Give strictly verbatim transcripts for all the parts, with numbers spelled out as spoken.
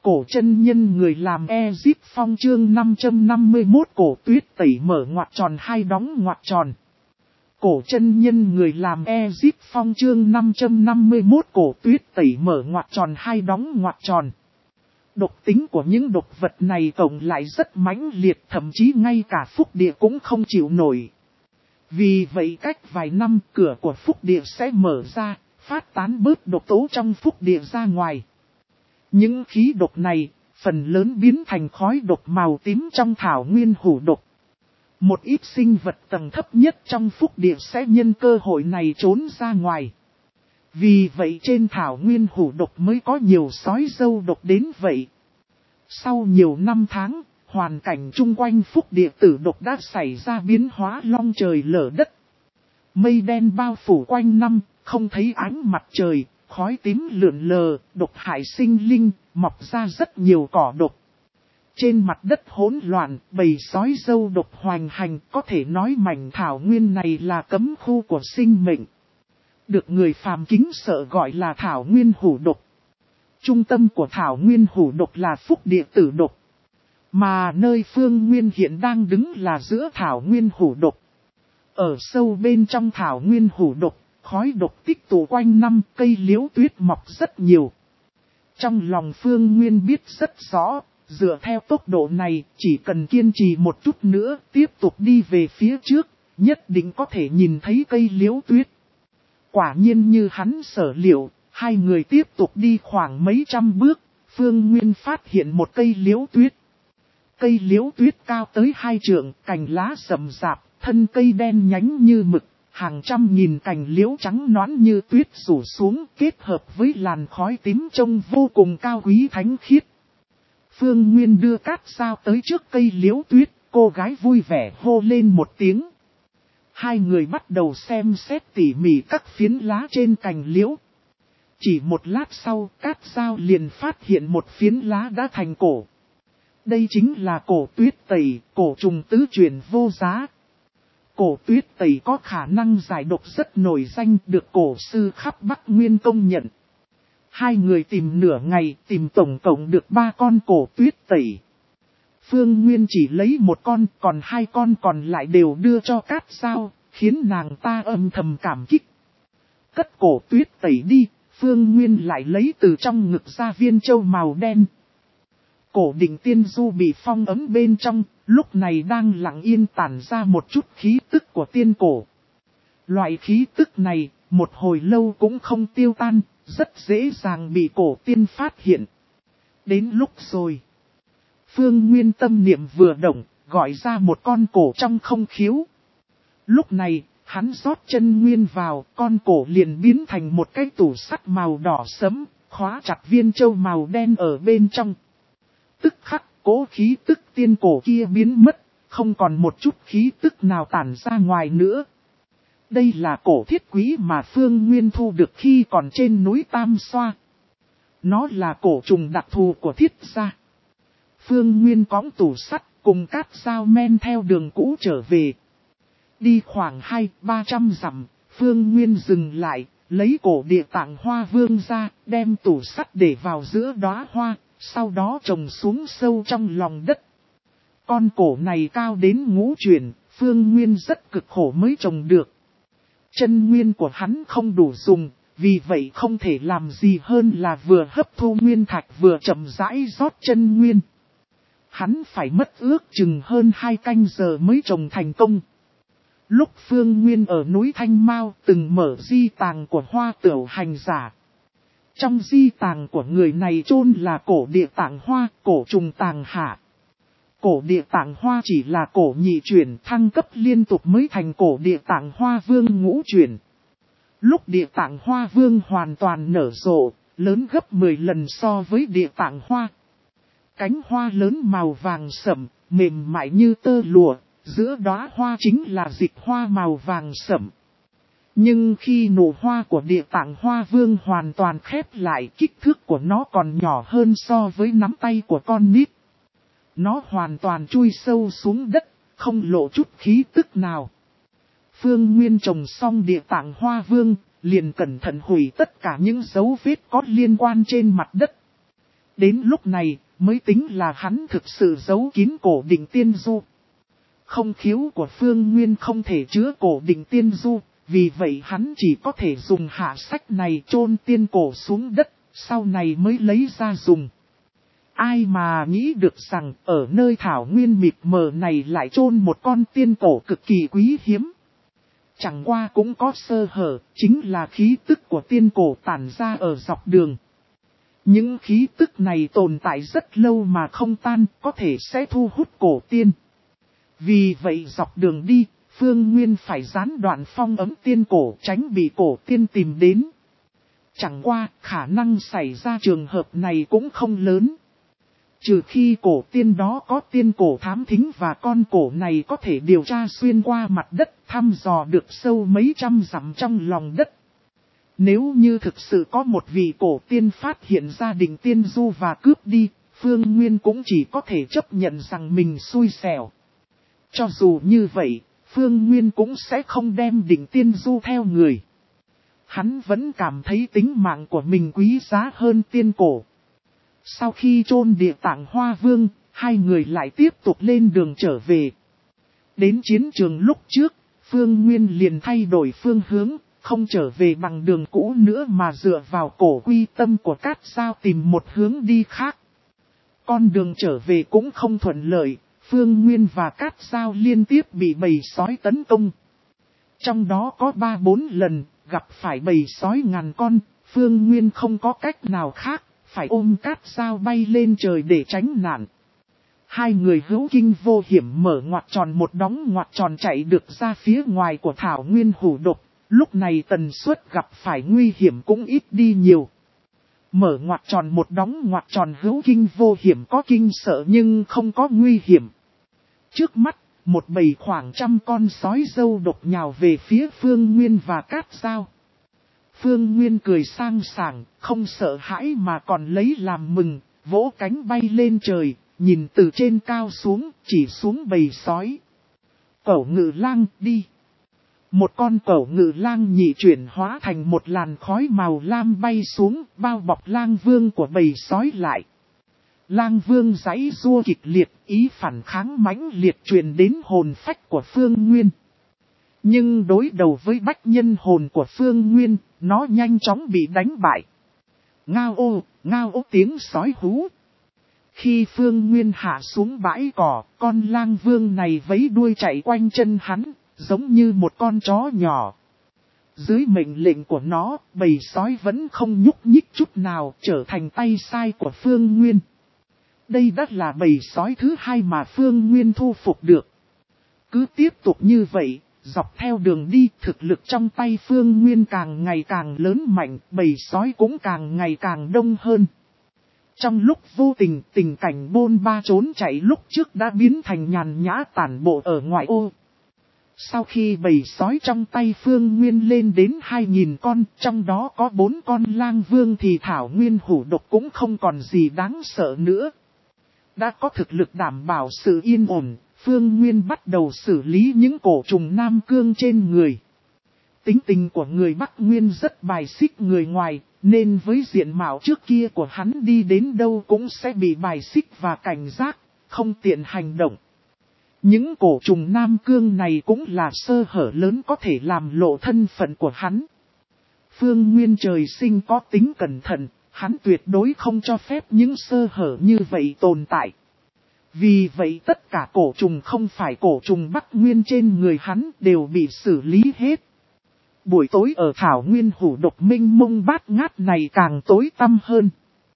Cổ chân nhân người làm Ezip Phong chương năm trăm năm mươi mốt cổ tuyết tẩy mở ngoặc tròn hai đóng ngoặc tròn. Cổ chân nhân người làm Ezip Phong chương năm trăm năm mươi mốt cổ tuyết tẩy mở ngoặc tròn hai đóng ngoặc tròn. Độc tính của những độc vật này cộng lại rất mãnh liệt, thậm chí ngay cả phúc địa cũng không chịu nổi. Vì vậy cách vài năm cửa của phúc địa sẽ mở ra, phát tán bớt độc tố trong phúc địa ra ngoài. Những khí độc này, phần lớn biến thành khói độc màu tím trong thảo nguyên hủ độc. Một ít sinh vật tầng thấp nhất trong phúc địa sẽ nhân cơ hội này trốn ra ngoài. Vì vậy trên thảo nguyên hủ độc mới có nhiều sói dâu độc đến vậy. Sau nhiều năm tháng, hoàn cảnh chung quanh phúc địa tử độc đã xảy ra biến hóa long trời lở đất. Mây đen bao phủ quanh năm, không thấy ánh mặt trời, khói tím lượn lờ, độc hại sinh linh, mọc ra rất nhiều cỏ độc. Trên mặt đất hỗn loạn, bầy sói dâu độc hoành hành, có thể nói mảnh thảo nguyên này là cấm khu của sinh mệnh. Được người phàm kính sợ gọi là thảo nguyên hủ độc. Trung tâm của thảo nguyên hủ độc là phúc địa tử độc. Mà nơi Phương Nguyên hiện đang đứng là giữa thảo nguyên hủ độc. Ở sâu bên trong thảo nguyên hủ độc, khói độc tích tụ quanh năm, cây liễu tuyết mọc rất nhiều. Trong lòng Phương Nguyên biết rất rõ, dựa theo tốc độ này, chỉ cần kiên trì một chút nữa, tiếp tục đi về phía trước, nhất định có thể nhìn thấy cây liễu tuyết. Quả nhiên như hắn sở liệu, hai người tiếp tục đi khoảng mấy trăm bước, Phương Nguyên phát hiện một cây liễu tuyết. Cây liễu tuyết cao tới hai trượng, cành lá rậm rạp, thân cây đen nhánh như mực, hàng trăm nghìn cành liễu trắng nõn như tuyết rủ xuống, kết hợp với làn khói tím trông vô cùng cao quý thánh khiết. Phương Nguyên đưa cát dao tới trước cây liễu tuyết, cô gái vui vẻ hô lên một tiếng. Hai người bắt đầu xem xét tỉ mỉ các phiến lá trên cành liễu. Chỉ một lát sau, cát dao liền phát hiện một phiến lá đã thành cổ. Đây chính là cổ tuyết tẩy, cổ trùng tứ chuyển vô giá. Cổ tuyết tẩy có khả năng giải độc rất nổi danh, được cổ sư khắp Bắc Nguyên công nhận. Hai người tìm nửa ngày, tìm tổng cộng được ba con cổ tuyết tẩy. Phương Nguyên chỉ lấy một con, còn hai con còn lại đều đưa cho cát dao, khiến nàng ta âm thầm cảm kích. Cất cổ tuyết tẩy đi, Phương Nguyên lại lấy từ trong ngực ra viên châu màu đen. Cổ đỉnh tiên du bị phong ấm bên trong, lúc này đang lặng yên tản ra một chút khí tức của tiên cổ. Loại khí tức này, một hồi lâu cũng không tiêu tan, rất dễ dàng bị cổ tiên phát hiện. Đến lúc rồi. Phương Nguyên tâm niệm vừa động, gọi ra một con cổ trong không khiếu. Lúc này, hắn rót chân nguyên vào, con cổ liền biến thành một cái tủ sắt màu đỏ sẫm, khóa chặt viên châu màu đen ở bên trong. Tức khắc, cố khí tức tiên cổ kia biến mất, không còn một chút khí tức nào tản ra ngoài nữa. Đây là cổ thiết quý mà Phương Nguyên thu được khi còn trên núi Tam Xoa. Nó là cổ trùng đặc thù của thiết gia. Phương Nguyên cõng tủ sắt cùng cát dao men theo đường cũ trở về. Đi khoảng hai ba trăm dặm, Phương Nguyên dừng lại, lấy cổ địa tạng hoa vương ra, đem tủ sắt để vào giữa đóa hoa, sau đó trồng xuống sâu trong lòng đất. Con cổ này cao đến ngũ chuyển, Phương Nguyên rất cực khổ mới trồng được. Chân nguyên của hắn không đủ dùng, vì vậy không thể làm gì hơn là vừa hấp thu nguyên thạch vừa chậm rãi rót chân nguyên. Hắn phải mất ước chừng hơn hai canh giờ mới trồng thành công. Lúc Phương Nguyên ở núi Thanh Mao từng mở di tàng của Hoa Tửu hành giả. Trong di tàng của người này chôn là cổ địa tạng hoa, cổ trùng tàng hạ. Cổ địa tạng hoa chỉ là cổ nhị chuyển, thăng cấp liên tục mới thành cổ địa tạng hoa vương ngũ chuyển. Lúc địa tạng hoa vương hoàn toàn nở rộ, lớn gấp mười lần so với địa tạng hoa. Cánh hoa lớn màu vàng sẫm, mềm mại như tơ lụa, giữa đóa hoa chính là dịch hoa màu vàng sẫm. Nhưng khi nụ hoa của địa tạng hoa vương hoàn toàn khép lại, kích thước của nó còn nhỏ hơn so với nắm tay của con nít. Nó hoàn toàn chui sâu xuống đất, không lộ chút khí tức nào. Phương Nguyên trồng xong địa tạng hoa vương, liền cẩn thận hủy tất cả những dấu vết có liên quan trên mặt đất. Đến lúc này, mới tính là hắn thực sự giấu kín cổ đỉnh tiên du. Không khiếu của Phương Nguyên không thể chứa cổ đỉnh tiên du, vì vậy hắn chỉ có thể dùng hạ sách này chôn tiên cổ xuống đất, sau này mới lấy ra dùng. Ai mà nghĩ được rằng ở nơi thảo nguyên mịt mờ này lại chôn một con tiên cổ cực kỳ quý hiếm. Chẳng qua cũng có sơ hở, chính là khí tức của tiên cổ tản ra ở dọc đường. Những khí tức này tồn tại rất lâu mà không tan, có thể sẽ thu hút cổ tiên. Vì vậy dọc đường đi, Phương Nguyên phải gián đoạn phong ấm tiên cổ tránh bị cổ tiên tìm đến. Chẳng qua, khả năng xảy ra trường hợp này cũng không lớn. Trừ khi cổ tiên đó có tiên cổ thám thính và con cổ này có thể điều tra xuyên qua mặt đất, thăm dò được sâu mấy trăm dặm trong lòng đất. Nếu như thực sự có một vị cổ tiên phát hiện ra đỉnh tiên du và cướp đi, Phương Nguyên cũng chỉ có thể chấp nhận rằng mình xui xẻo. Cho dù như vậy, Phương Nguyên cũng sẽ không đem đỉnh tiên du theo người. Hắn vẫn cảm thấy tính mạng của mình quý giá hơn tiên cổ. Sau khi chôn Địa Tạng Hoa Vương, hai người lại tiếp tục lên đường trở về. Đến chiến trường lúc trước, Phương Nguyên liền thay đổi phương hướng, không trở về bằng đường cũ nữa mà dựa vào cổ quy tâm của Cát Dao tìm một hướng đi khác. Con đường trở về cũng không thuận lợi, Phương Nguyên và Cát Dao liên tiếp bị bầy sói tấn công. Trong đó có ba bốn lần, gặp phải bầy sói ngàn con, Phương Nguyên không có cách nào khác, phải ôm Cát Dao bay lên trời để tránh nạn. Hai người hữu kinh vô hiểm mở ngoặt tròn một đóng ngoặt tròn chạy được ra phía ngoài của thảo nguyên hủ độc, lúc này tần suất gặp phải nguy hiểm cũng ít đi nhiều. Mở ngoặt tròn một đóng ngoặt tròn hữu kinh vô hiểm có kinh sợ nhưng không có nguy hiểm. Trước mắt, một bầy khoảng trăm con sói dâu độc nhào về phía Phương Nguyên và Cát Dao. Phương Nguyên cười sang sảng, không sợ hãi mà còn lấy làm mừng, vỗ cánh bay lên trời, nhìn từ trên cao xuống, chỉ xuống bầy sói. Cẩu ngự lang đi. Một con cẩu ngự lang nhị chuyển hóa thành một làn khói màu lam bay xuống, bao bọc lang vương của bầy sói lại. Lang vương giãy giụa kịch liệt, ý phản kháng mãnh liệt truyền đến hồn phách của Phương Nguyên. Nhưng đối đầu với bách nhân hồn của Phương Nguyên, nó nhanh chóng bị đánh bại. Ngao ô, ngao ô tiếng sói hú. Khi Phương Nguyên hạ xuống bãi cỏ, con lang vương này vẫy đuôi chạy quanh chân hắn, giống như một con chó nhỏ. Dưới mệnh lệnh của nó, bầy sói vẫn không nhúc nhích chút nào, trở thành tay sai của Phương Nguyên. Đây đã là bầy sói thứ hai mà Phương Nguyên thu phục được. Cứ tiếp tục như vậy, dọc theo đường đi, thực lực trong tay Phương Nguyên càng ngày càng lớn mạnh, bầy sói cũng càng ngày càng đông hơn. Trong lúc vô tình, tình cảnh bôn ba trốn chạy lúc trước đã biến thành nhàn nhã tản bộ ở ngoại ô. Sau khi bầy sói trong tay Phương Nguyên lên đến hai nghìn con, trong đó có bốn con lang vương thì thảo nguyên hủ độc cũng không còn gì đáng sợ nữa. Đã có thực lực đảm bảo sự yên ổn, Phương Nguyên bắt đầu xử lý những cổ trùng nam cương trên người. Tính tình của người Bắc Nguyên rất bài xích người ngoài, nên với diện mạo trước kia của hắn đi đến đâu cũng sẽ bị bài xích và cảnh giác, không tiện hành động. Những cổ trùng nam cương này cũng là sơ hở lớn có thể làm lộ thân phận của hắn. Phương Nguyên trời sinh có tính cẩn thận, hắn tuyệt đối không cho phép những sơ hở như vậy tồn tại. Vì vậy tất cả cổ trùng không phải cổ trùng Bắc Nguyên trên người hắn đều bị xử lý hết. Buổi tối ở thảo nguyên hủ độc minh mông bát ngát này càng tối tăm hơn.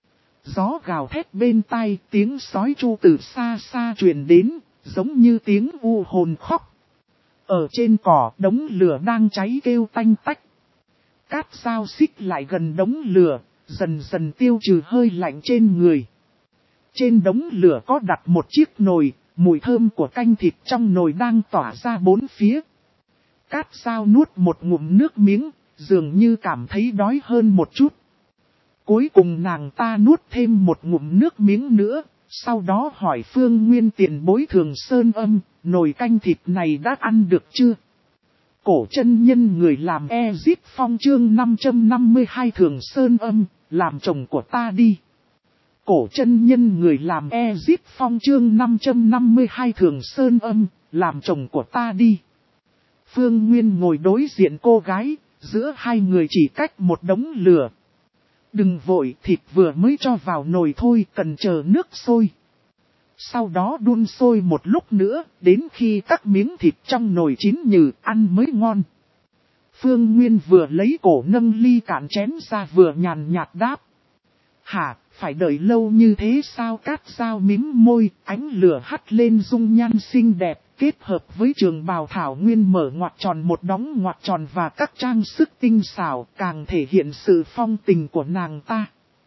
Gió gào thét bên tai, tiếng sói tru từ xa xa truyền đến, giống như tiếng u hồn khóc. Ở trên cỏ, đống lửa đang cháy kêu tanh tách. Cát Dao xích lại gần đống lửa, dần dần tiêu trừ hơi lạnh trên người. Trên đống lửa có đặt một chiếc nồi, mùi thơm của canh thịt trong nồi đang tỏa ra bốn phía. Cát Dao nuốt một ngụm nước miếng, dường như cảm thấy đói hơn một chút. Cuối cùng nàng ta nuốt thêm một ngụm nước miếng nữa, sau đó hỏi Phương Nguyên tiền bối Thường Sơn Âm, nồi canh thịt này đã ăn được chưa? Cổ chân nhân người làm e giết phong chương năm trăm năm mươi hai Thường Sơn Âm, làm chồng của ta đi. Cổ chân nhân người làm Ezic Phong chương năm trăm năm mươi hai Thường Sơn Âm, làm chồng của ta đi. Phương Nguyên ngồi đối diện cô gái, giữa hai người chỉ cách một đống lửa. Đừng vội, thịt vừa mới cho vào nồi thôi, cần chờ nước sôi. Sau đó đun sôi một lúc nữa, đến khi các miếng thịt trong nồi chín nhừ, ăn mới ngon. Phương Nguyên vừa lấy cổ nâng ly cạn chén ra vừa nhàn nhạt đáp. Hả, phải đợi lâu như thế sao? Cát Dao mím môi, ánh lửa hắt lên dung nhan xinh đẹp, kết hợp với trường bào thảo nguyên mở ngoặt tròn một đóng ngoặt tròn và các trang sức tinh xảo, càng thể hiện sự phong tình của nàng ta.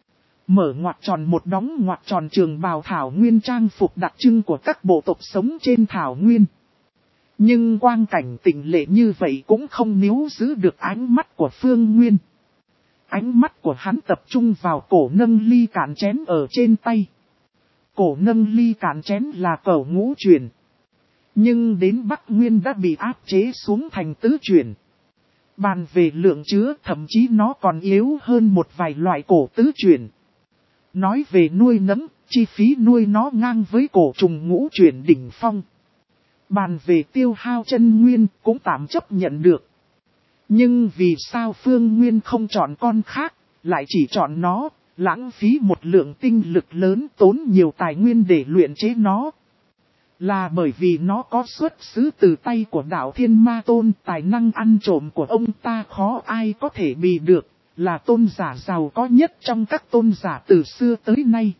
Mở ngoặt tròn một đóng ngoặt tròn trường bào thảo nguyên trang phục đặc trưng của các bộ tộc sống trên thảo nguyên. Nhưng quang cảnh tịnh lệ như vậy cũng không níu giữ được ánh mắt của Phương Nguyên. Ánh mắt của hắn tập trung vào cổ nâng ly cạn chén ở trên tay. Cổ nâng ly cạn chén là cẩu ngũ chuyển. Nhưng đến Bắc Nguyên đã bị áp chế xuống thành tứ chuyển. Bàn về lượng chứa thậm chí nó còn yếu hơn một vài loại cổ tứ chuyển. Nói về nuôi nấng, chi phí nuôi nó ngang với cổ trùng ngũ chuyển đỉnh phong. Bàn về tiêu hao chân nguyên cũng tạm chấp nhận được. Nhưng vì sao Phương Nguyên không chọn con khác, lại chỉ chọn nó, lãng phí một lượng tinh lực lớn tốn nhiều tài nguyên để luyện chế nó? Là bởi vì nó có xuất xứ từ tay của đạo Thiên Ma Tôn, tài năng ăn trộm của ông ta khó ai có thể bì được, là tôn giả giàu có nhất trong các tôn giả từ xưa tới nay.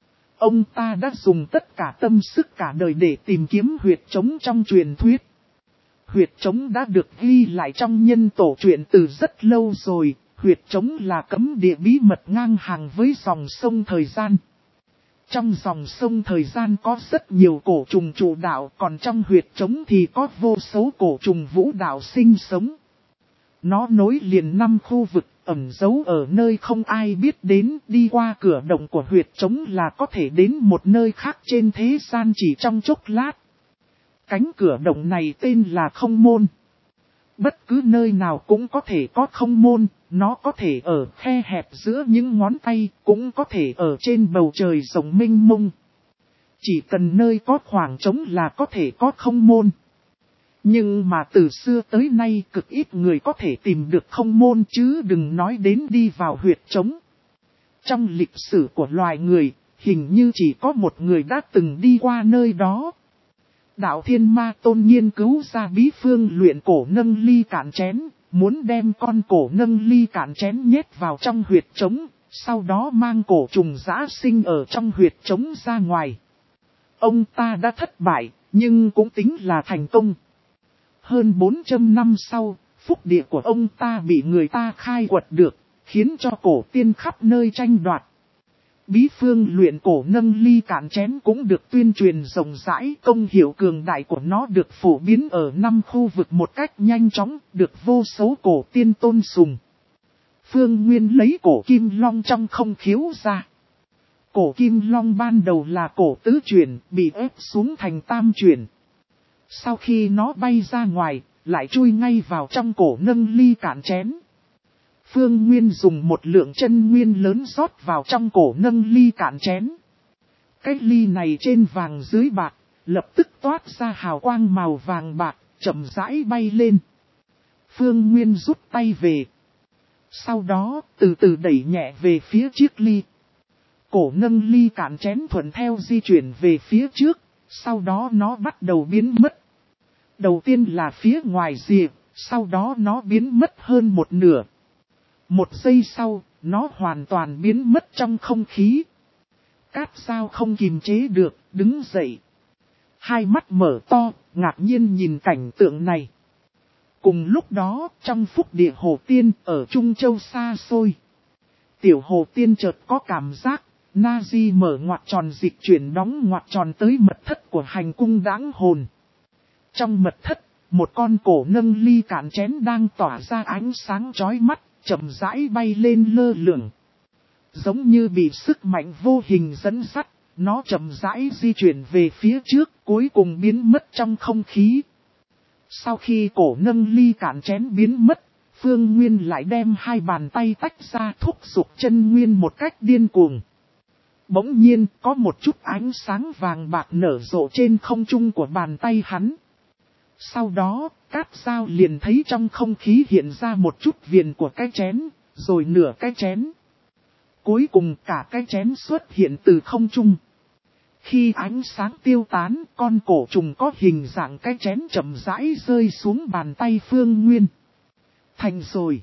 Ông ta đã dùng tất cả tâm sức cả đời để tìm kiếm huyệt trống trong truyền thuyết. Huyệt trống đã được ghi lại trong nhân tổ truyện từ rất lâu rồi, huyệt trống là cấm địa bí mật ngang hàng với dòng sông thời gian. Trong dòng sông thời gian có rất nhiều cổ trùng trụ đạo, còn trong huyệt trống thì có vô số cổ trùng vũ đạo sinh sống. Nó nối liền năm khu vực, ẩn giấu ở nơi không ai biết đến, đi qua cửa động của huyệt trống là có thể đến một nơi khác trên thế gian chỉ trong chốc lát. Cánh cửa động này tên là Không Môn. Bất cứ nơi nào cũng có thể có không môn, nó có thể ở khe hẹp giữa những ngón tay, cũng có thể ở trên bầu trời rộng mênh mông. Chỉ cần nơi có khoảng trống là có thể có không môn. Nhưng mà từ xưa tới nay cực ít người có thể tìm được không môn chứ đừng nói đến đi vào huyệt trống. Trong lịch sử của loài người, hình như chỉ có một người đã từng đi qua nơi đó. Đạo Thiên Ma Tôn nghiên cứu ra bí phương luyện cổ nâng ly cạn chén, muốn đem con cổ nâng ly cạn chén nhét vào trong huyệt trống, sau đó mang cổ trùng giã sinh ở trong huyệt trống ra ngoài. Ông ta đã thất bại, nhưng cũng tính là thành công. Hơn bốn trăm năm sau, phúc địa của ông ta bị người ta khai quật được, khiến cho cổ tiên khắp nơi tranh đoạt. Bí phương luyện cổ nâng ly cạn chén cũng được tuyên truyền rộng rãi, công hiệu cường đại của nó được phổ biến ở năm khu vực một cách nhanh chóng, được vô số cổ tiên tôn sùng. Phương Nguyên lấy cổ kim long trong không khiếu ra. Cổ kim long ban đầu là cổ tứ chuyển, bị ép xuống thành tam chuyển. Sau khi nó bay ra ngoài, lại chui ngay vào trong cổ nâng ly cạn chén. Phương Nguyên dùng một lượng chân nguyên lớn rót vào trong cổ nâng ly cạn chén. Cái ly này trên vàng dưới bạc, lập tức toát ra hào quang màu vàng bạc, chậm rãi bay lên. Phương Nguyên rút tay về. Sau đó, từ từ đẩy nhẹ về phía chiếc ly. Cổ nâng ly cạn chén thuận theo di chuyển về phía trước, sau đó nó bắt đầu biến mất. Đầu tiên là phía ngoài rìa, sau đó nó biến mất hơn một nửa. Một giây sau, nó hoàn toàn biến mất trong không khí. Cát Dao không kìm chế được, đứng dậy. Hai mắt mở to, ngạc nhiên nhìn cảnh tượng này. Cùng lúc đó, trong phúc địa Hồ Tiên ở Trung Châu xa xôi. Tiểu Hồ Tiên chợt có cảm giác, Na-di mở ngoặt tròn dịch chuyển đóng ngoặt tròn tới mật thất của hành cung Đãng Hồn. Trong mật thất, một con cổ nâng ly cạn chén đang tỏa ra ánh sáng chói mắt, chậm rãi bay lên lơ lửng. Giống như bị sức mạnh vô hình dẫn dắt, nó chậm rãi di chuyển về phía trước, cuối cùng biến mất trong không khí. Sau khi cổ nâng ly cạn chén biến mất, Phương Nguyên lại đem hai bàn tay tách ra thúc giục chân nguyên một cách điên cuồng. Bỗng nhiên có một chút ánh sáng vàng bạc nở rộ trên không trung của bàn tay hắn. Sau đó, Cát Dao liền thấy trong không khí hiện ra một chút viền của cái chén, rồi nửa cái chén. Cuối cùng cả cái chén xuất hiện từ không trung. Khi ánh sáng tiêu tán, con cổ trùng có hình dạng cái chén chậm rãi rơi xuống bàn tay Phương Nguyên. Thành rồi.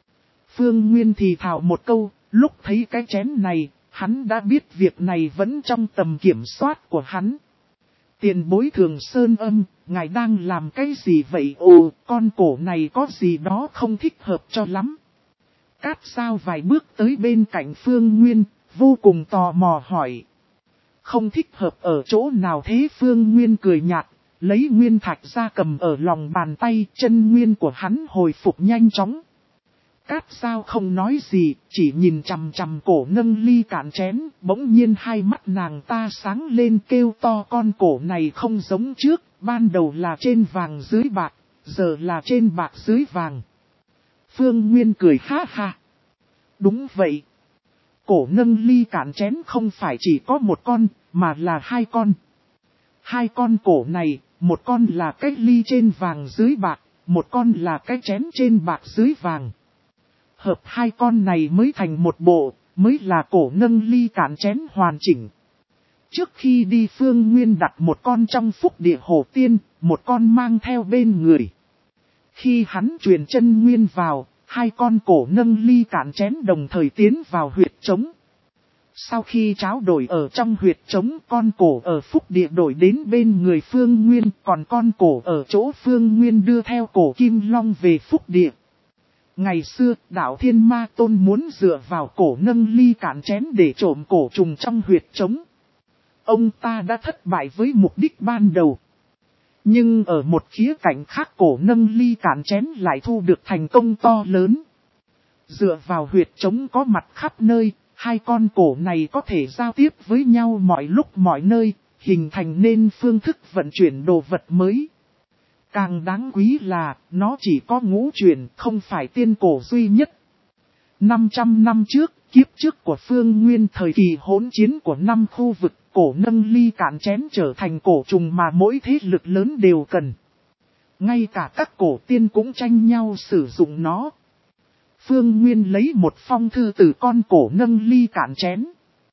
Phương Nguyên thì thào một câu, lúc thấy cái chén này, hắn đã biết việc này vẫn trong tầm kiểm soát của hắn. Tiền bối Thường Sơn Âm, ngài đang làm cái gì vậy? Ồ, con cổ này có gì đó không thích hợp cho lắm. Cát Dao vài bước tới bên cạnh Phương Nguyên, vô cùng tò mò hỏi. Không thích hợp ở chỗ nào thế? Phương Nguyên cười nhạt, lấy nguyên thạch ra cầm ở lòng bàn tay, chân nguyên của hắn hồi phục nhanh chóng. Cát Dao không nói gì, chỉ nhìn chằm chằm cổ nâng ly cạn chén, bỗng nhiên hai mắt nàng ta sáng lên kêu to, con cổ này không giống trước, ban đầu là trên vàng dưới bạc, giờ là trên bạc dưới vàng. Phương Nguyên cười ha ha. Đúng vậy. Cổ nâng ly cạn chén không phải chỉ có một con, mà là hai con. Hai con cổ này, một con là cái ly trên vàng dưới bạc, một con là cái chén trên bạc dưới vàng. Hợp hai con này mới thành một bộ, mới là cổ nâng ly cạn chén hoàn chỉnh. Trước khi đi Phương Nguyên đặt một con trong phúc địa hồ tiên, một con mang theo bên người. Khi hắn truyền chân nguyên vào, hai con cổ nâng ly cạn chén đồng thời tiến vào huyệt trống. Sau khi tráo đổi ở trong huyệt trống, con cổ ở phúc địa đổi đến bên người Phương Nguyên, còn con cổ ở chỗ Phương Nguyên đưa theo cổ Kim Long về phúc địa. Ngày xưa, đạo Thiên Ma Tôn muốn dựa vào cổ nâng ly cạn chén để trộm cổ trùng trong huyệt trống. Ông ta đã thất bại với mục đích ban đầu. Nhưng ở một khía cạnh khác, cổ nâng ly cạn chén lại thu được thành công to lớn. Dựa vào huyệt trống có mặt khắp nơi, hai con cổ này có thể giao tiếp với nhau mọi lúc mọi nơi, hình thành nên phương thức vận chuyển đồ vật mới. Càng đáng quý là, nó chỉ có ngũ truyền, không phải tiên cổ duy nhất. năm trăm năm trước, kiếp trước của Phương Nguyên thời kỳ hỗn chiến của năm khu vực, cổ nâng ly cạn chén trở thành cổ trùng mà mỗi thế lực lớn đều cần. Ngay cả các cổ tiên cũng tranh nhau sử dụng nó. Phương Nguyên lấy một phong thư từ con cổ nâng ly cạn chén.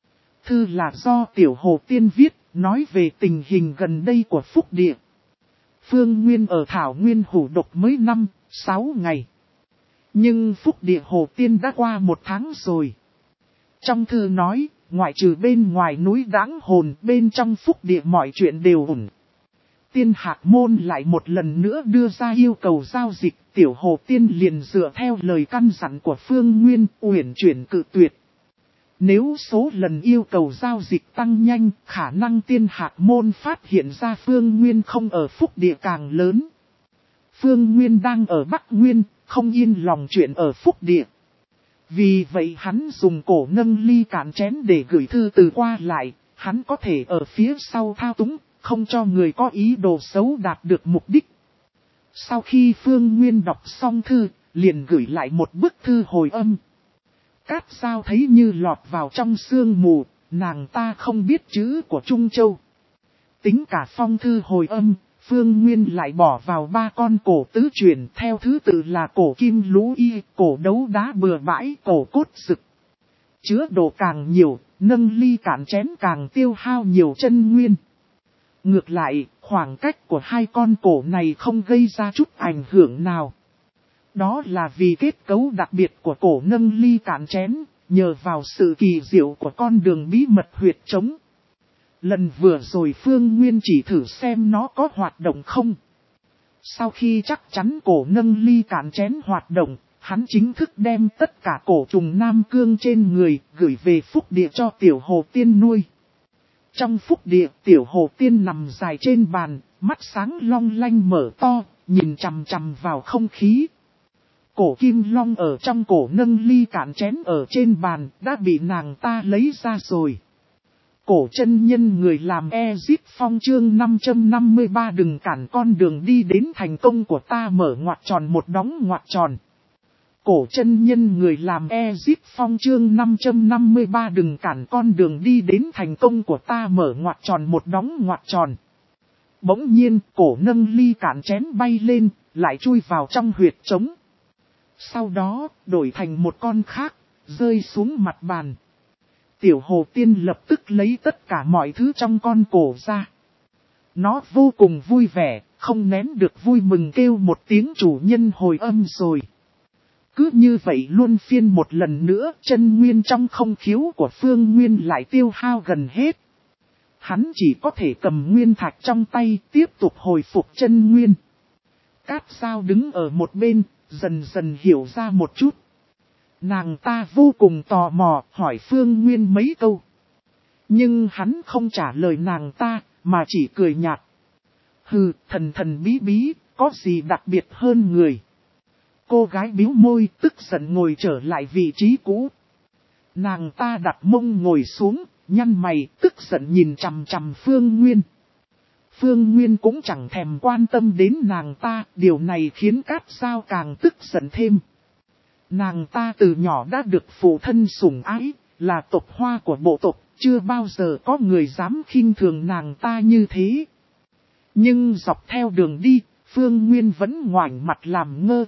Thư là do Tiểu Hồ Tiên viết, nói về tình hình gần đây của phúc địa. Phương Nguyên ở Thảo Nguyên Hủ Độc mới năm, sáu ngày. Nhưng phúc địa Hồ Tiên đã qua một tháng rồi. Trong thư nói, ngoại trừ bên ngoài núi Đáng Hồn, bên trong phúc địa mọi chuyện đều ổn. Tiên Hạc Môn lại một lần nữa đưa ra yêu cầu giao dịch, Tiểu Hồ Tiên liền dựa theo lời căn dặn của Phương Nguyên, uyển chuyển cự tuyệt. Nếu số lần yêu cầu giao dịch tăng nhanh, khả năng Tiên Hạc Môn phát hiện ra Phương Nguyên không ở phúc địa càng lớn. Phương Nguyên đang ở Bắc Nguyên, không yên lòng chuyện ở phúc địa. Vì vậy hắn dùng cổ nâng ly cạn chén để gửi thư từ qua lại, hắn có thể ở phía sau thao túng, không cho người có ý đồ xấu đạt được mục đích. Sau khi Phương Nguyên đọc xong thư, liền gửi lại một bức thư hồi âm. Cát Dao thấy như lọt vào trong sương mù, nàng ta không biết chữ của Trung Châu. Tính cả phong thư hồi âm, Phương Nguyên lại bỏ vào ba con cổ tứ truyền theo thứ tự là cổ kim lũ y, cổ đấu đá bừa bãi, cổ cốt sực. Chứa đồ càng nhiều, nâng ly cạn chén càng tiêu hao nhiều chân nguyên. Ngược lại, khoảng cách của hai con cổ này không gây ra chút ảnh hưởng nào. Đó là vì kết cấu đặc biệt của cổ nâng ly cạn chén, nhờ vào sự kỳ diệu của con đường bí mật huyệt trống. Lần vừa rồi Phương Nguyên chỉ thử xem nó có hoạt động không. Sau khi chắc chắn cổ nâng ly cạn chén hoạt động, hắn chính thức đem tất cả cổ trùng Nam Cương trên người gửi về phúc địa cho Tiểu Hồ Tiên nuôi. Trong phúc địa, Tiểu Hồ Tiên nằm dài trên bàn, mắt sáng long lanh mở to, nhìn chằm chằm vào không khí. Cổ kim long ở trong cổ nâng ly cạn chén ở trên bàn đã bị nàng ta lấy ra rồi. Cổ chân nhân người làm Ezip Phong chương năm trăm năm mươi ba đừng cản con đường đi đến thành công của ta mở ngoặc tròn một đóng ngoặc tròn. Cổ chân nhân người làm Ezip Phong chương năm trăm năm mươi ba đừng cản con đường đi đến thành công của ta mở ngoặc tròn một đóng ngoặc tròn. Bỗng nhiên cổ nâng ly cạn chén bay lên, lại chui vào trong huyệt trống. Sau đó đổi thành một con khác, rơi xuống mặt bàn. Tiểu hồ tiên lập tức lấy tất cả mọi thứ trong con cổ ra. Nó vô cùng vui vẻ, không nén được vui mừng kêu một tiếng chủ nhân hồi âm rồi. Cứ như vậy luôn phiên một lần nữa, chân nguyên trong không khiếu của Phương Nguyên lại tiêu hao gần hết. Hắn chỉ có thể cầm nguyên thạch trong tay, tiếp tục hồi phục chân nguyên. Cát Sao đứng ở một bên, dần dần hiểu ra một chút. Nàng ta vô cùng tò mò, hỏi Phương Nguyên mấy câu. Nhưng hắn không trả lời nàng ta, mà chỉ cười nhạt. Hừ, thần thần bí bí, có gì đặc biệt hơn người. Cô gái biếu môi, tức giận ngồi trở lại vị trí cũ. Nàng ta đặt mông ngồi xuống, nhăn mày, tức giận nhìn chằm chằm Phương Nguyên. Phương Nguyên cũng chẳng thèm quan tâm đến nàng ta, điều này khiến Cát Sao càng tức giận thêm. Nàng ta từ nhỏ đã được phụ thân sủng ái, là tộc hoa của bộ tộc, chưa bao giờ có người dám khinh thường nàng ta như thế. Nhưng dọc theo đường đi, Phương Nguyên vẫn ngoảnh mặt làm ngơ.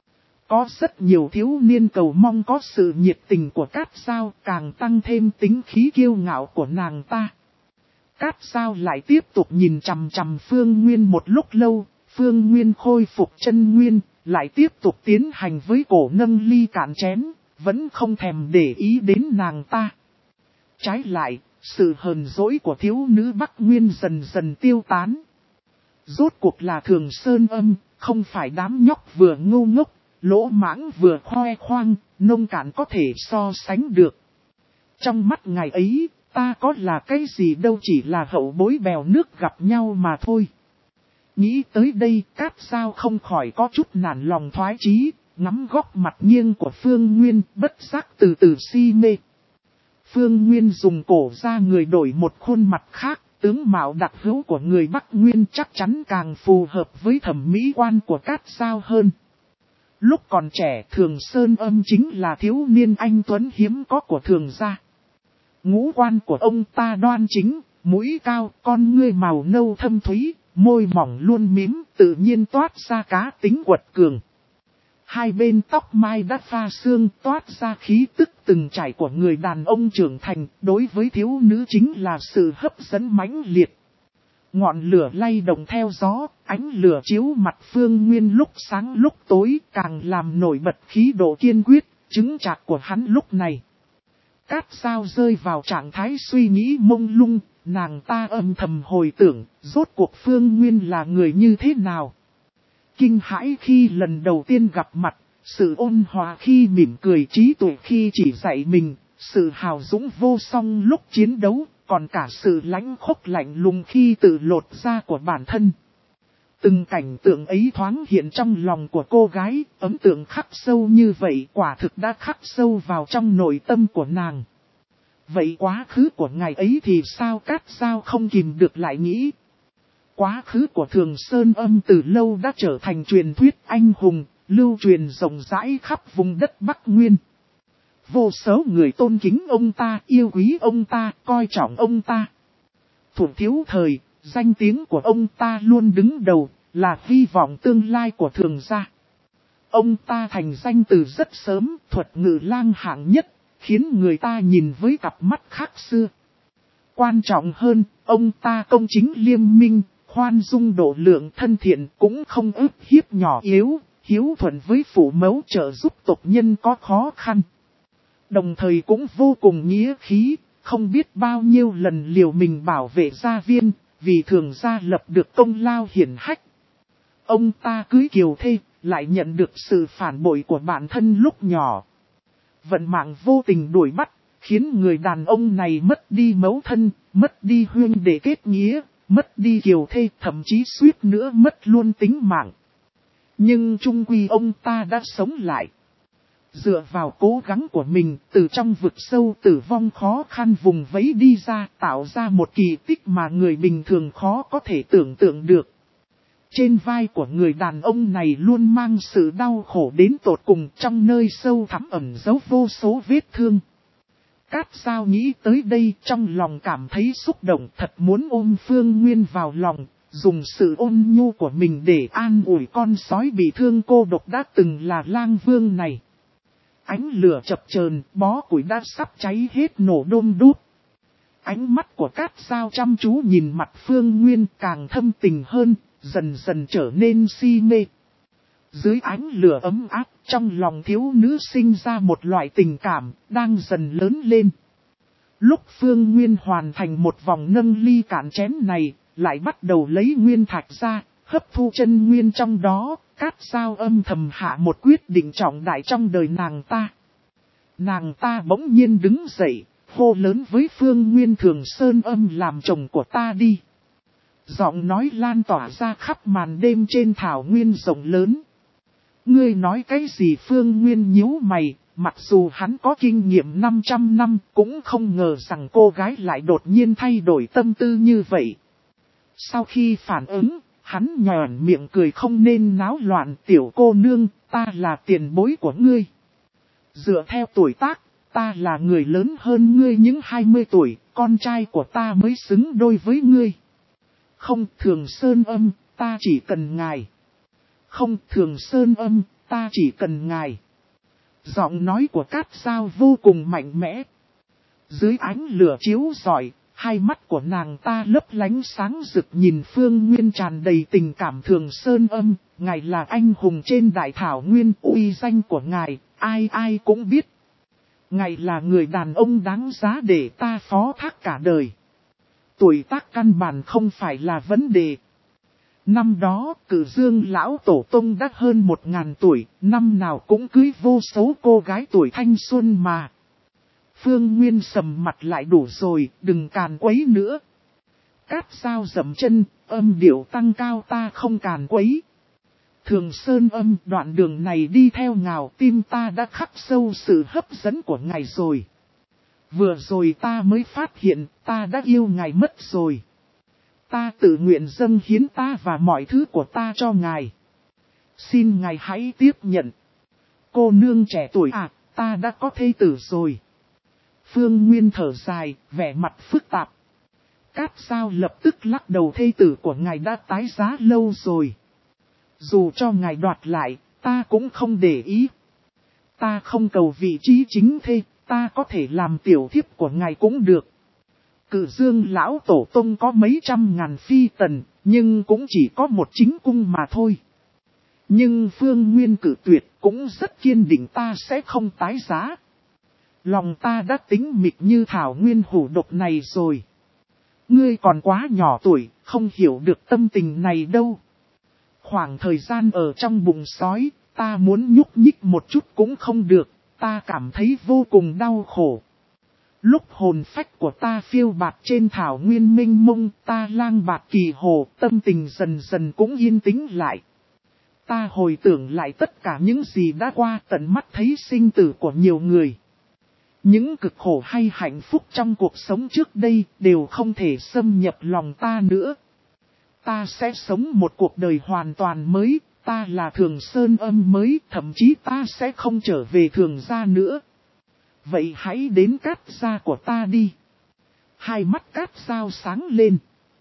Có rất nhiều thiếu niên cầu mong có sự nhiệt tình của Cát Sao, càng tăng thêm tính khí kiêu ngạo của nàng ta. Cát Sao lại tiếp tục nhìn chằm chằm Phương Nguyên một lúc lâu, Phương Nguyên khôi phục chân nguyên, lại tiếp tục tiến hành với cổ nâng ly cạn chén, vẫn không thèm để ý đến nàng ta. Trái lại, sự hờn dỗi của thiếu nữ Bắc Nguyên dần dần tiêu tán. Rốt cuộc là Thường Sơn Âm, không phải đám nhóc vừa ngu ngốc, lỗ mãng vừa khoe khoang, nông cạn có thể so sánh được. Trong mắt ngài ấy, ta có là cái gì đâu, chỉ là hậu bối bèo nước gặp nhau mà thôi. Nghĩ tới đây, Cát Sao không khỏi có chút nản lòng thoái chí, ngắm góc mặt nghiêng của Phương Nguyên, bất giác từ từ si mê. Phương Nguyên dùng cổ ra người đổi một khuôn mặt khác, tướng mạo đặc hữu của người Bắc Nguyên chắc chắn càng phù hợp với thẩm mỹ quan của Cát Sao hơn. Lúc còn trẻ, Thường Sơn Âm chính là thiếu niên anh tuấn hiếm có của Thường gia. Ngũ quan của ông ta đoan chính, mũi cao, con ngươi màu nâu thâm thúy, môi mỏng luôn mím, tự nhiên toát ra cá tính quật cường. Hai bên tóc mai đã pha sương, toát ra khí tức từng trải của người đàn ông trưởng thành, đối với thiếu nữ chính là sự hấp dẫn mãnh liệt. Ngọn lửa lay động theo gió, ánh lửa chiếu mặt Phương Nguyên lúc sáng lúc tối, càng làm nổi bật khí độ kiên quyết, chứng chạc của hắn lúc này. Cát Sao rơi vào trạng thái suy nghĩ mông lung, nàng ta âm thầm hồi tưởng, rốt cuộc Phương Nguyên là người như thế nào. Kinh hãi khi lần đầu tiên gặp mặt, sự ôn hòa khi mỉm cười, trí tuệ khi chỉ dạy mình, sự hào dũng vô song lúc chiến đấu, còn cả sự lãnh khốc lạnh lùng khi tự lột da của bản thân. Từng cảnh tượng ấy thoáng hiện trong lòng của cô gái, ấn tượng khắc sâu như vậy quả thực đã khắc sâu vào trong nội tâm của nàng. Vậy quá khứ của ngày ấy thì sao? Cát Sao không kìm được lại nghĩ. Quá khứ của Thường Sơn Âm từ lâu đã trở thành truyền thuyết anh hùng, lưu truyền rộng rãi khắp vùng đất Bắc Nguyên. Vô số người tôn kính ông ta, yêu quý ông ta, coi trọng ông ta. Thủ thiếu thời, danh tiếng của ông ta luôn đứng đầu, là hy vọng tương lai của Thường gia. Ông ta thành danh từ rất sớm, thuật ngữ lang hạng nhất, khiến người ta nhìn với cặp mắt khác xưa. Quan trọng hơn, ông ta công chính liêm minh, khoan dung độ lượng, thân thiện, cũng không ức hiếp nhỏ yếu, hiếu thuận với phụ mẫu, trợ giúp tộc nhân có khó khăn. Đồng thời cũng vô cùng nghĩa khí, không biết bao nhiêu lần liều mình bảo vệ gia viên, vì Thường gia lập được công lao hiển hách. Ông ta cưới kiều thê, lại nhận được sự phản bội của bản thân lúc nhỏ. Vận mạng vô tình đuổi bắt, khiến người đàn ông này mất đi mẫu thân, mất đi huynh đệ kết nghĩa, mất đi kiều thê, thậm chí suýt nữa mất luôn tính mạng. Nhưng chung quy ông ta đã sống lại. Dựa vào cố gắng của mình, từ trong vực sâu tử vong khó khăn vùng vẫy đi ra, tạo ra một kỳ tích mà người bình thường khó có thể tưởng tượng được. Trên vai của người đàn ông này luôn mang sự đau khổ đến tột cùng, trong nơi sâu thẳm ẩn giấu vô số vết thương. Cát Dao nghĩ tới đây, trong lòng cảm thấy xúc động, thật muốn ôm Phương Nguyên vào lòng, dùng sự ôn nhu của mình để an ủi con sói bị thương cô độc đã từng là lang vương này. Ánh lửa chập chờn, bó củi đã sắp cháy hết nổ đôm đúc. Ánh mắt của Cát Dao chăm chú nhìn mặt Phương Nguyên càng thâm tình hơn, dần dần trở nên si mê. Dưới ánh lửa ấm áp, trong lòng thiếu nữ sinh ra một loại tình cảm, đang dần lớn lên. Lúc Phương Nguyên hoàn thành một vòng nâng ly cạn chén này, lại bắt đầu lấy nguyên thạch ra, hấp thu chân nguyên trong đó, Cát Dao âm thầm hạ một quyết định trọng đại trong đời nàng ta. Nàng ta bỗng nhiên đứng dậy, hô lớn với Phương Nguyên Thường Sơn Âm làm chồng của ta đi. Giọng nói lan tỏa ra khắp màn đêm trên thảo nguyên rộng lớn. Ngươi nói cái gì? Phương Nguyên nhíu mày, mặc dù hắn có kinh nghiệm năm trăm năm cũng không ngờ rằng cô gái lại đột nhiên thay đổi tâm tư như vậy. Sau khi phản ứng, hắn nhòn miệng cười không nên náo loạn. Tiểu cô nương, ta là tiền bối của ngươi. Dựa theo tuổi tác, ta là người lớn hơn ngươi những hai mươi tuổi, con trai của ta mới xứng đôi với ngươi. Không, Thường Sơn Âm, ta chỉ cần ngài. Không, Thường Sơn Âm, ta chỉ cần ngài. Giọng nói của Cát Dao vô cùng mạnh mẽ. Dưới ánh lửa chiếu rọi, hai mắt của nàng ta lấp lánh sáng rực nhìn Phương Nguyên tràn đầy tình cảm. Thường Sơn Âm, ngài là anh hùng trên đại thảo nguyên, uy danh của ngài, ai ai cũng biết. Ngài là người đàn ông đáng giá để ta phó thác cả đời. Tuổi tác căn bản không phải là vấn đề. Năm đó, Cử Dương lão tổ tông đã hơn một ngàn tuổi, năm nào cũng cưới vô số cô gái tuổi thanh xuân mà. Phương Nguyên sầm mặt lại, đủ rồi, đừng càn quấy nữa. Cát Dao dậm chân, âm điệu tăng cao, ta không càn quấy. Thường Sơn Âm, đoạn đường này đi theo ngào, tim ta đã khắc sâu sự hấp dẫn của ngài rồi. Vừa rồi ta mới phát hiện, ta đã yêu ngài mất rồi. Ta tự nguyện dâng hiến ta và mọi thứ của ta cho ngài. Xin ngài hãy tiếp nhận. Cô nương trẻ tuổi à, ta đã có thê tử rồi. Phương Nguyên thở dài, vẻ mặt phức tạp. Cát Dao lập tức lắc đầu, thê tử của ngài đã tái giá lâu rồi. Dù cho ngài đoạt lại, ta cũng không để ý. Ta không cầu vị trí chính thê, ta có thể làm tiểu thiếp của ngài cũng được. Cử Dương lão tổ tông có mấy trăm ngàn phi tần, nhưng cũng chỉ có một chính cung mà thôi. Nhưng Phương Nguyên cử tuyệt cũng rất kiên định, ta sẽ không tái giá. Lòng ta đã tính mịch như thảo nguyên hủ độc này rồi. Ngươi còn quá nhỏ tuổi, không hiểu được tâm tình này đâu. Khoảng thời gian ở trong bụng sói, ta muốn nhúc nhích một chút cũng không được, ta cảm thấy vô cùng đau khổ. Lúc hồn phách của ta phiêu bạt trên thảo nguyên mênh mông, ta lang bạt kỳ hồ, tâm tình dần dần cũng yên tĩnh lại. Ta hồi tưởng lại tất cả những gì đã qua, tận mắt thấy sinh tử của nhiều người. Những cực khổ hay hạnh phúc trong cuộc sống trước đây đều không thể xâm nhập lòng ta nữa. Ta sẽ sống một cuộc đời hoàn toàn mới, ta là Thường Sơn Âm mới, thậm chí ta sẽ không trở về Thường gia nữa. Vậy hãy đến Cát gia của ta đi. Hai mắt Cát Dao sáng lên.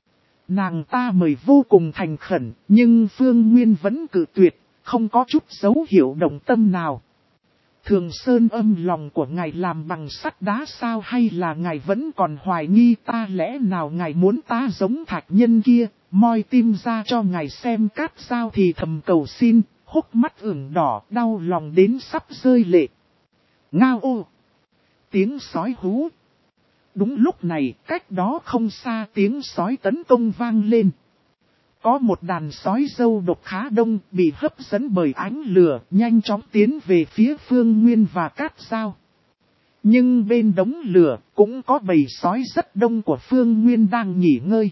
Nàng ta mời vô cùng thành khẩn, nhưng Phương Nguyên vẫn cự tuyệt, không có chút dấu hiệu động tâm nào. Thường Sơn Âm, lòng của ngài làm bằng sắt đá sao, hay là ngài vẫn còn hoài nghi ta? Lẽ nào ngài muốn ta giống thạch nhân kia, moi tim ra cho ngài xem? Cát Dao thì thầm cầu xin, hốc mắt ửng đỏ, đau lòng đến sắp rơi lệ. Ngao ô! Tiếng sói hú. Đúng lúc này, cách đó không xa tiếng sói tấn công vang lên. Có một đàn sói dâu độc khá đông, bị hấp dẫn bởi ánh lửa, nhanh chóng tiến về phía Phương Nguyên và Cát Dao. Nhưng bên đống lửa, cũng có bầy sói rất đông của Phương Nguyên đang nghỉ ngơi.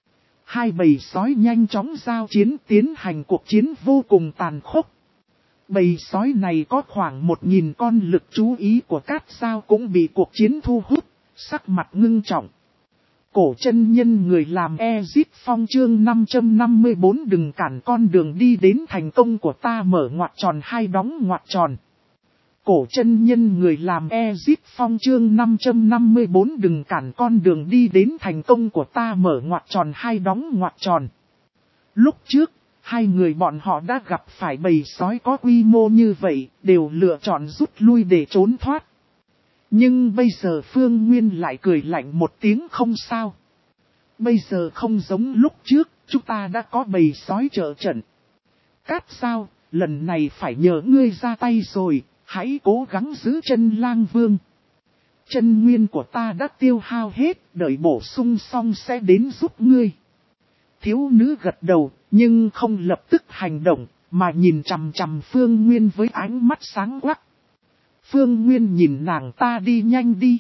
Hai bầy sói nhanh chóng giao chiến, tiến hành cuộc chiến vô cùng tàn khốc. Bầy sói này có khoảng một nghìn con, lực chú ý của Cát Dao cũng bị cuộc chiến thu hút, sắc mặt ngưng trọng. Cổ chân nhân người làm Ezip Phong chương năm trăm năm mươi bốn đừng cản con đường đi đến thành công của ta mở ngoặc tròn hai đóng ngoặc tròn. Cổ chân nhân người làm Ezip Phong chương năm trăm năm mươi bốn đừng cản con đường đi đến thành công của ta mở ngoặc tròn hai đóng ngoặc tròn. Lúc trước, hai người bọn họ đã gặp phải bầy sói có quy mô như vậy, đều lựa chọn rút lui để trốn thoát. Nhưng bây giờ Phương Nguyên lại cười lạnh một tiếng không sao. Bây giờ không giống lúc trước, chúng ta đã có bầy sói trợ trận. Cát sao, lần này phải nhờ ngươi ra tay rồi, hãy cố gắng giữ chân Lang Vương. Chân nguyên của ta đã tiêu hao hết, đợi bổ sung xong sẽ đến giúp ngươi. Thiếu nữ gật đầu, nhưng không lập tức hành động, mà nhìn chằm chằm Phương Nguyên với ánh mắt sáng quắc. Phương Nguyên nhìn nàng ta đi nhanh đi.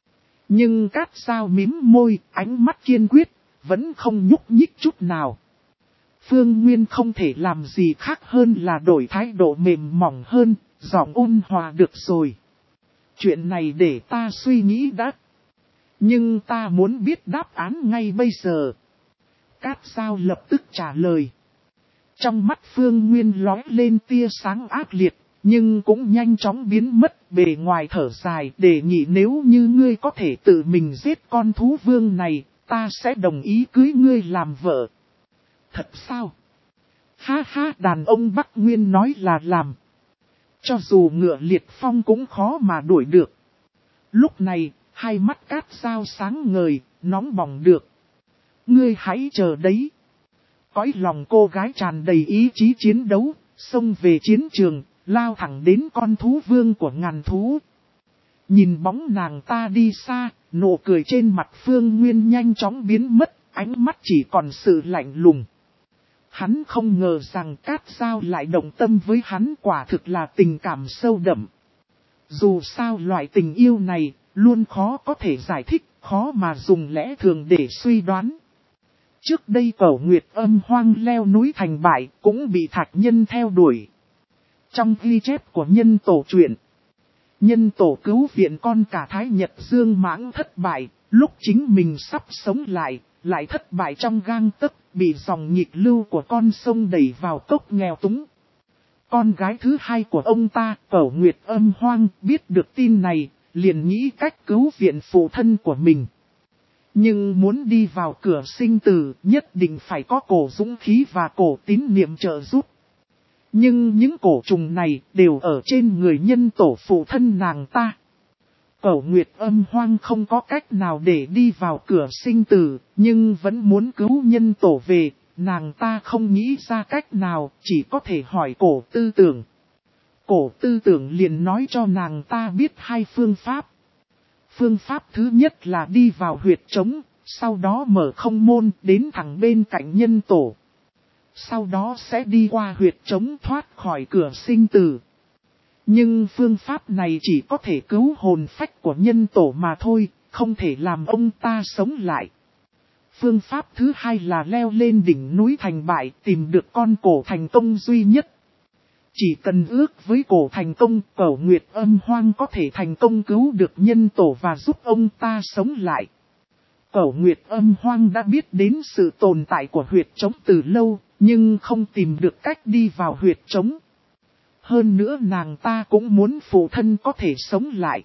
Nhưng Cát Sao mím môi, ánh mắt kiên quyết, vẫn không nhúc nhích chút nào. Phương Nguyên không thể làm gì khác hơn là đổi thái độ mềm mỏng hơn, giọng ôn hòa được rồi. Chuyện này để ta suy nghĩ đã. Nhưng ta muốn biết đáp án ngay bây giờ. Cát Sao lập tức trả lời. Trong mắt Phương Nguyên lóe lên tia sáng ác liệt, nhưng cũng nhanh chóng biến mất, bề ngoài thở dài, đề nghị nếu như ngươi có thể tự mình giết con thú vương này, ta sẽ đồng ý cưới ngươi làm vợ. Thật sao? Ha ha, đàn ông Bắc Nguyên nói là làm. Cho dù ngựa liệt phong cũng khó mà đuổi được. Lúc này, hai mắt Cát Sao sáng ngời, nóng bỏng được. Ngươi hãy chờ đấy. Cõi lòng cô gái tràn đầy ý chí chiến đấu, xông về chiến trường, lao thẳng đến con thú vương của ngàn thú. Nhìn bóng nàng ta đi xa, nụ cười trên mặt Phương Nguyên nhanh chóng biến mất, ánh mắt chỉ còn sự lạnh lùng. Hắn không ngờ rằng Cát Sao lại động tâm với hắn, quả thực là tình cảm sâu đậm. Dù sao loại tình yêu này, luôn khó có thể giải thích, khó mà dùng lẽ thường để suy đoán. Trước đây Cẩu Nguyệt Âm Hoang leo núi thành bại, cũng bị Thạch Nhân theo đuổi. Trong ghi chép của nhân tổ truyện, nhân tổ cứu viện con cả Thái Nhật Dương Mãng thất bại, lúc chính mình sắp sống lại, lại thất bại trong gang tấc, bị dòng nhịp lưu của con sông đẩy vào cốc nghèo túng. Con gái thứ hai của ông ta, Cẩu Nguyệt Âm Hoang, biết được tin này, liền nghĩ cách cứu viện phụ thân của mình. Nhưng muốn đi vào cửa sinh tử, nhất định phải có cổ dũng khí và cổ tín niệm trợ giúp. Nhưng những cổ trùng này đều ở trên người nhân tổ phụ thân nàng ta. Cẩu Nguyệt Âm Hoang không có cách nào để đi vào cửa sinh tử, nhưng vẫn muốn cứu nhân tổ về, nàng ta không nghĩ ra cách nào, chỉ có thể hỏi cổ tư tưởng. Cổ tư tưởng liền nói cho nàng ta biết hai phương pháp. Phương pháp thứ nhất là đi vào huyệt trống, sau đó mở không môn đến thẳng bên cạnh nhân tổ. Sau đó sẽ đi qua huyệt trống thoát khỏi cửa sinh tử. Nhưng phương pháp này chỉ có thể cứu hồn phách của nhân tổ mà thôi, không thể làm ông ta sống lại. Phương pháp thứ hai là leo lên đỉnh núi thành bại, tìm được con cổ thành công duy nhất. Chỉ cần ước với cổ thành công, Cẩu Nguyệt Âm Hoang có thể thành công cứu được nhân tổ và giúp ông ta sống lại. Cẩu Nguyệt Âm Hoang đã biết đến sự tồn tại của huyệt trống từ lâu, nhưng không tìm được cách đi vào huyệt trống. Hơn nữa nàng ta cũng muốn phụ thân có thể sống lại.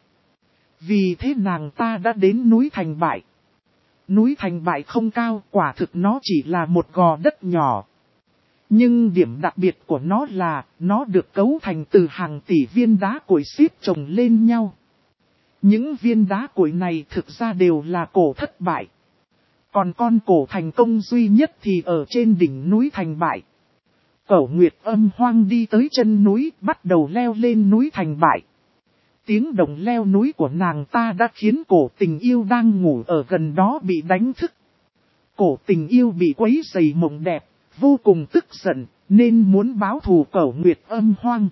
Vì thế nàng ta đã đến núi Thành Bại. Núi Thành Bại không cao, quả thực nó chỉ là một gò đất nhỏ. Nhưng điểm đặc biệt của nó là, nó được cấu thành từ hàng tỷ viên đá củi xếp chồng lên nhau. Những viên đá củi này thực ra đều là cổ thất bại. Còn con cổ thành công duy nhất thì ở trên đỉnh núi Thành Bại. Cẩu Nguyệt Âm Hoang đi tới chân núi, bắt đầu leo lên núi Thành Bại. Tiếng động leo núi của nàng ta đã khiến cổ tình yêu đang ngủ ở gần đó bị đánh thức. Cổ tình yêu bị quấy rầy mộng đẹp, vô cùng tức giận, nên muốn báo thù Cẩu Nguyệt Âm Hoang.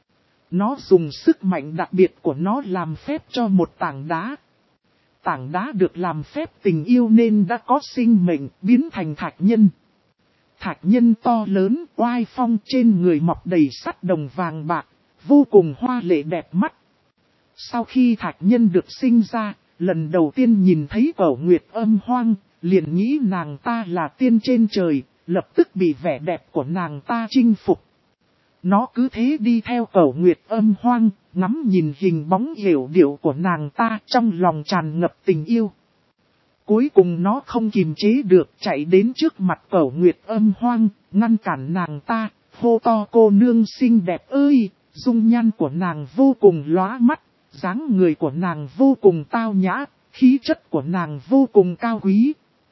Nó dùng sức mạnh đặc biệt của nó làm phép cho một tảng đá. Tảng đá được làm phép tình yêu nên đã có sinh mệnh, biến thành thạch nhân. Thạch nhân to lớn, oai phong, trên người mọc đầy sắt đồng vàng bạc, vô cùng hoa lệ đẹp mắt. Sau khi thạch nhân được sinh ra, lần đầu tiên nhìn thấy Cẩu Nguyệt Âm Hoang, liền nghĩ nàng ta là tiên trên trời, lập tức bị vẻ đẹp của nàng ta chinh phục. Nó cứ thế đi theo Cẩu Nguyệt Âm Hoang, ngắm nhìn hình bóng yểu điệu của nàng ta trong lòng tràn ngập tình yêu. Cuối cùng nó không kiềm chế được chạy đến trước mặt Cẩu Nguyệt Âm Hoang, ngăn cản nàng ta, hô to cô nương xinh đẹp ơi, dung nhan của nàng vô cùng lóa mắt, dáng người của nàng vô cùng tao nhã, khí chất của nàng vô cùng cao quý.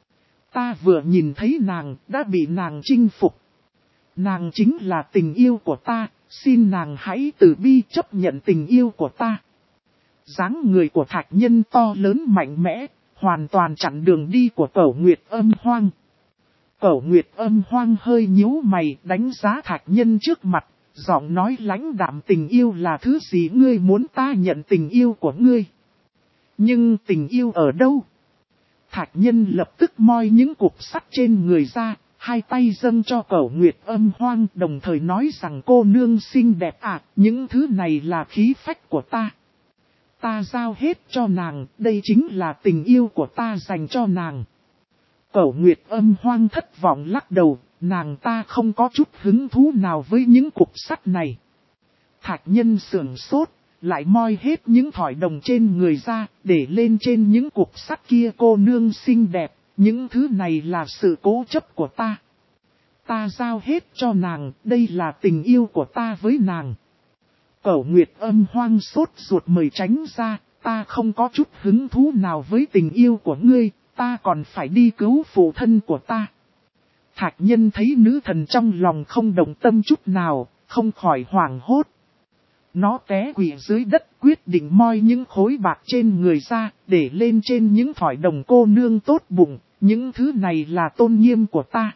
Ta vừa nhìn thấy nàng đã bị nàng chinh phục. Nàng chính là tình yêu của ta, xin nàng hãy từ bi chấp nhận tình yêu của ta. Dáng người của Thạch Nhân to lớn mạnh mẽ, hoàn toàn chặn đường đi của Cẩu Nguyệt Âm Hoang. Cẩu Nguyệt Âm Hoang hơi nhíu mày đánh giá Thạch Nhân trước mặt, giọng nói lãnh đạm tình yêu là thứ gì ngươi muốn ta nhận tình yêu của ngươi. Nhưng tình yêu ở đâu? Thạch Nhân lập tức moi những cục sắt trên người ra, hai tay dâng cho Cẩu Nguyệt Âm Hoang đồng thời nói rằng cô nương xinh đẹp à, những thứ này là khí phách của ta. Ta giao hết cho nàng, đây chính là tình yêu của ta dành cho nàng. Cẩu Nguyệt Âm Hoang thất vọng lắc đầu, nàng ta không có chút hứng thú nào với những cục sắt này. Thạch Nhân sưởng sốt, lại moi hết những thỏi đồng trên người ra, để lên trên những cục sắt kia cô nương xinh đẹp, những thứ này là sự cố chấp của ta. Ta giao hết cho nàng, đây là tình yêu của ta với nàng. Cẩu Nguyệt Âm Hoang sốt ruột mời tránh ra, ta không có chút hứng thú nào với tình yêu của ngươi, ta còn phải đi cứu phụ thân của ta. Thạch Nhân thấy nữ thần trong lòng không đồng tâm chút nào, không khỏi hoảng hốt. Nó té quỵ dưới đất quyết định moi những khối bạc trên người ra, để lên trên những thỏi đồng cô nương tốt bụng, những thứ này là tôn nghiêm của ta.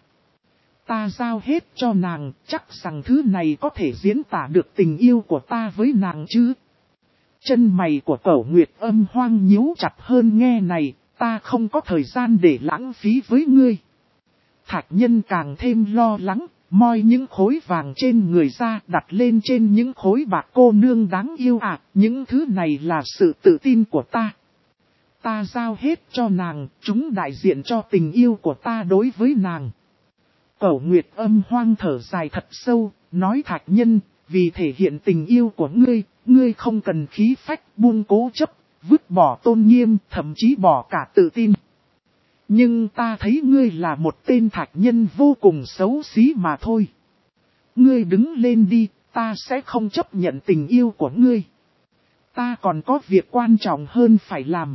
Ta giao hết cho nàng, chắc rằng thứ này có thể diễn tả được tình yêu của ta với nàng chứ. Chân mày của Cẩu Nguyệt Âm Hoang nhíu chặt hơn nghe này, ta không có thời gian để lãng phí với ngươi. Thạch Nhân càng thêm lo lắng, moi những khối vàng trên người ra đặt lên trên những khối bạc cô nương đáng yêu ạ, à, những thứ này là sự tự tin của ta. Ta giao hết cho nàng, chúng đại diện cho tình yêu của ta đối với nàng. Cẩu Nguyệt Âm Hoang thở dài thật sâu, nói Thạch Nhân, vì thể hiện tình yêu của ngươi, ngươi không cần khí phách buông cố chấp, vứt bỏ tôn nghiêm, thậm chí bỏ cả tự tin. Nhưng ta thấy ngươi là một tên Thạch Nhân vô cùng xấu xí mà thôi. Ngươi đứng lên đi, ta sẽ không chấp nhận tình yêu của ngươi. Ta còn có việc quan trọng hơn phải làm.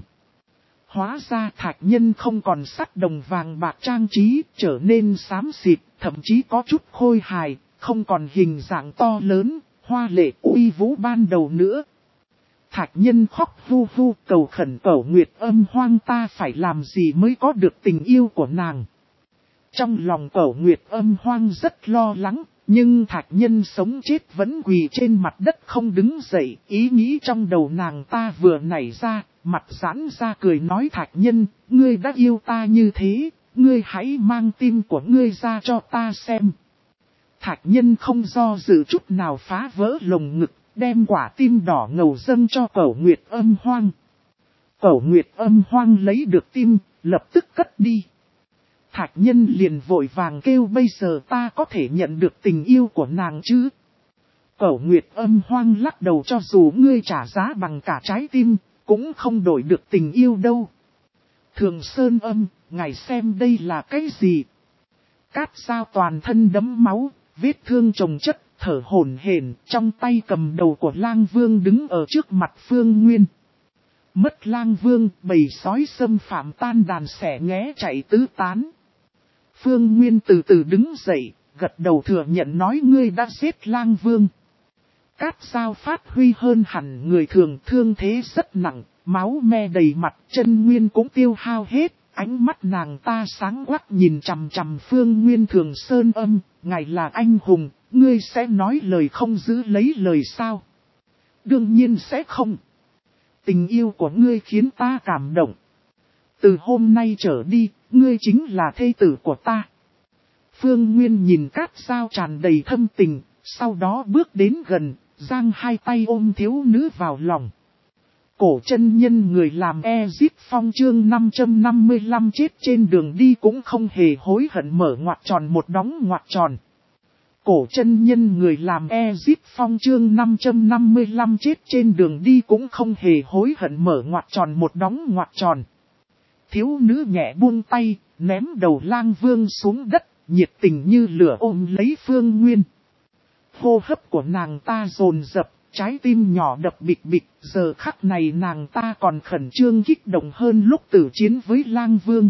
Hóa ra Thạch Nhân không còn sắc đồng vàng bạc trang trí, trở nên xám xịt, thậm chí có chút khôi hài, không còn hình dạng to lớn, hoa lệ uy vũ ban đầu nữa. Thạch Nhân khóc hu hu cầu khẩn Cẩu Nguyệt Âm Hoang ta phải làm gì mới có được tình yêu của nàng. Trong lòng Cẩu Nguyệt Âm Hoang rất lo lắng, nhưng Thạch Nhân sống chết vẫn quỳ trên mặt đất không đứng dậy, ý nghĩ trong đầu nàng ta vừa nảy ra, mặt giãn ra cười nói Thạch Nhân, ngươi đã yêu ta như thế, ngươi hãy mang tim của ngươi ra cho ta xem. Thạch Nhân không do dự chút nào phá vỡ lồng ngực, đem quả tim đỏ ngầu dâng cho Cẩu Nguyệt Âm Hoang. Cẩu Nguyệt Âm Hoang lấy được tim, lập tức cất đi. Thạch Nhân liền vội vàng kêu bây giờ ta có thể nhận được tình yêu của nàng chứ. Cẩu Nguyệt Âm Hoang lắc đầu cho dù ngươi trả giá bằng cả trái tim, cũng không đổi được tình yêu đâu. Thường Sơn Âm, ngài xem đây là cái gì? Cát Dao toàn thân đẫm máu, vết thương chồng chất, thở hổn hển, trong tay cầm đầu của Lang Vương đứng ở trước mặt Phương Nguyên. Mất Lang Vương, bầy sói xâm phạm tan đàn xẻ nghé chạy tứ tán. Phương Nguyên từ từ đứng dậy, gật đầu thừa nhận nói ngươi đã giết Lang Vương. Cát Dao phát huy hơn hẳn người thường, thương thế rất nặng, máu me đầy mặt, chân nguyên cũng tiêu hao hết. Ánh mắt nàng ta sáng quắc nhìn chằm chằm Phương Nguyên. Thường Sơn Âm, ngài là anh hùng, ngươi sẽ nói lời không giữ lấy lời sao? Đương nhiên sẽ không. Tình yêu của ngươi khiến ta cảm động. Từ hôm nay trở đi, ngươi chính là thê tử của ta. Phương Nguyên nhìn Cát Dao tràn đầy thâm tình, sau đó bước đến gần, giang hai tay ôm thiếu nữ vào lòng. Cổ chân nhân người làm Ezip Phong chương năm trăm năm mươi lăm chết trên đường đi cũng không hề hối hận mở ngoặc tròn một đóng ngoặc tròn. Cổ chân nhân người làm Ezip Phong chương năm trăm năm mươi lăm chết trên đường đi cũng không hề hối hận mở ngoặc tròn một đóng ngoặc tròn. Thiếu nữ nhẹ buông tay, ném đầu Lang Vương xuống đất, nhiệt tình như lửa ôm lấy Phương Nguyên. Hô hấp của nàng ta dồn dập, trái tim nhỏ đập bịch bịch, giờ khắc này nàng ta còn khẩn trương kích động hơn lúc tử chiến với Lang Vương.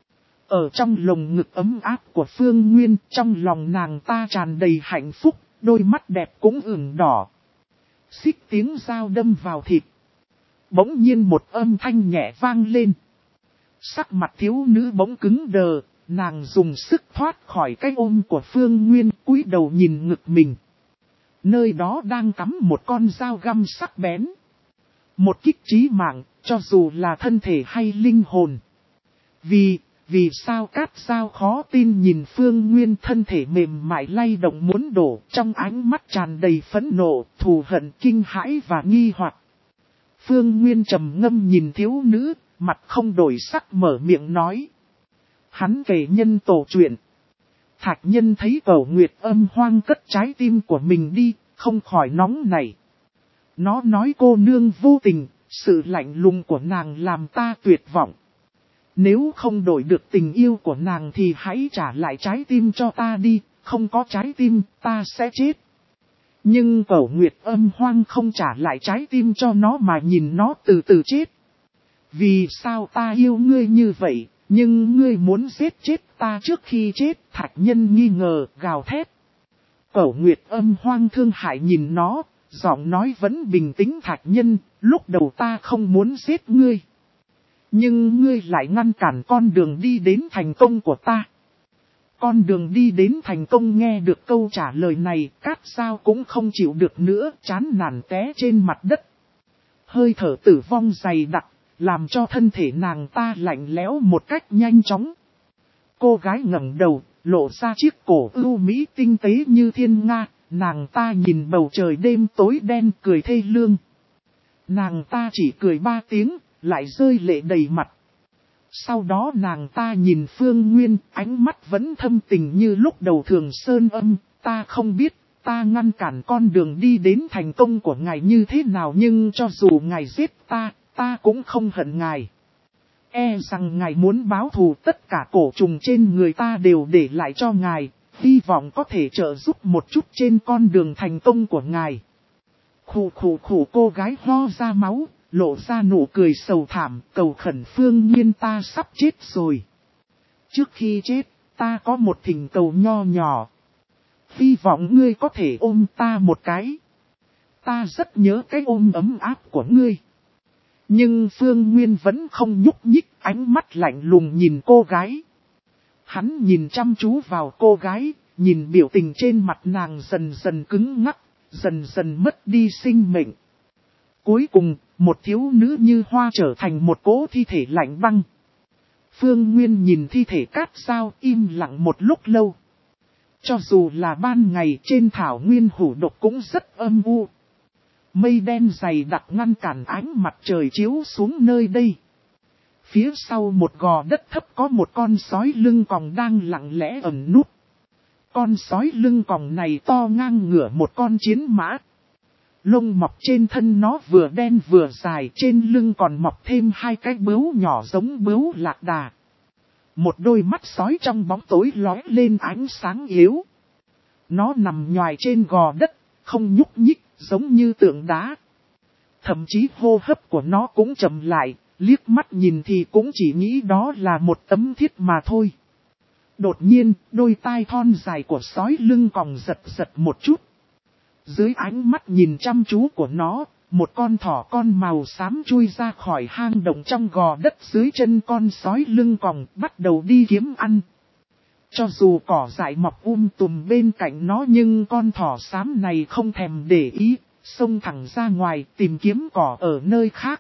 Ở trong lồng ngực ấm áp của Phương Nguyên, trong lòng nàng ta tràn đầy hạnh phúc, đôi mắt đẹp cũng ửng đỏ. Xích tiếng dao đâm vào thịt. Bỗng nhiên một âm thanh nhẹ vang lên. Sắc mặt thiếu nữ bỗng cứng đờ, nàng dùng sức thoát khỏi cái ôm của Phương Nguyên, cúi đầu nhìn ngực mình. Nơi đó đang cắm một con dao găm sắc bén. Một kích chí mạng, cho dù là thân thể hay linh hồn. Vì, vì sao Cát Dao khó tin nhìn Phương Nguyên thân thể mềm mại lay động muốn đổ, trong ánh mắt tràn đầy phẫn nộ, thù hận, kinh hãi và nghi hoặc. Phương Nguyên trầm ngâm nhìn thiếu nữ, mặt không đổi sắc mở miệng nói. Hắn kể nhân tổ chuyện. Thạch Nhân thấy Cẩu Nguyệt Âm Hoang cất trái tim của mình đi, không khỏi nóng nảy. Nó nói cô nương vô tình, sự lạnh lùng của nàng làm ta tuyệt vọng. Nếu không đổi được tình yêu của nàng thì hãy trả lại trái tim cho ta đi, không có trái tim ta sẽ chết. Nhưng Cẩu Nguyệt Âm Hoang không trả lại trái tim cho nó mà nhìn nó từ từ chết. Vì sao ta yêu ngươi như vậy, nhưng ngươi muốn giết chết ta trước khi chết? Thạch Nhân nghi ngờ, gào thét. Cẩu Nguyệt Âm Hoang thương hại nhìn nó, giọng nói vẫn bình tĩnh. Thạch Nhân, lúc đầu ta không muốn giết ngươi. Nhưng ngươi lại ngăn cản con đường đi đến thành công của ta. Con đường đi đến thành công. Nghe được câu trả lời này, Cát Dao cũng không chịu được nữa, chán nản té trên mặt đất. Hơi thở tử vong dày đặc, làm cho thân thể nàng ta lạnh lẽo một cách nhanh chóng. Cô gái ngẩng đầu, lộ ra chiếc cổ ưu mỹ tinh tế như thiên nga, nàng ta nhìn bầu trời đêm tối đen cười thê lương. Nàng ta chỉ cười ba tiếng, lại rơi lệ đầy mặt. Sau đó nàng ta nhìn Phương Nguyên, ánh mắt vẫn thâm tình như lúc đầu Thường Sơn Âm. Ta không biết, ta ngăn cản con đường đi đến thành công của ngài như thế nào, nhưng cho dù ngài giết ta, ta cũng không hận ngài. E rằng ngài muốn báo thù, tất cả cổ trùng trên người ta đều để lại cho ngài, hy vọng có thể trợ giúp một chút trên con đường thành công của ngài. Khủ khủ khủ, cô gái ho ra máu, lộ ra nụ cười sầu thảm, cầu khẩn Phương Nguyên, ta sắp chết rồi. Trước khi chết, ta có một thỉnh cầu nho nhỏ. Hy vọng ngươi có thể ôm ta một cái. Ta rất nhớ cái ôm ấm áp của ngươi. Nhưng Phương Nguyên vẫn không nhúc nhích, ánh mắt lạnh lùng nhìn cô gái. Hắn nhìn chăm chú vào cô gái, nhìn biểu tình trên mặt nàng dần dần cứng ngắc, dần dần mất đi sinh mệnh. Cuối cùng, một thiếu nữ như hoa trở thành một cỗ thi thể lạnh băng. Phương Nguyên nhìn thi thể Cát Dao im lặng một lúc lâu. Cho dù là ban ngày trên thảo nguyên hủ độc cũng rất âm u. Mây đen dày đặc ngăn cản ánh mặt trời chiếu xuống nơi đây. Phía sau một gò đất thấp có một con sói lưng còng đang lặng lẽ ẩn núp. Con sói lưng còng này to ngang ngửa một con chiến mã. Lông mọc trên thân nó vừa đen vừa dài, trên lưng còn mọc thêm hai cái bướu nhỏ giống bướu lạc đà. Một đôi mắt sói trong bóng tối lóe lên ánh sáng yếu. Nó nằm nhoài trên gò đất, không nhúc nhích, giống như tượng đá. Thậm chí hô hấp của nó cũng chậm lại, liếc mắt nhìn thì cũng chỉ nghĩ đó là một tấm thiết mà thôi. Đột nhiên, đôi tai thon dài của sói lưng còng giật giật một chút. Dưới ánh mắt nhìn chăm chú của nó, một con thỏ con màu xám chui ra khỏi hang động trong gò đất dưới chân con sói lưng còng, bắt đầu đi kiếm ăn. Cho dù cỏ dại mọc um tùm bên cạnh nó nhưng con thỏ xám này không thèm để ý, xông thẳng ra ngoài tìm kiếm cỏ ở nơi khác.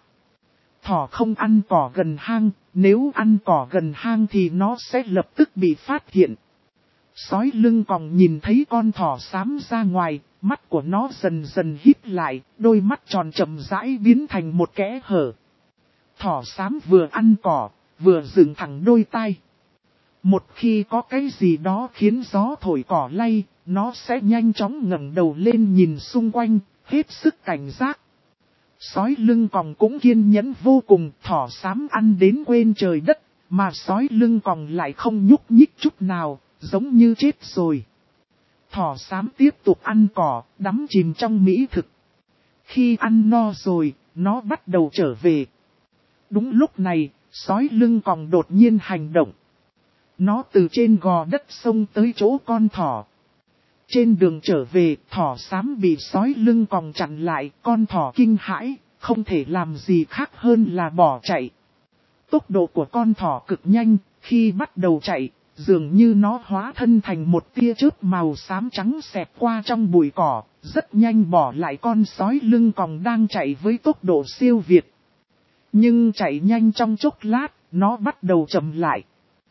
Thỏ không ăn cỏ gần hang, nếu ăn cỏ gần hang thì nó sẽ lập tức bị phát hiện. Sói lưng còng nhìn thấy con thỏ xám ra ngoài, mắt của nó dần dần híp lại, đôi mắt tròn chậm rãi biến thành một kẽ hở. Thỏ xám vừa ăn cỏ, vừa dựng thẳng đôi tai. Một khi có cái gì đó khiến gió thổi cỏ lay, nó sẽ nhanh chóng ngẩng đầu lên nhìn xung quanh, hết sức cảnh giác. Sói lưng còng cũng kiên nhẫn vô cùng, thỏ xám ăn đến quên trời đất, mà sói lưng còng lại không nhúc nhích chút nào, giống như chết rồi. Thỏ xám tiếp tục ăn cỏ, đắm chìm trong mỹ thực. Khi ăn no rồi, nó bắt đầu trở về. Đúng lúc này, sói lưng còng đột nhiên hành động. Nó từ trên gò đất sông tới chỗ con thỏ. Trên đường trở về, thỏ xám bị sói lưng còng chặn lại, con thỏ kinh hãi, không thể làm gì khác hơn là bỏ chạy. Tốc độ của con thỏ cực nhanh, khi bắt đầu chạy, dường như nó hóa thân thành một tia chớp màu xám trắng xẹt qua trong bụi cỏ, rất nhanh bỏ lại con sói lưng còng đang chạy với tốc độ siêu việt. Nhưng chạy nhanh trong chốc lát, nó bắt đầu chậm lại.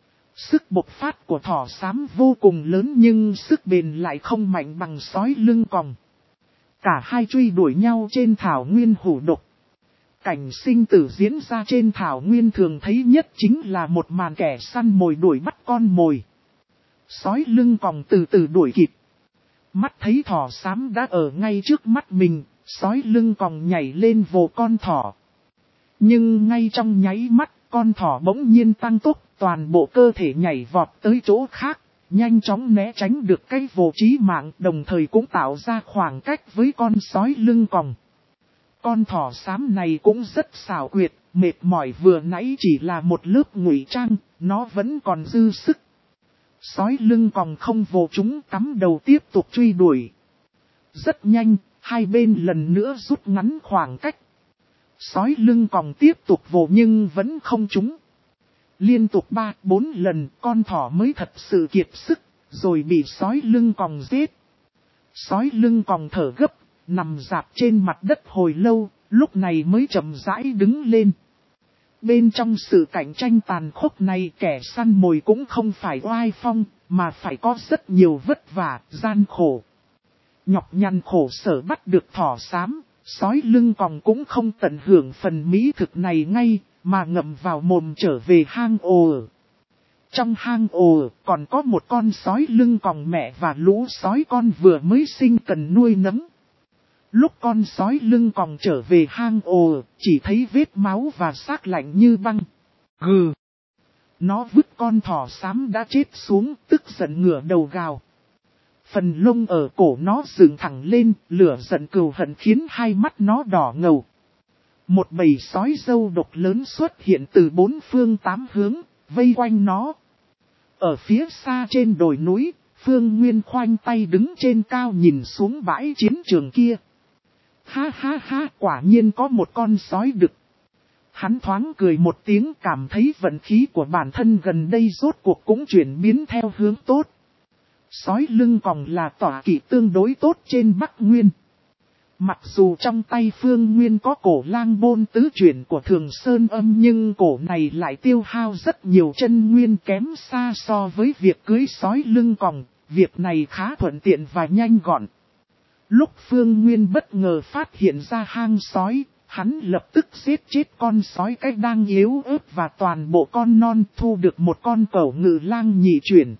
Sức bộc phát của thỏ xám vô cùng lớn nhưng sức bền lại không mạnh bằng sói lưng còng. Cả hai truy đuổi nhau trên thảo nguyên hủ độc. Cảnh sinh tử diễn ra trên thảo nguyên thường thấy nhất chính là một màn kẻ săn mồi đuổi bắt con mồi. Sói lưng còng từ từ đuổi kịp. Mắt thấy thỏ xám đã ở ngay trước mắt mình, sói lưng còng nhảy lên vồ con thỏ. Nhưng ngay trong nháy mắt, con thỏ bỗng nhiên tăng tốc, toàn bộ cơ thể nhảy vọt tới chỗ khác, nhanh chóng né tránh được cái vồ chí mạng, đồng thời cũng tạo ra khoảng cách với con sói lưng còng. Con thỏ xám này cũng rất xảo quyệt, mệt mỏi vừa nãy chỉ là một lớp ngụy trang, nó vẫn còn dư sức. Sói lưng còng không vồ chúng, cắm đầu tiếp tục truy đuổi. Rất nhanh, hai bên lần nữa rút ngắn khoảng cách. Sói lưng còng tiếp tục vồ nhưng vẫn không trúng. Liên tục ba, bốn lần con thỏ mới thật sự kiệt sức, rồi bị sói lưng còng giết. Sói lưng còng thở gấp, nằm rạp trên mặt đất hồi lâu, lúc này mới chậm rãi đứng lên. Bên trong sự cạnh tranh tàn khốc này, kẻ săn mồi cũng không phải oai phong, mà phải có rất nhiều vất vả, gian khổ. Nhọc nhằn khổ sở bắt được thỏ xám, sói lưng còng cũng không tận hưởng phần mỹ thực này ngay, mà ngậm vào mồm trở về hang ổ. Trong hang ổ còn có một con sói lưng còng mẹ và lũ sói con vừa mới sinh cần nuôi nấng. Lúc con sói lưng còng trở về hang ổ, chỉ thấy vết máu và xác lạnh như băng. Gừ! Nó vứt con thỏ xám đã chết xuống, tức giận ngửa đầu gào. Phần lông ở cổ nó dựng thẳng lên, lửa giận cừu hận khiến hai mắt nó đỏ ngầu. Một bầy sói râu độc lớn xuất hiện từ bốn phương tám hướng, vây quanh nó. Ở phía xa trên đồi núi, Phương Nguyên khoanh tay đứng trên cao nhìn xuống bãi chiến trường kia. Ha ha ha, quả nhiên có một con sói đực. Hắn thoáng cười một tiếng, cảm thấy vận khí của bản thân gần đây rốt cuộc cũng chuyển biến theo hướng tốt. Sói lưng còng là tọa kỵ tương đối tốt trên Bắc Nguyên. Mặc dù trong tay Phương Nguyên có cổ lang bôn tứ chuyển của Thường Sơn Âm, nhưng cổ này lại tiêu hao rất nhiều chân nguyên, kém xa so với việc cưới sói lưng còng. Việc này khá thuận tiện và nhanh gọn. Lúc Phương Nguyên bất ngờ phát hiện ra hang sói, hắn lập tức giết chết con sói cái đang yếu ớt và toàn bộ con non, thu được một con cẩu ngự lang nhị chuyển.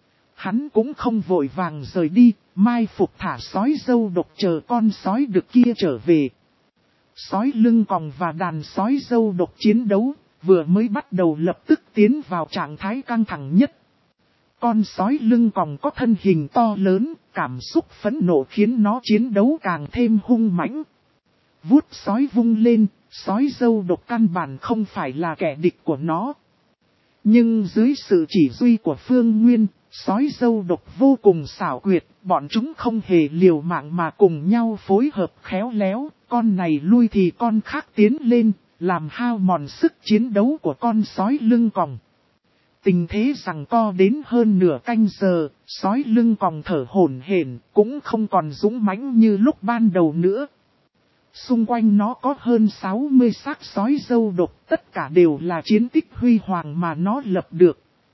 Hắn cũng không vội vàng rời đi, mai phục thả sói dâu độc chờ con sói đực kia trở về. Sói lưng còng và đàn sói dâu độc chiến đấu, vừa mới bắt đầu lập tức tiến vào trạng thái căng thẳng nhất. Con sói lưng còng có thân hình to lớn, cảm xúc phẫn nộ khiến nó chiến đấu càng thêm hung mãnh. Vuốt sói vung lên, sói dâu độc căn bản không phải là kẻ địch của nó. Nhưng dưới sự chỉ huy của Phương Nguyên, sói dâu độc vô cùng xảo quyệt, bọn chúng không hề liều mạng mà cùng nhau phối hợp khéo léo, con này lui thì con khác tiến lên, làm hao mòn sức chiến đấu của con sói lưng còng. Tình thế giằng co đến hơn nửa canh giờ, sói lưng còng thở hổn hển, cũng không còn dũng mãnh như lúc ban đầu nữa. Xung quanh nó có hơn sáu mươi xác sói dâu độc, tất cả đều là chiến tích huy hoàng mà nó lập được.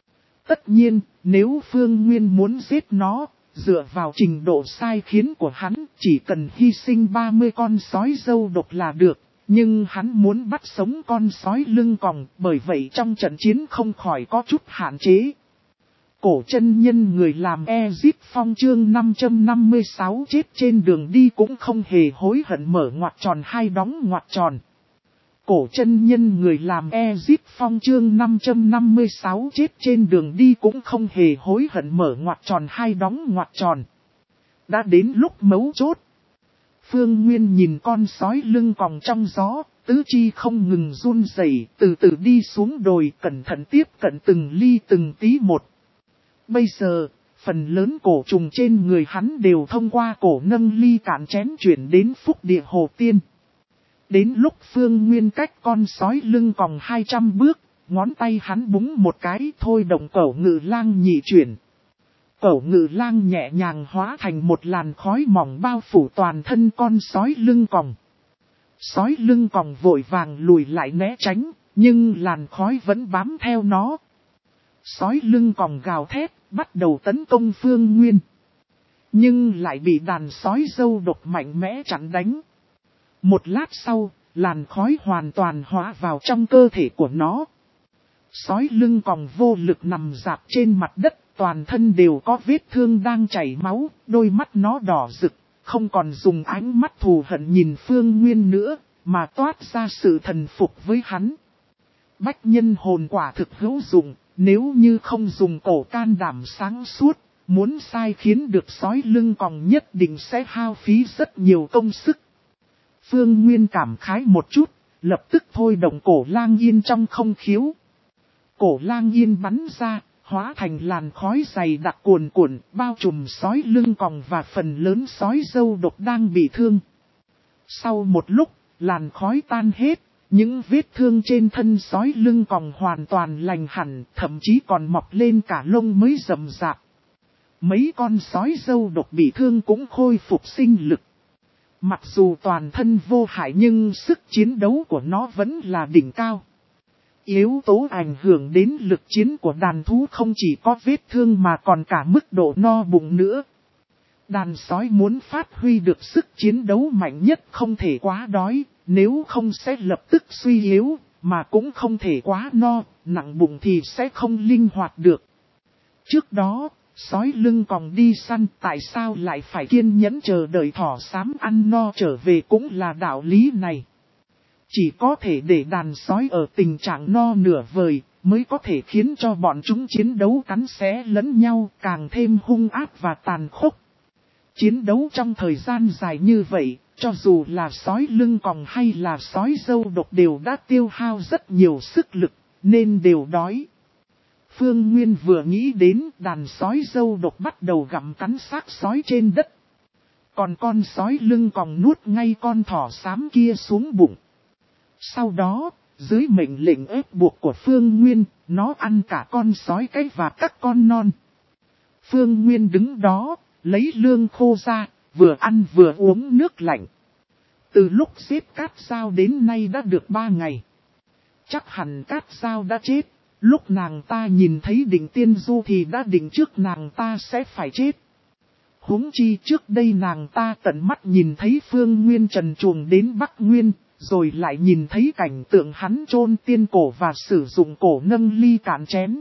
Tất nhiên, nếu Phương Nguyên muốn giết nó, dựa vào trình độ sai khiến của hắn, chỉ cần hy sinh ba mươi con sói dâu độc là được. Nhưng hắn muốn bắt sống con sói lưng còng, bởi vậy trong trận chiến không khỏi có chút hạn chế. Cổ chân nhân người làm Ezip Phong chương năm trăm năm mươi sáu chết trên đường đi cũng không hề hối hận mở ngoặc tròn hai đóng ngoặc tròn. Cổ chân nhân người làm Ezip Phong chương năm trăm năm mươi sáu chết trên đường đi cũng không hề hối hận mở ngoặc tròn hai đóng ngoặc tròn. Đã đến lúc mấu chốt. Phương Nguyên nhìn con sói lưng còng trong gió, tứ chi không ngừng run rẩy, từ từ đi xuống đồi, cẩn thận tiếp cận từng ly từng tí một. Bây giờ, phần lớn cổ trùng trên người hắn đều thông qua cổ nâng ly cạn chén chuyển đến phúc địa hồ tiên. Đến lúc Phương Nguyên cách con sói lưng còng hai trăm bước, ngón tay hắn búng một cái thôi động cẩu ngự lang nhị chuyển. Cẩu ngự lang nhẹ nhàng hóa thành một làn khói mỏng bao phủ toàn thân con sói lưng còng. Sói lưng còng vội vàng lùi lại né tránh, nhưng làn khói vẫn bám theo nó. Sói lưng còng gào thét, bắt đầu tấn công Phương Nguyên. Nhưng lại bị đàn sói dâu độc mạnh mẽ chặn đánh. Một lát sau, làn khói hoàn toàn hóa vào trong cơ thể của nó. Sói lưng còng vô lực nằm rạp trên mặt đất, toàn thân đều có vết thương đang chảy máu, đôi mắt nó đỏ rực, không còn dùng ánh mắt thù hận nhìn Phương Nguyên nữa, mà toát ra sự thần phục với hắn. Bách nhân hồn quả thực hữu dụng, nếu như không dùng cổ can đảm sáng suốt, muốn sai khiến được sói lưng còng nhất định sẽ hao phí rất nhiều công sức. Phương Nguyên cảm khái một chút, lập tức thôi động cổ lang yên trong không khiếu. Cổ lang yên bắn ra, hóa thành làn khói dày đặc cuồn cuộn, bao trùm sói lưng còng và phần lớn sói dâu độc đang bị thương. Sau một lúc, làn khói tan hết, những vết thương trên thân sói lưng còng hoàn toàn lành hẳn, thậm chí còn mọc lên cả lông mới rậm rạp. Mấy con sói dâu độc bị thương cũng khôi phục sinh lực. Mặc dù toàn thân vô hại nhưng sức chiến đấu của nó vẫn là đỉnh cao. Yếu tố ảnh hưởng đến lực chiến của đàn thú không chỉ có vết thương mà còn cả mức độ no bụng nữa. Đàn sói muốn phát huy được sức chiến đấu mạnh nhất không thể quá đói, nếu không sẽ lập tức suy yếu, mà cũng không thể quá no, nặng bụng thì sẽ không linh hoạt được. Trước đó, sói lưng còng đi săn tại sao lại phải kiên nhẫn chờ đợi thỏ xám ăn no trở về cũng là đạo lý này. Chỉ có thể để đàn sói ở tình trạng no nửa vời, mới có thể khiến cho bọn chúng chiến đấu cắn xé lẫn nhau càng thêm hung ác và tàn khốc. Chiến đấu trong thời gian dài như vậy, cho dù là sói lưng còng hay là sói dâu độc đều đã tiêu hao rất nhiều sức lực, nên đều đói. Phương Nguyên vừa nghĩ đến đàn sói dâu độc bắt đầu gặm cắn xác sói trên đất. Còn con sói lưng còng nuốt ngay con thỏ xám kia xuống bụng. Sau đó, dưới mệnh lệnh ép buộc của Phương Nguyên, nó ăn cả con sói cái và các con non. Phương Nguyên đứng đó, lấy lương khô ra, vừa ăn vừa uống nước lạnh. Từ lúc xếp Cát Dao đến nay đã được ba ngày. Chắc hẳn Cát Dao đã chết. Lúc nàng ta nhìn thấy Định Tiên Du thì đã định trước nàng ta sẽ phải chết. Huống chi trước đây nàng ta tận mắt nhìn thấy Phương Nguyên trần truồng đến Bắc Nguyên, rồi lại nhìn thấy cảnh tượng hắn chôn tiên cổ và sử dụng cổ nâng ly cạn chén.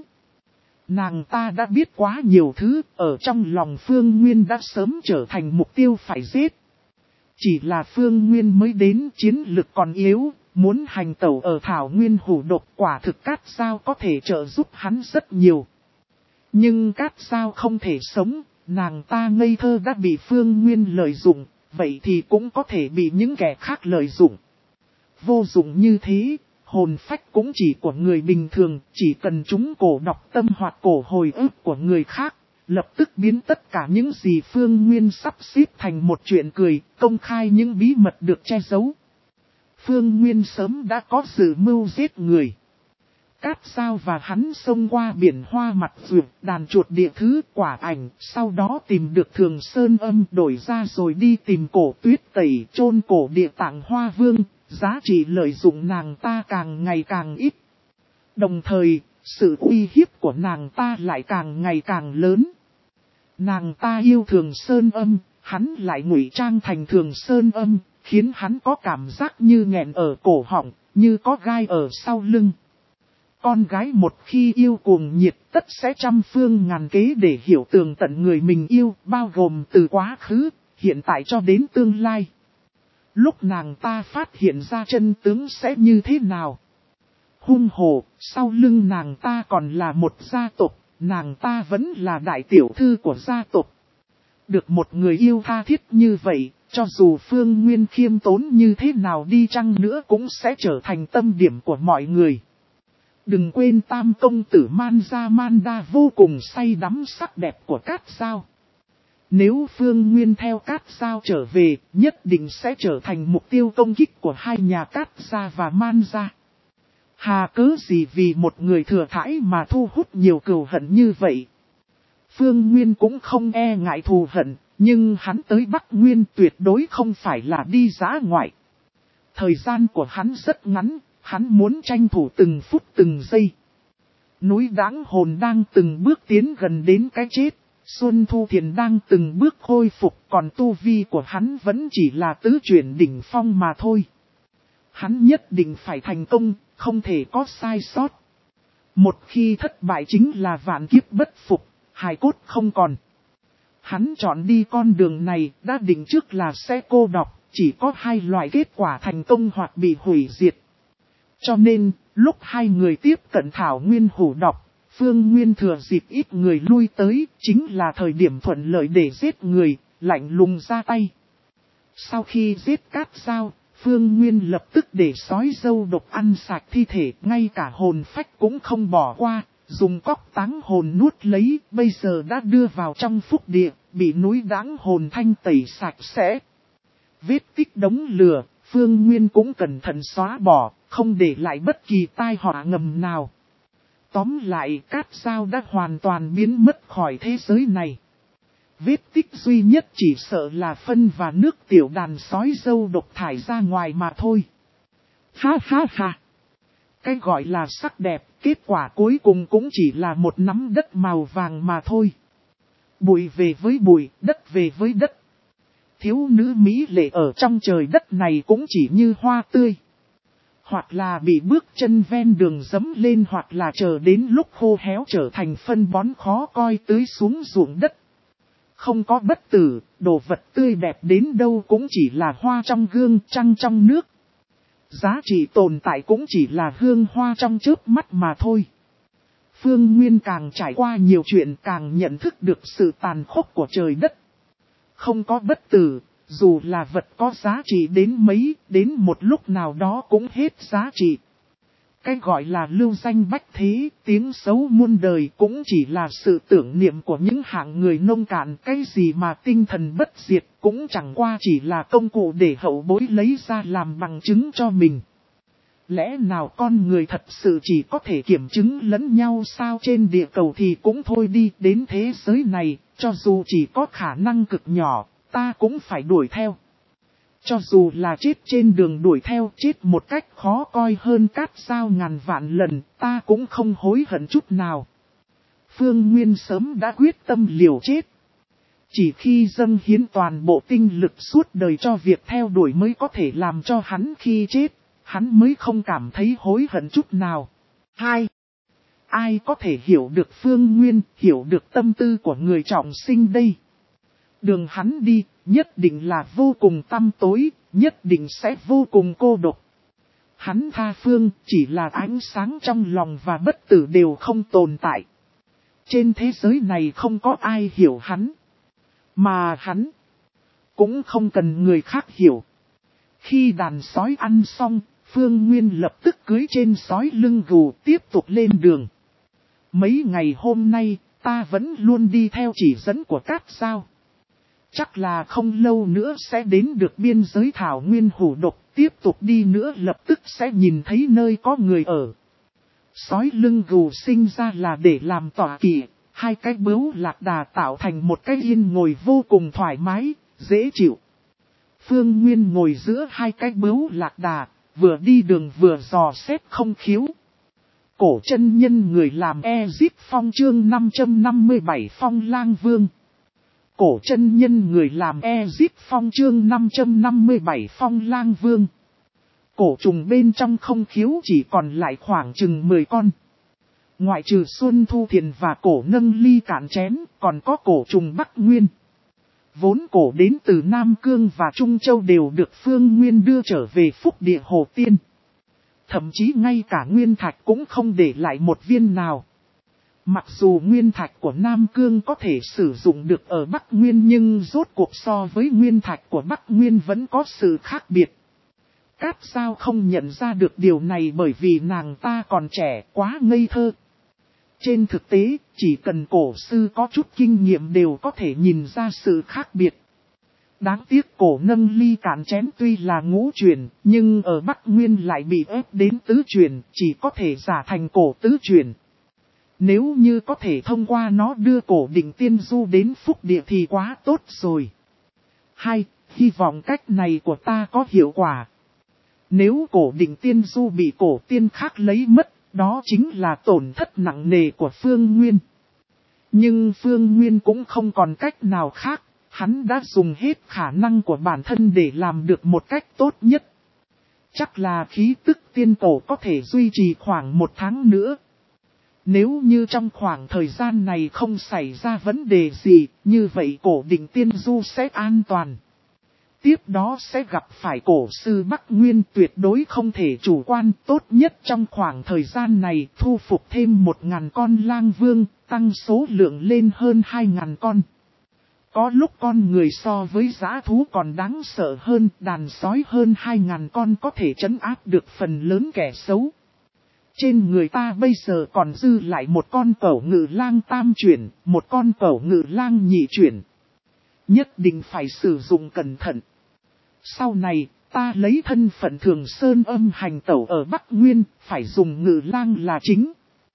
Nàng ta đã biết quá nhiều thứ, ở trong lòng Phương Nguyên đã sớm trở thành mục tiêu phải giết. Chỉ là Phương Nguyên mới đến chiến lực còn yếu, muốn hành tẩu ở thảo nguyên hủ độc quả thực Cát Dao có thể trợ giúp hắn rất nhiều. Nhưng Cát Dao không thể sống, nàng ta ngây thơ đã bị Phương Nguyên lợi dụng, vậy thì cũng có thể bị những kẻ khác lợi dụng. Vô dụng như thế, hồn phách cũng chỉ của người bình thường, chỉ cần chúng cổ đọc tâm hoặc cổ hồi ức của người khác, lập tức biến tất cả những gì Phương Nguyên sắp xếp thành một chuyện cười, công khai những bí mật được che giấu. Phương Nguyên sớm đã có dự mưu giết người. Cát Dao và hắn xông qua biển hoa mặt vượt đàn chuột địa thứ quả ảnh, sau đó tìm được Thường Sơn Âm đổi ra rồi đi tìm cổ Tuyết Tẩy chôn cổ địa tạng Hoa Vương, giá trị lợi dụng nàng ta càng ngày càng ít. Đồng thời, sự uy hiếp của nàng ta lại càng ngày càng lớn. Nàng ta yêu Thường Sơn Âm, hắn lại ngụy trang thành Thường Sơn Âm, khiến hắn có cảm giác như nghẹn ở cổ họng, như có gai ở sau lưng. Con gái một khi yêu cuồng nhiệt tất sẽ trăm phương ngàn kế để hiểu tường tận người mình yêu, bao gồm từ quá khứ, hiện tại cho đến tương lai. Lúc nàng ta phát hiện ra chân tướng sẽ như thế nào? Hung hồ, sau lưng nàng ta còn là một gia tộc, nàng ta vẫn là đại tiểu thư của gia tộc. Được một người yêu tha thiết như vậy, cho dù Phương Nguyên khiêm tốn như thế nào đi chăng nữa cũng sẽ trở thành tâm điểm của mọi người. Đừng quên tam công tử Man Gia Man Đa vô cùng say đắm sắc đẹp của Cát Dao. Nếu Phương Nguyên theo Cát Dao trở về, nhất định sẽ trở thành mục tiêu công kích của hai nhà Cát Gia và Man Gia. Hà cớ gì vì một người thừa thãi mà thu hút nhiều cừu hận như vậy? Phương Nguyên cũng không e ngại thù hận, nhưng hắn tới Bắc Nguyên tuyệt đối không phải là đi dã ngoại. Thời gian của hắn rất ngắn, hắn muốn tranh thủ từng phút từng giây. Núi Đáng Hồn đang từng bước tiến gần đến cái chết, Xuân Thu Thiền đang từng bước khôi phục, còn tu vi của hắn vẫn chỉ là tứ chuyển đỉnh phong mà thôi. Hắn nhất định phải thành công, không thể có sai sót. Một khi thất bại chính là vạn kiếp bất phục, hài cốt không còn. Hắn chọn đi con đường này, đã định trước là sẽ cô độc, chỉ có hai loại kết quả thành công hoặc bị hủy diệt. Cho nên, lúc hai người tiếp cận Thảo Nguyên Hủ Độc, Phương Nguyên thừa dịp ít người lui tới, chính là thời điểm thuận lợi để giết người, lạnh lùng ra tay. Sau khi giết Cát Dao, Phương Nguyên lập tức để sói dâu độc ăn sạch thi thể, ngay cả hồn phách cũng không bỏ qua, dùng cóc táng hồn nuốt lấy, bây giờ đã đưa vào trong phúc địa, bị núi Đáng Hồn thanh tẩy sạch sẽ. Vết tích đống lửa, Phương Nguyên cũng cẩn thận xóa bỏ, không để lại bất kỳ tai họa ngầm nào. Tóm lại, Cát Dao đã hoàn toàn biến mất khỏi thế giới này. Vết tích duy nhất chỉ sợ là phân và nước tiểu đàn sói dâu độc thải ra ngoài mà thôi. Ha ha ha! Cái gọi là sắc đẹp, kết quả cuối cùng cũng chỉ là một nắm đất màu vàng mà thôi. Bụi về với bụi, đất về với đất. Thiếu nữ mỹ lệ ở trong trời đất này cũng chỉ như hoa tươi. Hoặc là bị bước chân ven đường dẫm lên, hoặc là chờ đến lúc khô héo trở thành phân bón khó coi tưới xuống ruộng đất. Không có bất tử, đồ vật tươi đẹp đến đâu cũng chỉ là hoa trong gương, trăng trong nước. Giá trị tồn tại cũng chỉ là hương hoa trong chớp mắt mà thôi. Phương Nguyên càng trải qua nhiều chuyện càng nhận thức được sự tàn khốc của trời đất. Không có bất tử, dù là vật có giá trị đến mấy, đến một lúc nào đó cũng hết giá trị. Cái gọi là lưu danh bách thế, tiếng xấu muôn đời cũng chỉ là sự tưởng niệm của những hạng người nông cạn. Cái gì mà tinh thần bất diệt cũng chẳng qua chỉ là công cụ để hậu bối lấy ra làm bằng chứng cho mình. Lẽ nào con người thật sự chỉ có thể kiểm chứng lẫn nhau sao? Trên địa cầu thì cũng thôi đi, đến thế giới này, cho dù chỉ có khả năng cực nhỏ, ta cũng phải đuổi theo. Cho dù là chết trên đường đuổi theo, chết một cách khó coi hơn Cát Dao ngàn vạn lần, ta cũng không hối hận chút nào. Phương Nguyên sớm đã quyết tâm liều chết. Chỉ khi dâng hiến toàn bộ tinh lực suốt đời cho việc theo đuổi mới có thể làm cho hắn khi chết, hắn mới không cảm thấy hối hận chút nào. Hai. Ai có thể hiểu được Phương Nguyên, hiểu được tâm tư của người trọng sinh đây? Đường hắn đi, nhất định là vô cùng tăm tối, nhất định sẽ vô cùng cô độc. Hắn tha phương, chỉ là ánh sáng trong lòng và bất tử đều không tồn tại. Trên thế giới này không có ai hiểu hắn. Mà hắn cũng không cần người khác hiểu. Khi đàn sói ăn xong, Phương Nguyên lập tức cưỡi trên sói lưng gù tiếp tục lên đường. Mấy ngày hôm nay, ta vẫn luôn đi theo chỉ dẫn của Cát Dao. Chắc là không lâu nữa sẽ đến được biên giới Thảo Nguyên Hủ Độc, tiếp tục đi nữa lập tức sẽ nhìn thấy nơi có người ở. Sói lưng gù sinh ra là để làm tọa kỵ, hai cái bướu lạc đà tạo thành một cái yên ngồi vô cùng thoải mái, dễ chịu. Phương Nguyên ngồi giữa hai cái bướu lạc đà, vừa đi đường vừa dò xét không khiếu. Cổ chân nhân người làm Egypt Phong chương năm trăm năm mươi bảy Phong Lang Vương. Cổ chân nhân người làm Egypt Phong chương năm trăm năm mươi bảy Phong Lang Vương. Cổ trùng bên trong không khiếu chỉ còn lại khoảng chừng mười con. Ngoại trừ Xuân Thu Thiền và cổ nâng ly cạn chén, còn có cổ trùng Bắc Nguyên. Vốn cổ đến từ Nam Cương và Trung Châu đều được Phương Nguyên đưa trở về Phúc Địa Hồ Tiên. Thậm chí ngay cả nguyên thạch cũng không để lại một viên nào. Mặc dù nguyên thạch của Nam Cương có thể sử dụng được ở Bắc Nguyên nhưng rốt cuộc so với nguyên thạch của Bắc Nguyên vẫn có sự khác biệt. Cát Dao không nhận ra được điều này bởi vì nàng ta còn trẻ quá ngây thơ. Trên thực tế, chỉ cần cổ sư có chút kinh nghiệm đều có thể nhìn ra sự khác biệt. Đáng tiếc cổ nâng ly cạn chén tuy là ngũ truyền, nhưng ở Bắc Nguyên lại bị ép đến tứ truyền, chỉ có thể giả thành cổ tứ truyền. Nếu như có thể thông qua nó đưa cổ Định Tiên Du đến Phúc Địa thì quá tốt rồi. Hai, hy vọng cách này của ta có hiệu quả. Nếu cổ Định Tiên Du bị cổ tiên khác lấy mất, đó chính là tổn thất nặng nề của Phương Nguyên. Nhưng Phương Nguyên cũng không còn cách nào khác, hắn đã dùng hết khả năng của bản thân để làm được một cách tốt nhất. Chắc là khí tức tiên cổ có thể duy trì khoảng một tháng nữa. Nếu như trong khoảng thời gian này không xảy ra vấn đề gì, như vậy cổ Định Tiên Du sẽ an toàn. Tiếp đó sẽ gặp phải cổ sư Bắc Nguyên, tuyệt đối không thể chủ quan. Tốt nhất trong khoảng thời gian này thu phục thêm một ngàn con lang vương, tăng số lượng lên hơn hai ngàn con. Có lúc con người so với dã thú còn đáng sợ hơn, đàn sói hơn hai ngàn con có thể trấn áp được phần lớn kẻ xấu. Trên người ta bây giờ còn dư lại một con cẩu ngự lang tam chuyển, một con cẩu ngự lang nhị chuyển. Nhất định phải sử dụng cẩn thận. Sau này, ta lấy thân phận Thường Sơn âm hành tẩu ở Bắc Nguyên, phải dùng ngự lang là chính.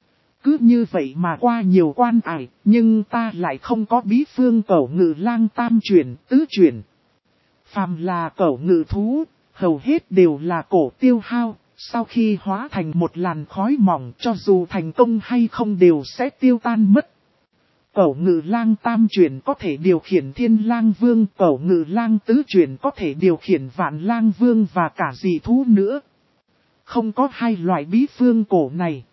Cứ như vậy mà qua nhiều quan ải, nhưng ta lại không có bí phương cẩu ngự lang tam chuyển, tứ chuyển. Phàm là cẩu ngự thú, hầu hết đều là cổ tiêu hao, sau khi hóa thành một làn khói mỏng cho dù thành công hay không đều sẽ tiêu tan mất. Cẩu ngự lang tam chuyển có thể điều khiển thiên lang vương, cẩu ngự lang tứ chuyển có thể điều khiển vạn lang vương và cả dị thú nữa. Không có hai loại bí phương cổ này,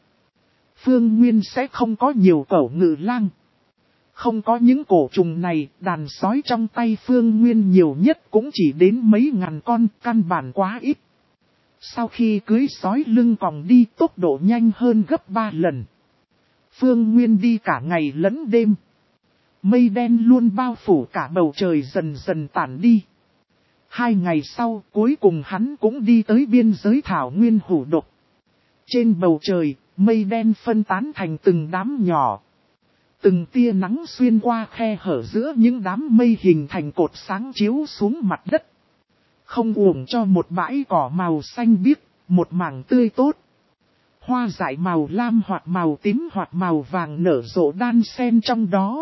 Phương Nguyên sẽ không có nhiều cẩu ngự lang. Không có những cổ trùng này, đàn sói trong tay Phương Nguyên nhiều nhất cũng chỉ đến mấy ngàn con, căn bản quá ít. Sau khi cưới sói lưng còng đi tốc độ nhanh hơn gấp ba lần. Phương Nguyên đi cả ngày lẫn đêm. Mây đen luôn bao phủ cả bầu trời dần dần tản đi. Hai ngày sau, cuối cùng hắn cũng đi tới biên giới thảo nguyên hủ độc. Trên bầu trời, mây đen phân tán thành từng đám nhỏ. Từng tia nắng xuyên qua khe hở giữa những đám mây hình thành cột sáng chiếu xuống mặt đất. Không uổng cho một bãi cỏ màu xanh biếc, một mảng tươi tốt. Hoa dại màu lam hoặc màu tím hoặc màu vàng nở rộ đan xen trong đó.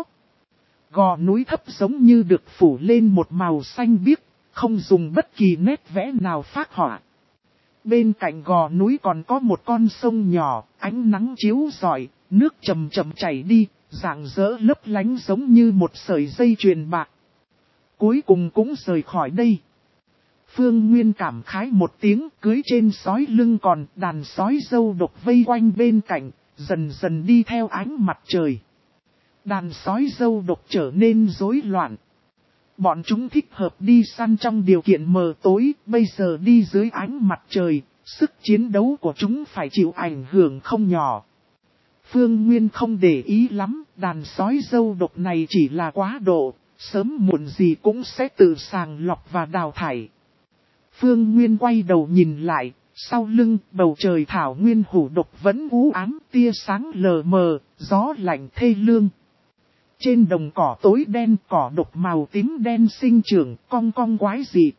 Gò núi thấp giống như được phủ lên một màu xanh biếc, không dùng bất kỳ nét vẽ nào phác họa. Bên cạnh gò núi còn có một con sông nhỏ, ánh nắng chiếu rọi, nước chầm chậm chảy đi, rạng rỡ lấp lánh giống như một sợi dây chuyền bạc. Cuối cùng cũng rời khỏi đây. Phương Nguyên cảm khái một tiếng, cưới trên sói lưng còn đàn sói dâu độc vây quanh bên cạnh, dần dần đi theo ánh mặt trời. Đàn sói dâu độc trở nên rối loạn. Bọn chúng thích hợp đi săn trong điều kiện mờ tối, bây giờ đi dưới ánh mặt trời, sức chiến đấu của chúng phải chịu ảnh hưởng không nhỏ. Phương Nguyên không để ý lắm, đàn sói dâu độc này chỉ là quá độ, sớm muộn gì cũng sẽ tự sàng lọc và đào thải. Phương Nguyên quay đầu nhìn lại, sau lưng bầu trời thảo nguyên hủ độc vẫn u ám, tia sáng lờ mờ, gió lạnh thê lương. Trên đồng cỏ tối đen, cỏ độc màu tím đen sinh trưởng, cong cong quái dị.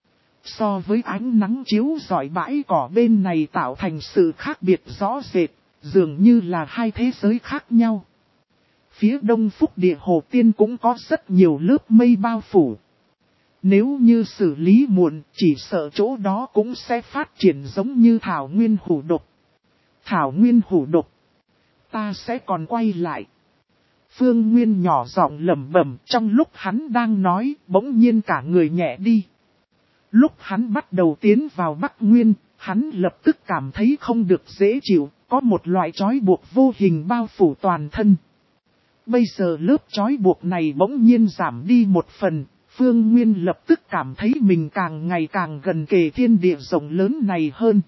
So với ánh nắng chiếu rọi bãi cỏ bên này tạo thành sự khác biệt rõ rệt, dường như là hai thế giới khác nhau. Phía đông Phúc Địa Hồ Tiên cũng có rất nhiều lớp mây bao phủ. Nếu như xử lý muộn, chỉ sợ chỗ đó cũng sẽ phát triển giống như thảo nguyên hủ độc. Thảo Nguyên hủ độc. Ta sẽ còn quay lại. Phương Nguyên nhỏ giọng lẩm bẩm, trong lúc hắn đang nói, bỗng nhiên cả người nhẹ đi. Lúc hắn bắt đầu tiến vào Bắc Nguyên, hắn lập tức cảm thấy không được dễ chịu, có một loại trói buộc vô hình bao phủ toàn thân. Bây giờ lớp trói buộc này bỗng nhiên giảm đi một phần, Phương Nguyên lập tức cảm thấy mình càng ngày càng gần kề thiên địa rộng lớn này hơn.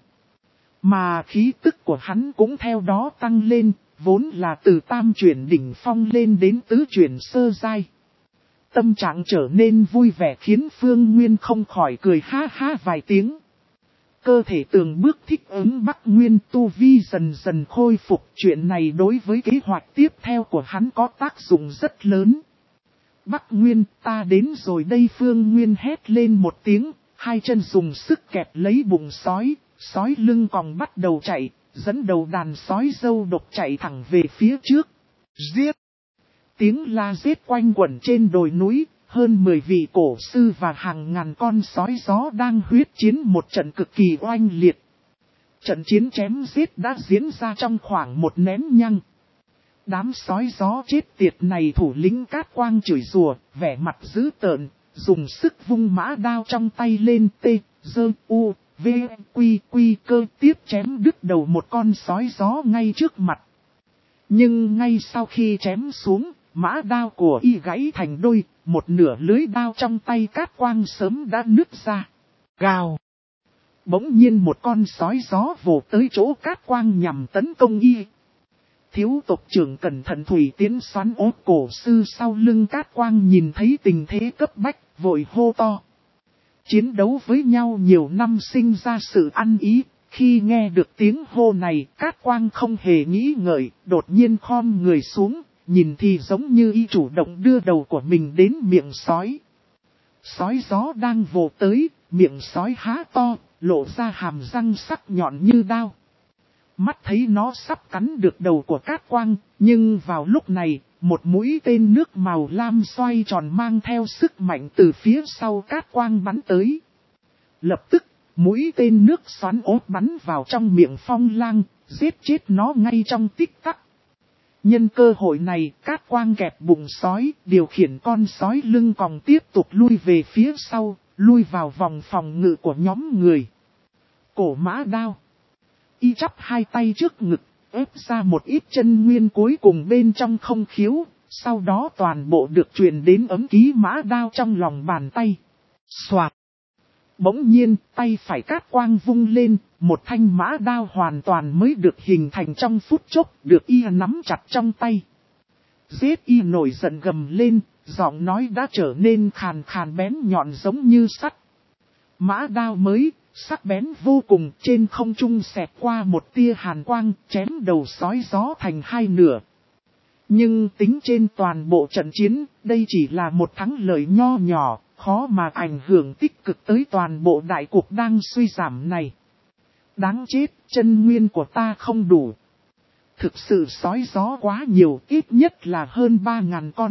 Mà khí tức của hắn cũng theo đó tăng lên, vốn là từ tam chuyển đỉnh phong lên đến tứ chuyển sơ giai. Tâm trạng trở nên vui vẻ khiến Phương Nguyên không khỏi cười ha ha vài tiếng. Cơ thể từng bước thích ứng Bắc Nguyên tu vi dần dần khôi phục, chuyện này đối với kế hoạch tiếp theo của hắn có tác dụng rất lớn. Bắc Nguyên, ta đến rồi đây. Phương Nguyên hét lên một tiếng, hai chân dùng sức kẹp lấy bụng sói, sói lưng còng bắt đầu chạy, dẫn đầu đàn sói dâu độc chạy thẳng về phía trước. Giết! Tiếng la giết quanh quẩn trên đồi núi, hơn mười vị cổ sư và hàng ngàn con sói gió đang huyết chiến một trận cực kỳ oanh liệt. Trận chiến chém giết đã diễn ra trong khoảng một nén nhăng. Đám sói gió chết tiệt này thủ lĩnh Cát Quang chửi rủa, vẻ mặt dữ tợn, dùng sức vung mã đao trong tay lên tê, dơ, u, v, quy, quy cơ tiếp chém đứt đầu một con sói gió ngay trước mặt. Nhưng ngay sau khi chém xuống, mã đao của y gãy thành đôi, một nửa lưới đao trong tay Cát Quang sớm đã nứt ra. Gào! Bỗng nhiên một con sói gió vồ tới chỗ Cát Quang nhằm tấn công y. Thiếu tộc trưởng cẩn thận thủy tiến xoắn ốt cổ sư sau lưng Cát Quang nhìn thấy tình thế cấp bách, vội hô to. Chiến đấu với nhau nhiều năm sinh ra sự ăn ý, khi nghe được tiếng hô này, Cát Quang không hề nghĩ ngợi, đột nhiên khom người xuống, nhìn thì giống như y chủ động đưa đầu của mình đến miệng sói. Sói gió đang vồ tới, miệng sói há to, lộ ra hàm răng sắc nhọn như đao. Mắt thấy nó sắp cắn được đầu của Cát Quang, nhưng vào lúc này, một mũi tên nước màu lam xoay tròn mang theo sức mạnh từ phía sau Cát Quang bắn tới. Lập tức, mũi tên nước xoắn ốt bắn vào trong miệng Phong Lang, giết chết nó ngay trong tích tắc. Nhân cơ hội này, Cát Quang kẹp bụng sói, điều khiển con sói lưng còng tiếp tục lui về phía sau, lui vào vòng phòng ngự của nhóm người. Cổ mã đao. Y chắp hai tay trước ngực, ép ra một ít chân nguyên cuối cùng bên trong không khiếu, sau đó toàn bộ được truyền đến ấm ký mã đao trong lòng bàn tay. Xoạt! Bỗng nhiên, tay phải Cát Quang vung lên, một thanh mã đao hoàn toàn mới được hình thành trong phút chốc, được y nắm chặt trong tay. Giết! Y nổi giận gầm lên, giọng nói đã trở nên khàn khàn bén nhọn giống như sắt. Mã đao mới, sắc bén vô cùng, trên không trung xẹt qua một tia hàn quang, chém đầu sói gió thành hai nửa. Nhưng tính trên toàn bộ trận chiến, đây chỉ là một thắng lợi nho nhỏ, khó mà ảnh hưởng tích cực tới toàn bộ đại cuộc đang suy giảm này. Đáng chết, chân nguyên của ta không đủ. Thực sự sói gió quá nhiều, ít nhất là hơn ba ngàn con.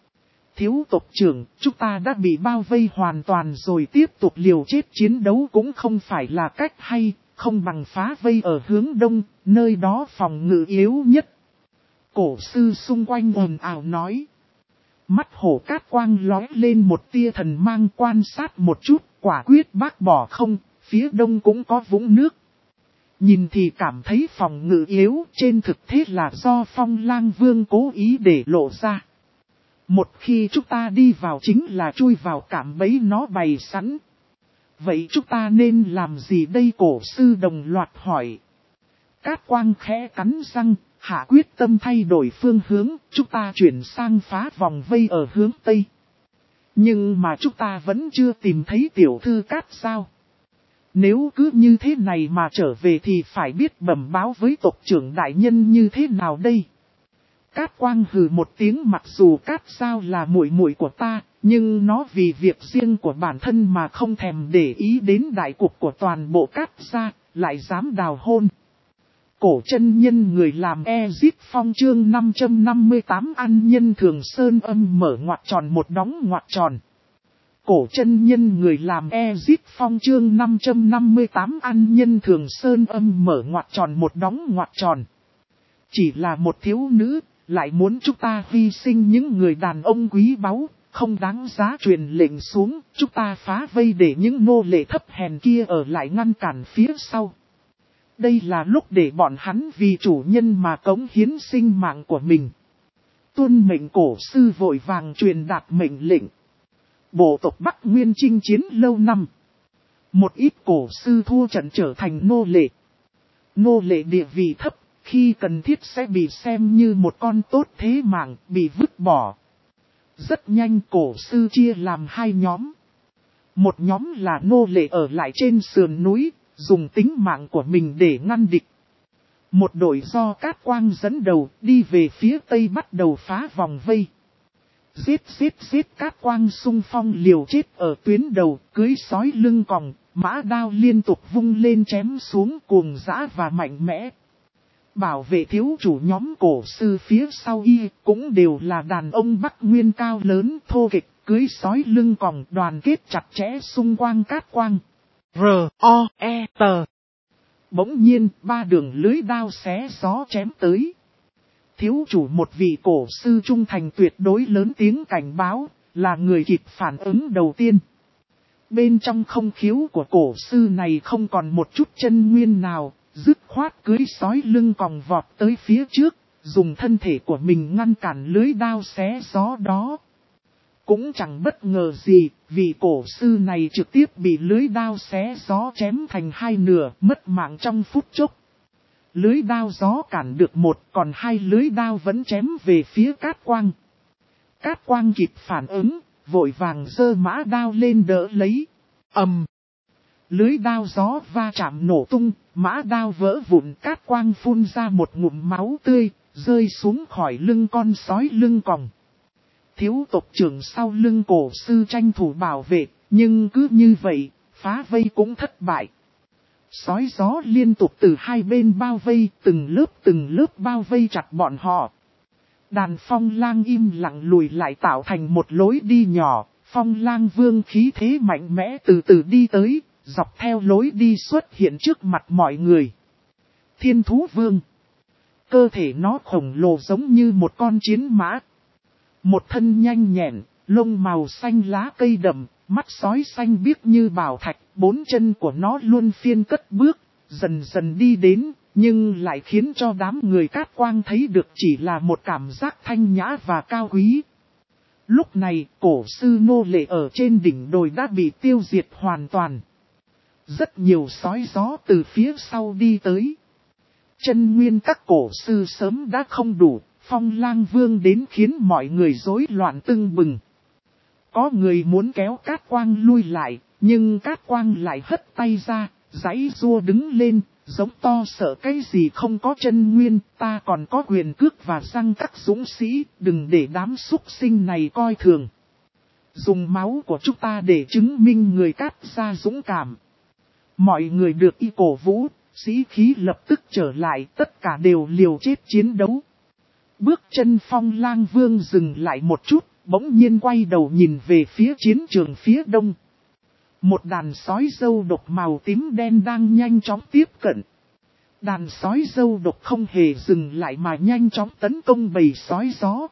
Thiếu tộc trưởng, chúng ta đã bị bao vây hoàn toàn rồi, tiếp tục liều chết chiến đấu cũng không phải là cách hay, không bằng phá vây ở hướng đông, nơi đó phòng ngự yếu nhất. Cổ sư xung quanh ồn ào nói. Mắt hổ Cát Quang lóe lên một tia thần mang, quan sát một chút, quả quyết bác bỏ không, phía đông cũng có vũng nước. Nhìn thì cảm thấy phòng ngự yếu, trên thực thế là do Phong Lang Vương cố ý để lộ ra. Một khi chúng ta đi vào chính là chui vào cạm bẫy nó bày sẵn. Vậy chúng ta nên làm gì đây? Cổ sư đồng loạt hỏi. Cát Quang khẽ cắn răng, hạ quyết tâm thay đổi phương hướng, chúng ta chuyển sang phá vòng vây ở hướng Tây. Nhưng mà chúng ta vẫn chưa tìm thấy tiểu thư Cát sao? Nếu cứ như thế này mà trở về thì phải biết bẩm báo với tộc trưởng đại nhân như thế nào đây? Cát Quang hừ một tiếng, mặc dù Cát Sao là muội muội của ta, nhưng nó vì việc riêng của bản thân mà không thèm để ý đến đại cục của toàn bộ Cát gia, lại dám đào hôn. Cổ chân nhân người làm Ezip Phong chương năm trăm năm mươi tám ăn nhân thường sơn âm mở ngoặc tròn một đóng ngoặc tròn. Cổ chân nhân người làm Ezip Phong chương năm trăm năm mươi tám ăn nhân Thường Sơn Âm mở ngoặc tròn một đóng ngoặc tròn. Chỉ là một thiếu nữ, lại muốn chúng ta hy sinh những người đàn ông quý báu, không đáng giá truyền lệnh xuống, chúng ta phá vây để những nô lệ thấp hèn kia ở lại ngăn cản phía sau. Đây là lúc để bọn hắn vì chủ nhân mà cống hiến sinh mạng của mình. Tuân mệnh cổ sư vội vàng truyền đạt mệnh lệnh. Bộ tộc Bắc Nguyên chinh chiến lâu năm. Một ít cổ sư thua trận trở thành nô lệ. Nô lệ địa vị thấp, khi cần thiết sẽ bị xem như một con tốt thế mạng, bị vứt bỏ. Rất nhanh cổ sư chia làm hai nhóm. Một nhóm là nô lệ ở lại trên sườn núi, dùng tính mạng của mình để ngăn địch. Một đội do Cát Quang dẫn đầu đi về phía tây bắt đầu phá vòng vây. Giết giết giết Cát Quang xung phong liều chết ở tuyến đầu, cưới sói lưng còng, mã đao liên tục vung lên chém xuống cuồng dã và mạnh mẽ. Bảo vệ thiếu chủ nhóm cổ sư phía sau y cũng đều là đàn ông Bắc Nguyên cao lớn thô kịch, cưới sói lưng còng đoàn kết chặt chẽ xung quanh Cát Quang. R-O-E-T Bỗng nhiên ba đường lưới đao xé gió chém tới. Thiếu chủ một vị cổ sư trung thành tuyệt đối lớn tiếng cảnh báo, là người kịp phản ứng đầu tiên. Bên trong không khiếu của cổ sư này không còn một chút chân nguyên nào, dứt khoát cưới sói lưng còng vọt tới phía trước, dùng thân thể của mình ngăn cản lưới đao xé gió đó. Cũng chẳng bất ngờ gì, vì cổ sư này trực tiếp bị lưới đao xé gió chém thành hai nửa, mất mạng trong phút chốc. Lưới đao gió cản được một, còn hai lưới đao vẫn chém về phía Cát Quang. Cát Quang kịp phản ứng, vội vàng giơ mã đao lên đỡ lấy. Ầm! Lưới đao gió va chạm nổ tung, mã đao vỡ vụn, Cát Quang phun ra một ngụm máu tươi, rơi xuống khỏi lưng con sói lưng còng. Thiếu tộc trưởng sau lưng cổ sư tranh thủ bảo vệ, nhưng cứ như vậy, phá vây cũng thất bại. Sói gió liên tục từ hai bên bao vây, từng lớp từng lớp bao vây chặt bọn họ. Đàn phong lang im lặng lùi lại tạo thành một lối đi nhỏ, phong lang vương khí thế mạnh mẽ từ từ đi tới, dọc theo lối đi xuất hiện trước mặt mọi người. Thiên thú vương. Cơ thể nó khổng lồ giống như một con chiến mã. Một thân nhanh nhẹn, lông màu xanh lá cây đậm, mắt sói xanh biếc như bảo thạch, bốn chân của nó luôn phiên cất bước, dần dần đi đến, nhưng lại khiến cho đám người Cát Quang thấy được chỉ là một cảm giác thanh nhã và cao quý. Lúc này, cổ sư nô lệ ở trên đỉnh đồi đã bị tiêu diệt hoàn toàn. Rất nhiều sói gió từ phía sau đi tới. Chân nguyên các cổ sư sớm đã không đủ, phong lang vương đến khiến mọi người rối loạn tưng bừng. Có người muốn kéo Cát Quang lui lại, nhưng Cát Quang lại hất tay ra, giãy giụa đứng lên, giống to sợ cái gì không có chân nguyên, ta còn có quyền cước và răng các dũng sĩ, đừng để đám súc sinh này coi thường. Dùng máu của chúng ta để chứng minh người Cát gia dũng cảm. Mọi người được y cổ vũ, sĩ khí lập tức trở lại, tất cả đều liều chết chiến đấu. Bước chân phong lang vương dừng lại một chút, bỗng nhiên quay đầu nhìn về phía chiến trường phía đông. Một đàn sói dâu độc màu tím đen đang nhanh chóng tiếp cận. Đàn sói dâu độc không hề dừng lại mà nhanh chóng tấn công bầy sói gió.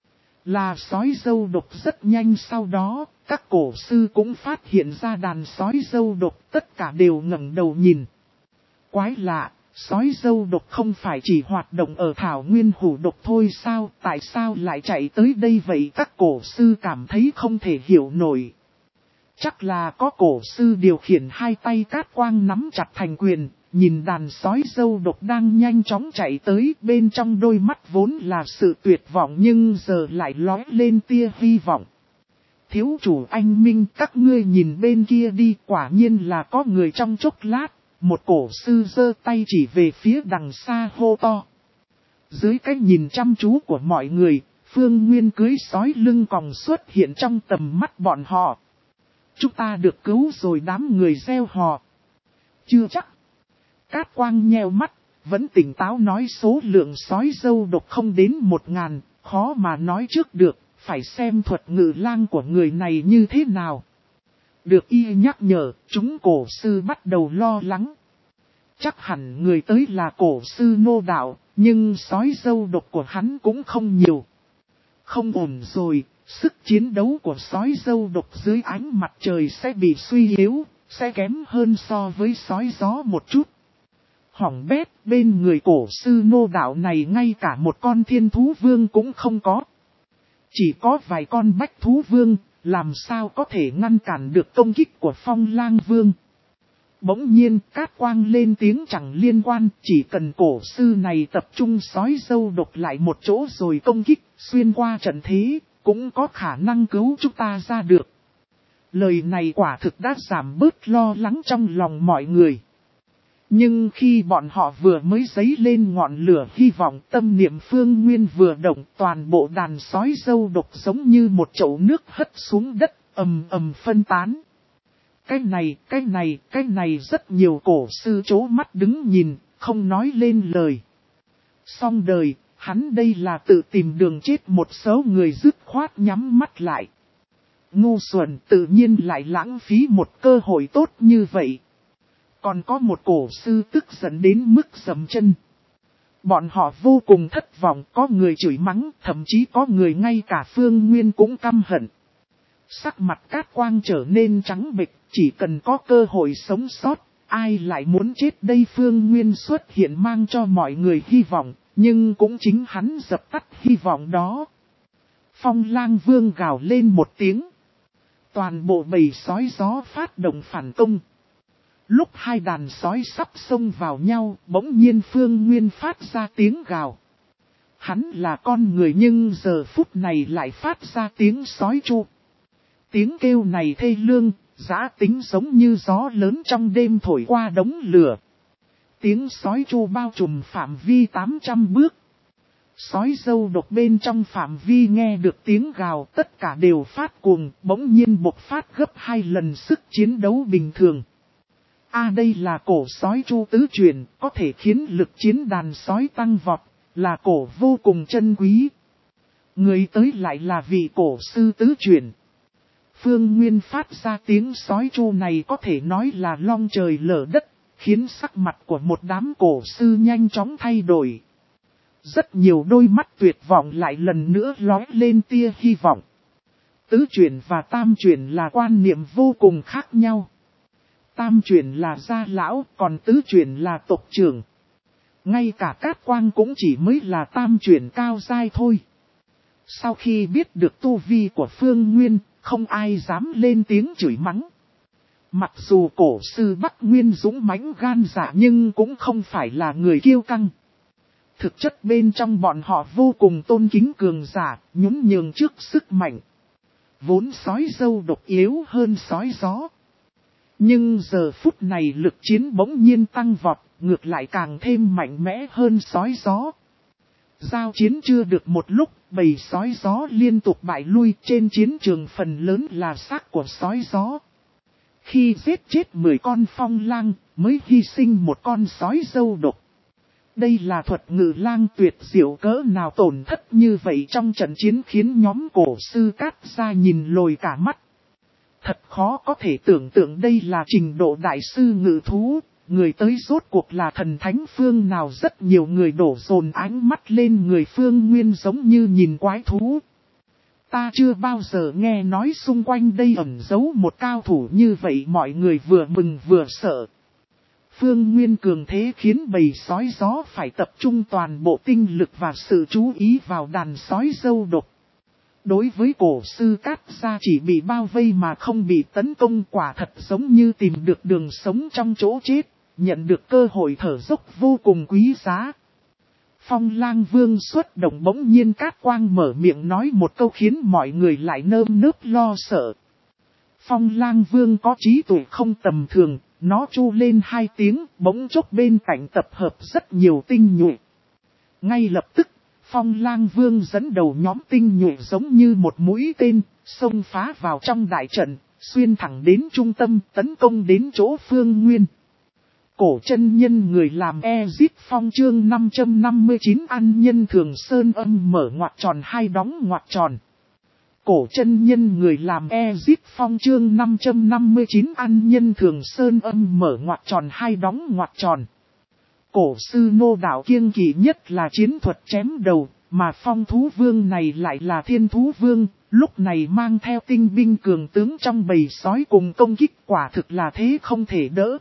Là sói dâu độc rất nhanh, sau đó, các cổ sư cũng phát hiện ra đàn sói dâu độc, tất cả đều ngẩng đầu nhìn. Quái lạ, sói dâu độc không phải chỉ hoạt động ở thảo nguyên hủ độc thôi sao, tại sao lại chạy tới đây vậy? Các cổ sư cảm thấy không thể hiểu nổi. Chắc là có cổ sư điều khiển hai tay Cát Quang nắm chặt thành quyền, nhìn đàn sói dâu độc đang nhanh chóng chạy tới, bên trong đôi mắt vốn là sự tuyệt vọng nhưng giờ lại lóe lên tia hy vọng. Thiếu chủ anh Minh, các ngươi nhìn bên kia đi, quả nhiên là có người. Trong chốc lát, một cổ sư giơ tay chỉ về phía đằng xa hô to. Dưới cái nhìn chăm chú của mọi người, Phương Nguyên cưới sói lưng còng xuất hiện trong tầm mắt bọn họ. Chúng ta được cứu rồi, đám người reo hò. Chưa chắc. Cát Quang nheo mắt, vẫn tỉnh táo nói số lượng sói dâu độc không đến một ngàn, khó mà nói trước được, phải xem thuật ngự lang của người này như thế nào. Được y nhắc nhở, chúng cổ sư bắt đầu lo lắng. Chắc hẳn người tới là cổ sư Nô Đạo, nhưng sói dâu độc của hắn cũng không nhiều. Không ổn rồi, sức chiến đấu của sói dâu độc dưới ánh mặt trời sẽ bị suy yếu, sẽ kém hơn so với sói gió một chút. Hỏng bét, bên người cổ sư Nô Đạo này ngay cả một con thiên thú vương cũng không có. Chỉ có vài con bách thú vương, làm sao có thể ngăn cản được công kích của Phong Lang Vương. Bỗng nhiên cát quang lên tiếng chẳng liên quan, chỉ cần cổ sư này tập trung sói dâu độc lại một chỗ rồi công kích, xuyên qua trận thế, cũng có khả năng cứu chúng ta ra được. Lời này quả thực đã giảm bớt lo lắng trong lòng mọi người. Nhưng khi bọn họ vừa mới dấy lên ngọn lửa hy vọng, tâm niệm Phương Nguyên vừa động, toàn bộ đàn sói dâu độc giống như một chậu nước hất xuống đất, ầm ầm phân tán. Cái này, cái này, cái này rất nhiều cổ sư chố mắt đứng nhìn, không nói lên lời. Xong đời, hắn đây là tự tìm đường chết, một số người dứt khoát nhắm mắt lại. Ngu xuẩn tự nhiên lại lãng phí một cơ hội tốt như vậy. Còn có một cổ sư tức giận đến mức dầm chân. Bọn họ vô cùng thất vọng, có người chửi mắng, thậm chí có người ngay cả Phương Nguyên cũng căm hận. Sắc mặt cát quang trở nên trắng bệch, chỉ cần có cơ hội sống sót, ai lại muốn chết đây. Phương Nguyên xuất hiện mang cho mọi người hy vọng, nhưng cũng chính hắn dập tắt hy vọng đó. Phong Lang Vương gào lên một tiếng. Toàn bộ bầy sói gió phát động phản công. Lúc hai đàn sói sắp xông vào nhau, bỗng nhiên Phương Nguyên phát ra tiếng gào. Hắn là con người nhưng giờ phút này lại phát ra tiếng sói chu. Tiếng kêu này thê lương, dã tính giống như gió lớn trong đêm thổi qua đống lửa. Tiếng sói chu bao trùm phạm vi tám trăm bước. Sói dâu độc bên trong phạm vi nghe được tiếng gào, tất cả đều phát cuồng, bỗng nhiên bộc phát gấp hai lần sức chiến đấu bình thường. À đây là cổ sói chu tứ truyền, có thể khiến lực chiến đàn sói tăng vọt, là cổ vô cùng chân quý. Người tới lại là vị cổ sư tứ truyền. Phương Nguyên phát ra tiếng sói chu này có thể nói là long trời lở đất, khiến sắc mặt của một đám cổ sư nhanh chóng thay đổi. Rất nhiều đôi mắt tuyệt vọng lại lần nữa lóe lên tia hy vọng. Tứ truyền và tam truyền là quan niệm vô cùng khác nhau. Tam truyền là gia lão, còn tứ truyền là tộc trưởng. Ngay cả cát quang cũng chỉ mới là tam truyền cao giai thôi. Sau khi biết được tu vi của Phương Nguyên, không ai dám lên tiếng chửi mắng. Mặc dù cổ sư Bắc Nguyên dũng mãnh gan dạ nhưng cũng không phải là người kiêu căng. Thực chất bên trong bọn họ vô cùng tôn kính cường giả, nhún nhường trước sức mạnh. Vốn sói dâu độc yếu hơn sói gió. Nhưng giờ phút này lực chiến bỗng nhiên tăng vọt, ngược lại càng thêm mạnh mẽ hơn sói gió. Giao chiến chưa được một lúc, bầy sói gió liên tục bại lui, trên chiến trường phần lớn là xác của sói gió. Khi giết chết mười con phong lang, mới hy sinh một con sói dâu độc. Đây là thuật ngự lang tuyệt diệu cỡ nào, tổn thất như vậy trong trận chiến khiến nhóm cổ sư Cát Gia nhìn lồi cả mắt. Thật khó có thể tưởng tượng đây là trình độ đại sư ngự thú, người tới rốt cuộc là thần thánh phương nào. Rất nhiều người đổ dồn ánh mắt lên người Phương Nguyên giống như nhìn quái thú. Ta chưa bao giờ nghe nói xung quanh đây ẩn giấu một cao thủ như vậy, mọi người vừa mừng vừa sợ. Phương Nguyên cường thế khiến bầy sói gió phải tập trung toàn bộ tinh lực và sự chú ý vào đàn sói dâu độc. Đối với cổ sư Cát Gia chỉ bị bao vây mà không bị tấn công, quả thật giống như tìm được đường sống trong chỗ chết, nhận được cơ hội thở dốc vô cùng quý giá. Phong Lang Vương xuất động, bỗng nhiên Cát Quang mở miệng nói một câu khiến mọi người lại nơm nớp lo sợ. Phong Lang Vương có trí tuệ không tầm thường, nó chu lên hai tiếng, bỗng chốc bên cạnh tập hợp rất nhiều tinh nhuệ. Ngay lập tức, Phong Lang Vương dẫn đầu nhóm tinh nhuệ giống như một mũi tên, xông phá vào trong đại trận, xuyên thẳng đến trung tâm, tấn công đến chỗ Phương Nguyên. Cổ chân nhân người làm Ezip Phong chương năm trăm năm mươi chín ăn nhân thường sơn âm mở ngoặc tròn hai đóng ngoặc tròn. Cổ chân nhân người làm Ezip Phong chương năm trăm năm mươi chín ăn nhân thường sơn âm mở ngoặc tròn hai đóng ngoặc tròn. Cổ sư Nô Đạo kiêng kỵ nhất là chiến thuật chém đầu, mà Phong thú vương này lại là thiên thú vương, lúc này mang theo tinh binh cường tướng trong bầy sói cùng công kích, quả thực là thế không thể đỡ.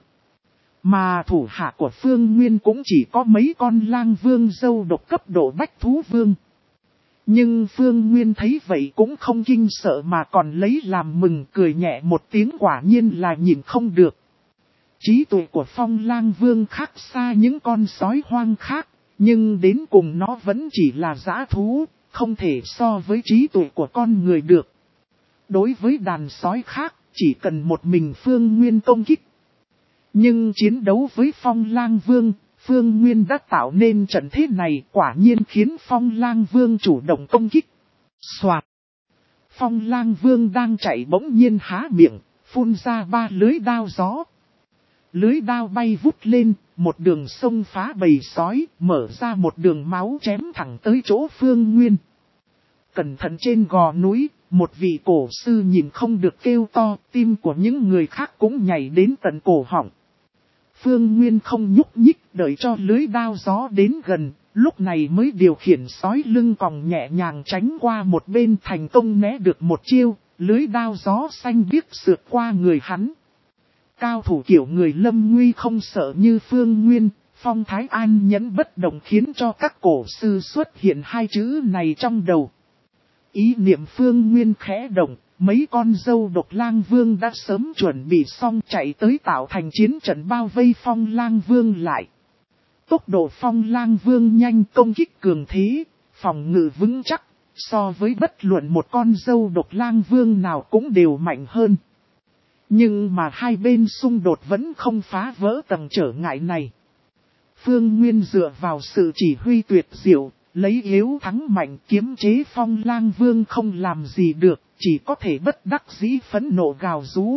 Mà thủ hạ của Phương Nguyên cũng chỉ có mấy con lang vương dâu độc cấp độ bách thú vương. Nhưng Phương Nguyên thấy vậy cũng không kinh sợ mà còn lấy làm mừng, cười nhẹ một tiếng, quả nhiên là nhìn không được. Trí tuệ của Phong Lang Vương khác xa những con sói hoang khác, nhưng đến cùng nó vẫn chỉ là dã thú, không thể so với trí tuệ của con người được. Đối với đàn sói khác, chỉ cần một mình Phương Nguyên công kích. Nhưng chiến đấu với Phong Lang Vương, Phương Nguyên đã tạo nên trận thế này, quả nhiên khiến Phong Lang Vương chủ động công kích. Soạt! Phong Lang Vương đang chạy bỗng nhiên há miệng, phun ra ba lưới đao gió. Lưới đao bay vút lên, một đường sông phá bầy sói, mở ra một đường máu chém thẳng tới chỗ Phương Nguyên. Cẩn thận trên gò núi, một vị cổ sư nhìn không được kêu to, tim của những người khác cũng nhảy đến tận cổ họng. Phương Nguyên không nhúc nhích, đợi cho lưới đao gió đến gần, lúc này mới điều khiển sói lưng còng nhẹ nhàng tránh qua một bên, thành công né được một chiêu, lưới đao gió xanh biếc sượt qua người hắn. Cao thủ kiểu người lâm nguy không sợ như Phương Nguyên, phong thái an nhẫn bất động khiến cho các cổ sư xuất hiện hai chữ này trong đầu. Ý niệm Phương Nguyên khẽ động, mấy con dâu độc lang vương đã sớm chuẩn bị xong chạy tới tạo thành chiến trận bao vây Phong Lang Vương lại. Tốc độ Phong Lang Vương nhanh, công kích cường thế, phòng ngự vững chắc, so với bất luận một con dâu độc lang vương nào cũng đều mạnh hơn. Nhưng mà hai bên xung đột vẫn không phá vỡ tầng trở ngại này. Phương Nguyên dựa vào sự chỉ huy tuyệt diệu, lấy yếu thắng mạnh, kiếm chế Phong Lang Vương không làm gì được, chỉ có thể bất đắc dĩ phẫn nộ gào rú.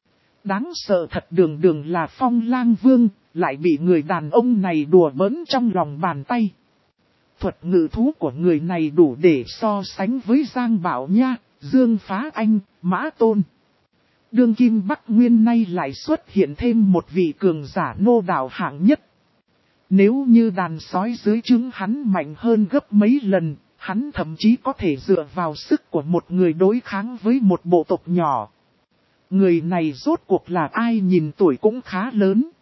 Đáng sợ thật, đường đường là Phong Lang Vương, lại bị người đàn ông này đùa bỡn trong lòng bàn tay. Thuật ngự thú của người này đủ để so sánh với Giang Bảo Nha, Dương Phá Anh, Mã Tôn. Đương kim Bắc Nguyên nay lại xuất hiện thêm một vị cường giả Nô Đạo hạng nhất. Nếu như đàn sói dưới trướng hắn mạnh hơn gấp mấy lần, hắn thậm chí có thể dựa vào sức của một người đối kháng với một bộ tộc nhỏ. Người này rốt cuộc là ai, nhìn tuổi cũng khá lớn.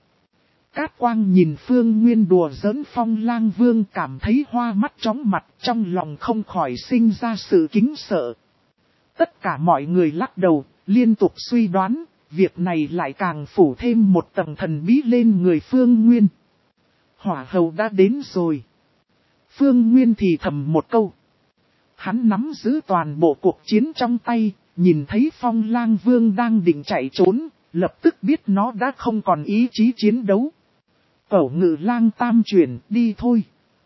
Cát Quang nhìn Phương Nguyên đùa giỡn Phong Lang Vương cảm thấy hoa mắt chóng mặt, trong lòng không khỏi sinh ra sự kính sợ. Tất cả mọi người lắc đầu, liên tục suy đoán, việc này lại càng phủ thêm một tầng thần bí lên người Phương Nguyên. Hỏa hầu đã đến rồi. Phương Nguyên thì thầm một câu. Hắn nắm giữ toàn bộ cuộc chiến trong tay, nhìn thấy Phong Lang Vương đang định chạy trốn, lập tức biết nó đã không còn ý chí chiến đấu. Cẩu ngự lang tam chuyển, đi thôi.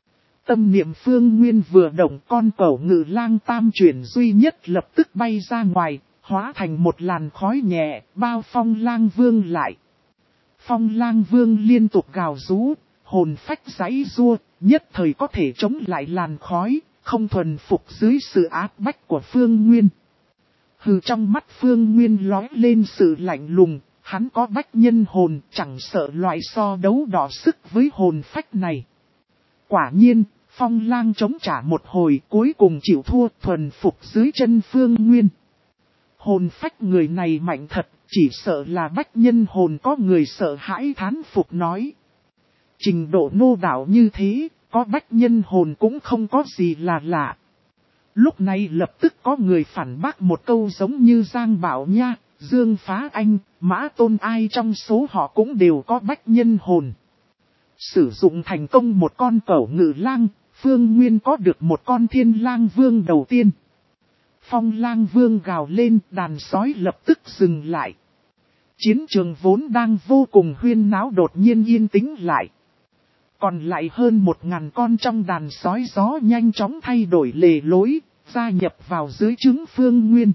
Tâm niệm Phương Nguyên vừa động, con cẩu ngự lang tam chuyển duy nhất lập tức bay ra ngoài, hóa thành một làn khói nhẹ, bao Phong Lang Vương lại. Phong Lang Vương liên tục gào rú, hồn phách giãy giụa, nhất thời có thể chống lại làn khói, không thuần phục dưới sự áp bách của Phương Nguyên. Hừ, trong mắt Phương Nguyên lóe lên sự lạnh lùng, hắn có bách nhân hồn, chẳng sợ loại so đấu đỏ sức với hồn phách này. Quả nhiên, Phong Lang chống trả một hồi, cuối cùng chịu thua, thuần phục dưới chân Phương Nguyên. Hồn phách người này mạnh thật, chỉ sợ là bách nhân hồn, có người sợ hãi thán phục nói. Trình độ Nô Đạo như thế, có bách nhân hồn cũng không có gì là lạ. Lúc này lập tức có người phản bác một câu giống như Giang Bảo Nha, Dương Phá Anh, Mã Tôn, ai trong số họ cũng đều có bách nhân hồn. Sử dụng thành công một con cẩu ngự lang, Phương Nguyên có được một con Thiên Lang Vương đầu tiên. Phong Lang Vương gào lên, đàn sói lập tức dừng lại. Chiến trường vốn đang vô cùng huyên náo đột nhiên yên tĩnh lại. Còn lại hơn một ngàn con trong đàn sói gió nhanh chóng thay đổi lề lối, gia nhập vào dưới trướng Phương Nguyên.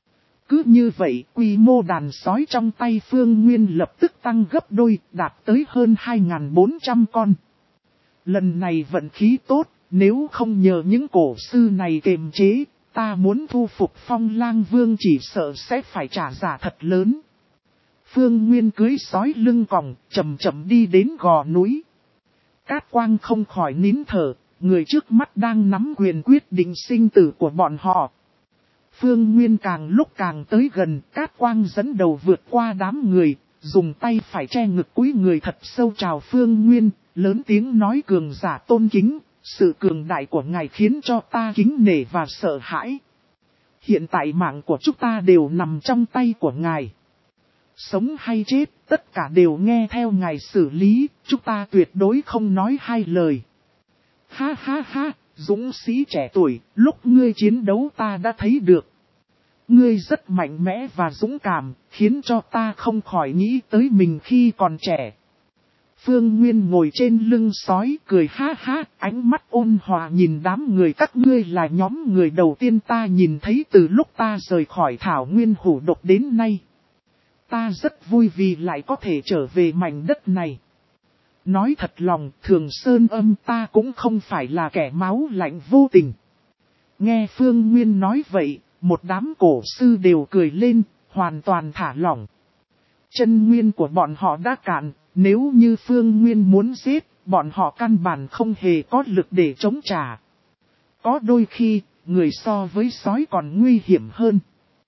Cứ như vậy, quy mô đàn sói trong tay Phương Nguyên lập tức tăng gấp đôi, đạt tới hơn hai nghìn bốn trăm con. Lần này vận khí tốt, nếu không nhờ những cổ sư này kiềm chế, ta muốn thu phục Phong Lang Vương chỉ sợ sẽ phải trả giá thật lớn. Phương Nguyên cưỡi sói lưng còng, chậm chậm đi đến gò núi. Cát Quang không khỏi nín thở, người trước mắt đang nắm quyền quyết định sinh tử của bọn họ. Phương Nguyên càng lúc càng tới gần, Cát Quang dẫn đầu vượt qua đám người, dùng tay phải che ngực cúi người thật sâu chào Phương Nguyên, lớn tiếng nói cường giả tôn kính, sự cường đại của ngài khiến cho ta kính nể và sợ hãi. Hiện tại mạng của chúng ta đều nằm trong tay của ngài. Sống hay chết, tất cả đều nghe theo ngài xử lý, chúng ta tuyệt đối không nói hai lời. Ha ha ha, dũng sĩ trẻ tuổi, lúc ngươi chiến đấu ta đã thấy được. Ngươi rất mạnh mẽ và dũng cảm, khiến cho ta không khỏi nghĩ tới mình khi còn trẻ. Phương Nguyên ngồi trên lưng sói cười ha ha, ánh mắt ôn hòa nhìn đám người các ngươi là nhóm người đầu tiên ta nhìn thấy từ lúc ta rời khỏi thảo nguyên hủ độc đến nay. Ta rất vui vì lại có thể trở về mảnh đất này. Nói thật lòng, Thường Sơn Âm ta cũng không phải là kẻ máu lạnh vô tình. Nghe Phương Nguyên nói vậy, một đám cổ sư đều cười lên, hoàn toàn thả lỏng. Chân nguyên của bọn họ đã cạn, nếu như Phương Nguyên muốn giết, bọn họ căn bản không hề có lực để chống trả. Có đôi khi, người so với sói còn nguy hiểm hơn.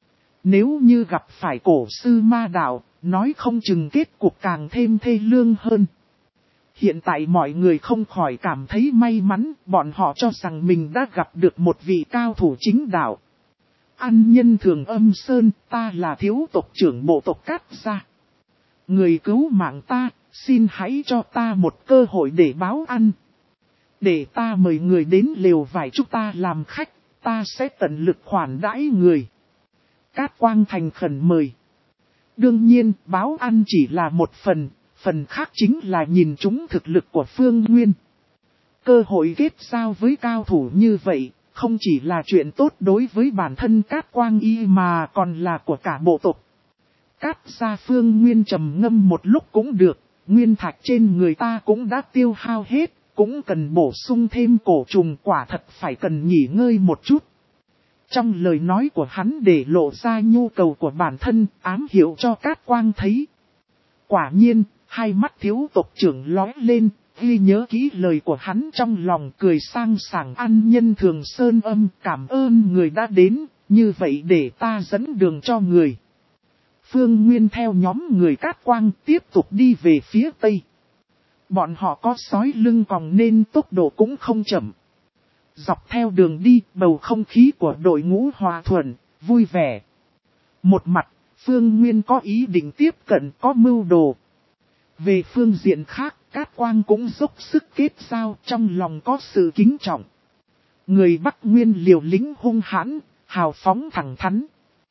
Nếu như gặp phải cổ sư ma đạo, nói không chừng kết cục càng thêm thê lương hơn. Hiện tại mọi người không khỏi cảm thấy may mắn, bọn họ cho rằng mình đã gặp được một vị cao thủ chính đạo. Ăn nhân Thường Âm Sơn, ta là thiếu tộc trưởng bộ tộc Cát Gia. Người cứu mạng ta, xin hãy cho ta một cơ hội để báo ăn. Để ta mời người đến lều vải chúng ta làm khách, ta sẽ tận lực khoản đãi người. Cát Quang thành khẩn mời. Đương nhiên, báo ăn chỉ là một phần, phần khác chính là nhìn trúng thực lực của Phương Nguyên. Cơ hội kết giao với cao thủ như vậy, không chỉ là chuyện tốt đối với bản thân Cát Quang y mà còn là của cả bộ tộc. Cát gia Phương Nguyên trầm ngâm một lúc cũng được, nguyên thạch trên người ta cũng đã tiêu hao hết, cũng cần bổ sung thêm cổ trùng, quả thật phải cần nghỉ ngơi một chút. Trong lời nói của hắn để lộ ra nhu cầu của bản thân, ám hiệu cho Cát Quang thấy. Quả nhiên, hai mắt thiếu tộc trưởng lóe lên, ghi nhớ kỹ lời của hắn trong lòng, cười sang sảng ăn nhân Thường Sơn Âm, cảm ơn người đã đến, như vậy để ta dẫn đường cho người. Phương Nguyên theo nhóm người Cát Quang tiếp tục đi về phía tây. Bọn họ có sói lưng còng nên tốc độ cũng không chậm. Dọc theo đường đi, bầu không khí của đội ngũ hòa thuận, vui vẻ. Một mặt, Phương Nguyên có ý định tiếp cận, có mưu đồ. Về phương diện khác, Cát Quang cũng dốc sức kết giao, trong lòng có sự kính trọng. Người Bắc Nguyên liều lĩnh hung hãn, hào phóng thẳng thắn.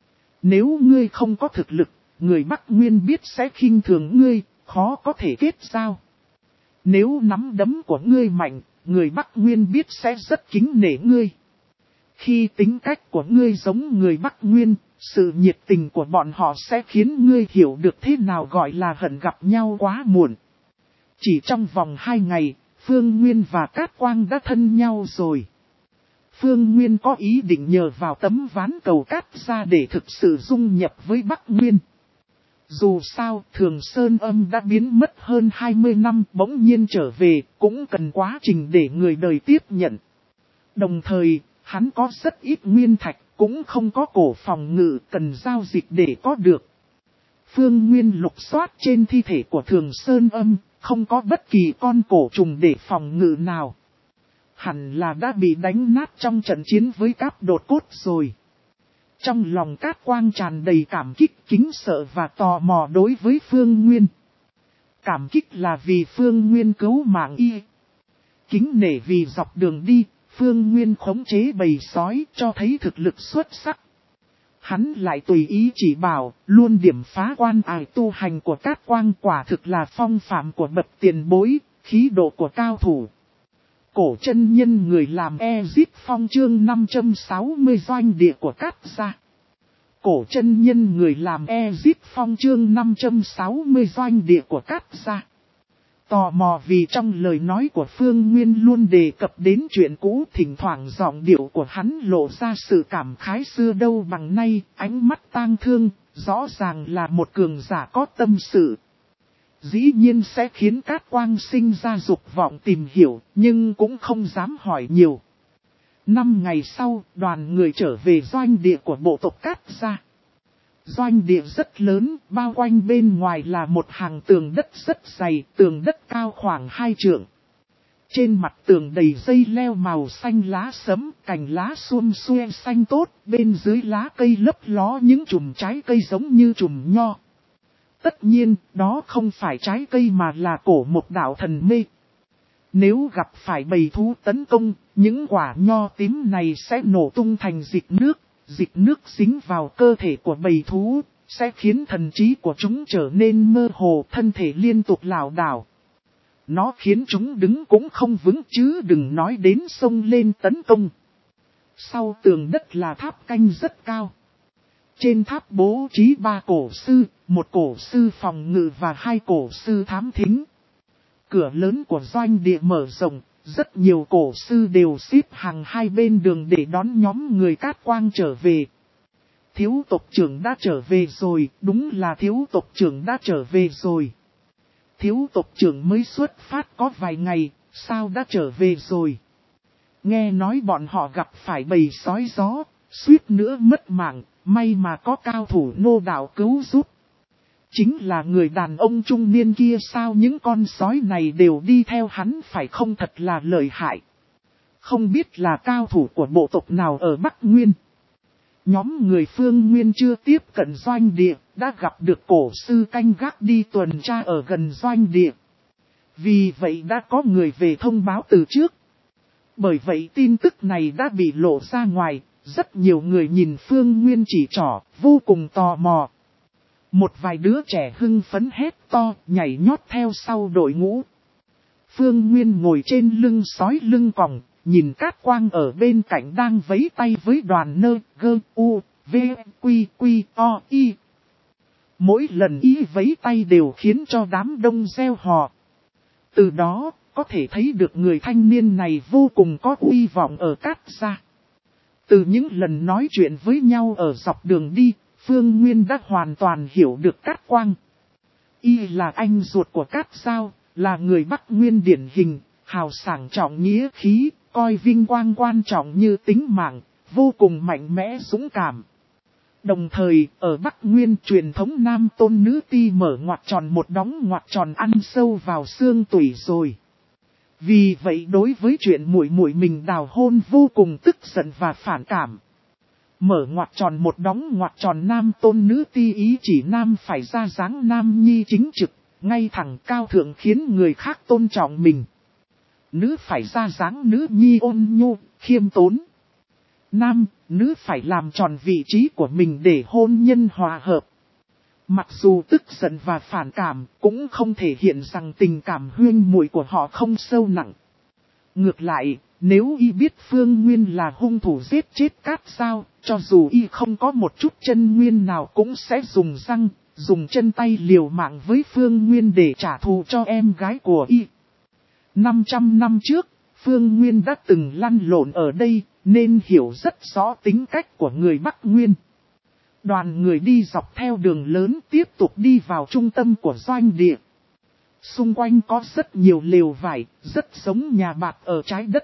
Nếu ngươi không có thực lực, người Bắc Nguyên biết sẽ khinh thường ngươi, khó có thể kết giao. Nếu nắm đấm của ngươi mạnh, người Bắc Nguyên biết sẽ rất kính nể ngươi. Khi tính cách của ngươi giống người Bắc Nguyên, sự nhiệt tình của bọn họ sẽ khiến ngươi hiểu được thế nào gọi là hận gặp nhau quá muộn. Chỉ trong vòng hai ngày, Phương Nguyên và Cát Quang đã thân nhau rồi. Phương Nguyên có ý định nhờ vào tấm ván cầu Cát ra để thực sự dung nhập với Bắc Nguyên. Dù sao, Thường Sơn Âm đã biến mất hơn hai mươi năm, bỗng nhiên trở về, cũng cần quá trình để người đời tiếp nhận. Đồng thời, hắn có rất ít nguyên thạch, cũng không có cổ phòng ngự cần giao dịch để có được. Phương Nguyên lục soát trên thi thể của Thường Sơn Âm, không có bất kỳ con cổ trùng để phòng ngự nào. Hẳn là đã bị đánh nát trong trận chiến với Cáp Đột Cốt rồi. Trong lòng Cát Quang tràn đầy cảm kích, kính sợ và tò mò đối với Phương Nguyên. Cảm kích là vì Phương Nguyên cứu mạng y. Kính nể vì dọc đường đi, Phương Nguyên khống chế bầy sói cho thấy thực lực xuất sắc. Hắn lại tùy ý chỉ bảo, luôn điểm phá quan ải tu hành của Cát Quang, quả thực là phong phạm của bậc tiền bối, khí độ của cao thủ. Cổ chân nhân người làm Ezip Phong chương năm trăm sáu mươi doanh địa của Cát gia. Cổ chân nhân người làm Ezip Phong chương năm trăm sáu mươi doanh địa của Cát gia. Tò mò vì trong lời nói của Phương Nguyên luôn đề cập đến chuyện cũ, thỉnh thoảng giọng điệu của hắn lộ ra sự cảm khái xưa đâu bằng nay, ánh mắt tang thương, rõ ràng là một cường giả có tâm sự. Dĩ nhiên sẽ khiến Cát Quang sinh ra dục vọng tìm hiểu, nhưng cũng không dám hỏi nhiều. Năm ngày sau, đoàn người trở về doanh địa của bộ tộc Cát gia. Doanh địa rất lớn, bao quanh bên ngoài là một hàng tường đất rất dày, tường đất cao khoảng hai trượng. Trên mặt tường đầy dây leo màu xanh lá sẫm, cành lá xum xuê xanh tốt, bên dưới lá cây lấp ló những chùm trái cây giống như chùm nho. Tất nhiên, đó không phải trái cây mà là cổ một đạo thần mê. Nếu gặp phải bầy thú tấn công, những quả nho tím này sẽ nổ tung thành dịch nước. Dịch nước dính vào cơ thể của bầy thú, sẽ khiến thần trí của chúng trở nên mơ hồ, thân thể liên tục lảo đảo. Nó khiến chúng đứng cũng không vững chứ đừng nói đến xông lên tấn công. Sau tường đất là tháp canh rất cao. Trên tháp bố trí ba cổ sư, một cổ sư phòng ngự và hai cổ sư thám thính. Cửa lớn của doanh địa mở rộng. Rất nhiều cổ sư đều xếp hàng hai bên đường để đón nhóm người Cát Quang trở về. Thiếu tộc trưởng đã trở về rồi, đúng là thiếu tộc trưởng đã trở về rồi. Thiếu tộc trưởng mới xuất phát có vài ngày, sao đã trở về rồi? Nghe nói bọn họ gặp phải bầy sói gió, suýt nữa mất mạng, may mà có cao thủ nô đạo cứu giúp. Chính là người đàn ông trung niên kia sao những con sói này đều đi theo hắn phải không thật là lợi hại. Không biết là cao thủ của bộ tộc nào ở Bắc Nguyên. Nhóm người Phương Nguyên chưa tiếp cận doanh địa, đã gặp được cổ sư canh gác đi tuần tra ở gần doanh địa. Vì vậy đã có người về thông báo từ trước. Bởi vậy tin tức này đã bị lộ ra ngoài, rất nhiều người nhìn Phương Nguyên chỉ trỏ, vô cùng tò mò. Một vài đứa trẻ hưng phấn hét to, nhảy nhót theo sau đội ngũ. Phương Nguyên ngồi trên lưng sói lưng còng, nhìn Cát Quang ở bên cạnh đang vẫy tay với đoàn nơ, gơ, u, v, quy, quy, o, y. Mỗi lần y vẫy tay đều khiến cho đám đông reo hò. Từ đó, có thể thấy được người thanh niên này vô cùng có uy vọng ở Cát gia. Từ những lần nói chuyện với nhau ở dọc đường đi, Phương Nguyên đã hoàn toàn hiểu được Cát Quang. Y là anh ruột của Cát Giao, là người Bắc Nguyên điển hình, hào sảng trọng nghĩa khí, coi vinh quang quan trọng như tính mạng, vô cùng mạnh mẽ dũng cảm. Đồng thời, ở Bắc Nguyên truyền thống nam tôn nữ ti mở ngoặt tròn một đóng ngoặt tròn ăn sâu vào xương tủy rồi. Vì vậy đối với chuyện muội muội mình đào hôn vô cùng tức giận và phản cảm. Mở ngoặt tròn một đóng ngoặt tròn nam tôn nữ ti ý chỉ nam phải ra dáng nam nhi chính trực, ngay thẳng cao thượng khiến người khác tôn trọng mình. Nữ phải ra dáng nữ nhi ôn nhu, khiêm tốn. Nam, nữ phải làm tròn vị trí của mình để hôn nhân hòa hợp. Mặc dù tức giận và phản cảm, cũng không thể hiện rằng tình cảm huyên muội của họ không sâu nặng. Ngược lại, nếu y biết Phương Nguyên là hung thủ giết chết Cát Giao, cho dù y không có một chút chân nguyên nào cũng sẽ dùng răng, dùng chân tay liều mạng với Phương Nguyên để trả thù cho em gái của y. năm trăm năm trước, Phương Nguyên đã từng lăn lộn ở đây, nên hiểu rất rõ tính cách của người Bắc Nguyên. Đoàn người đi dọc theo đường lớn tiếp tục đi vào trung tâm của doanh địa. Xung quanh có rất nhiều lều vải, rất giống nhà bạc ở trái đất.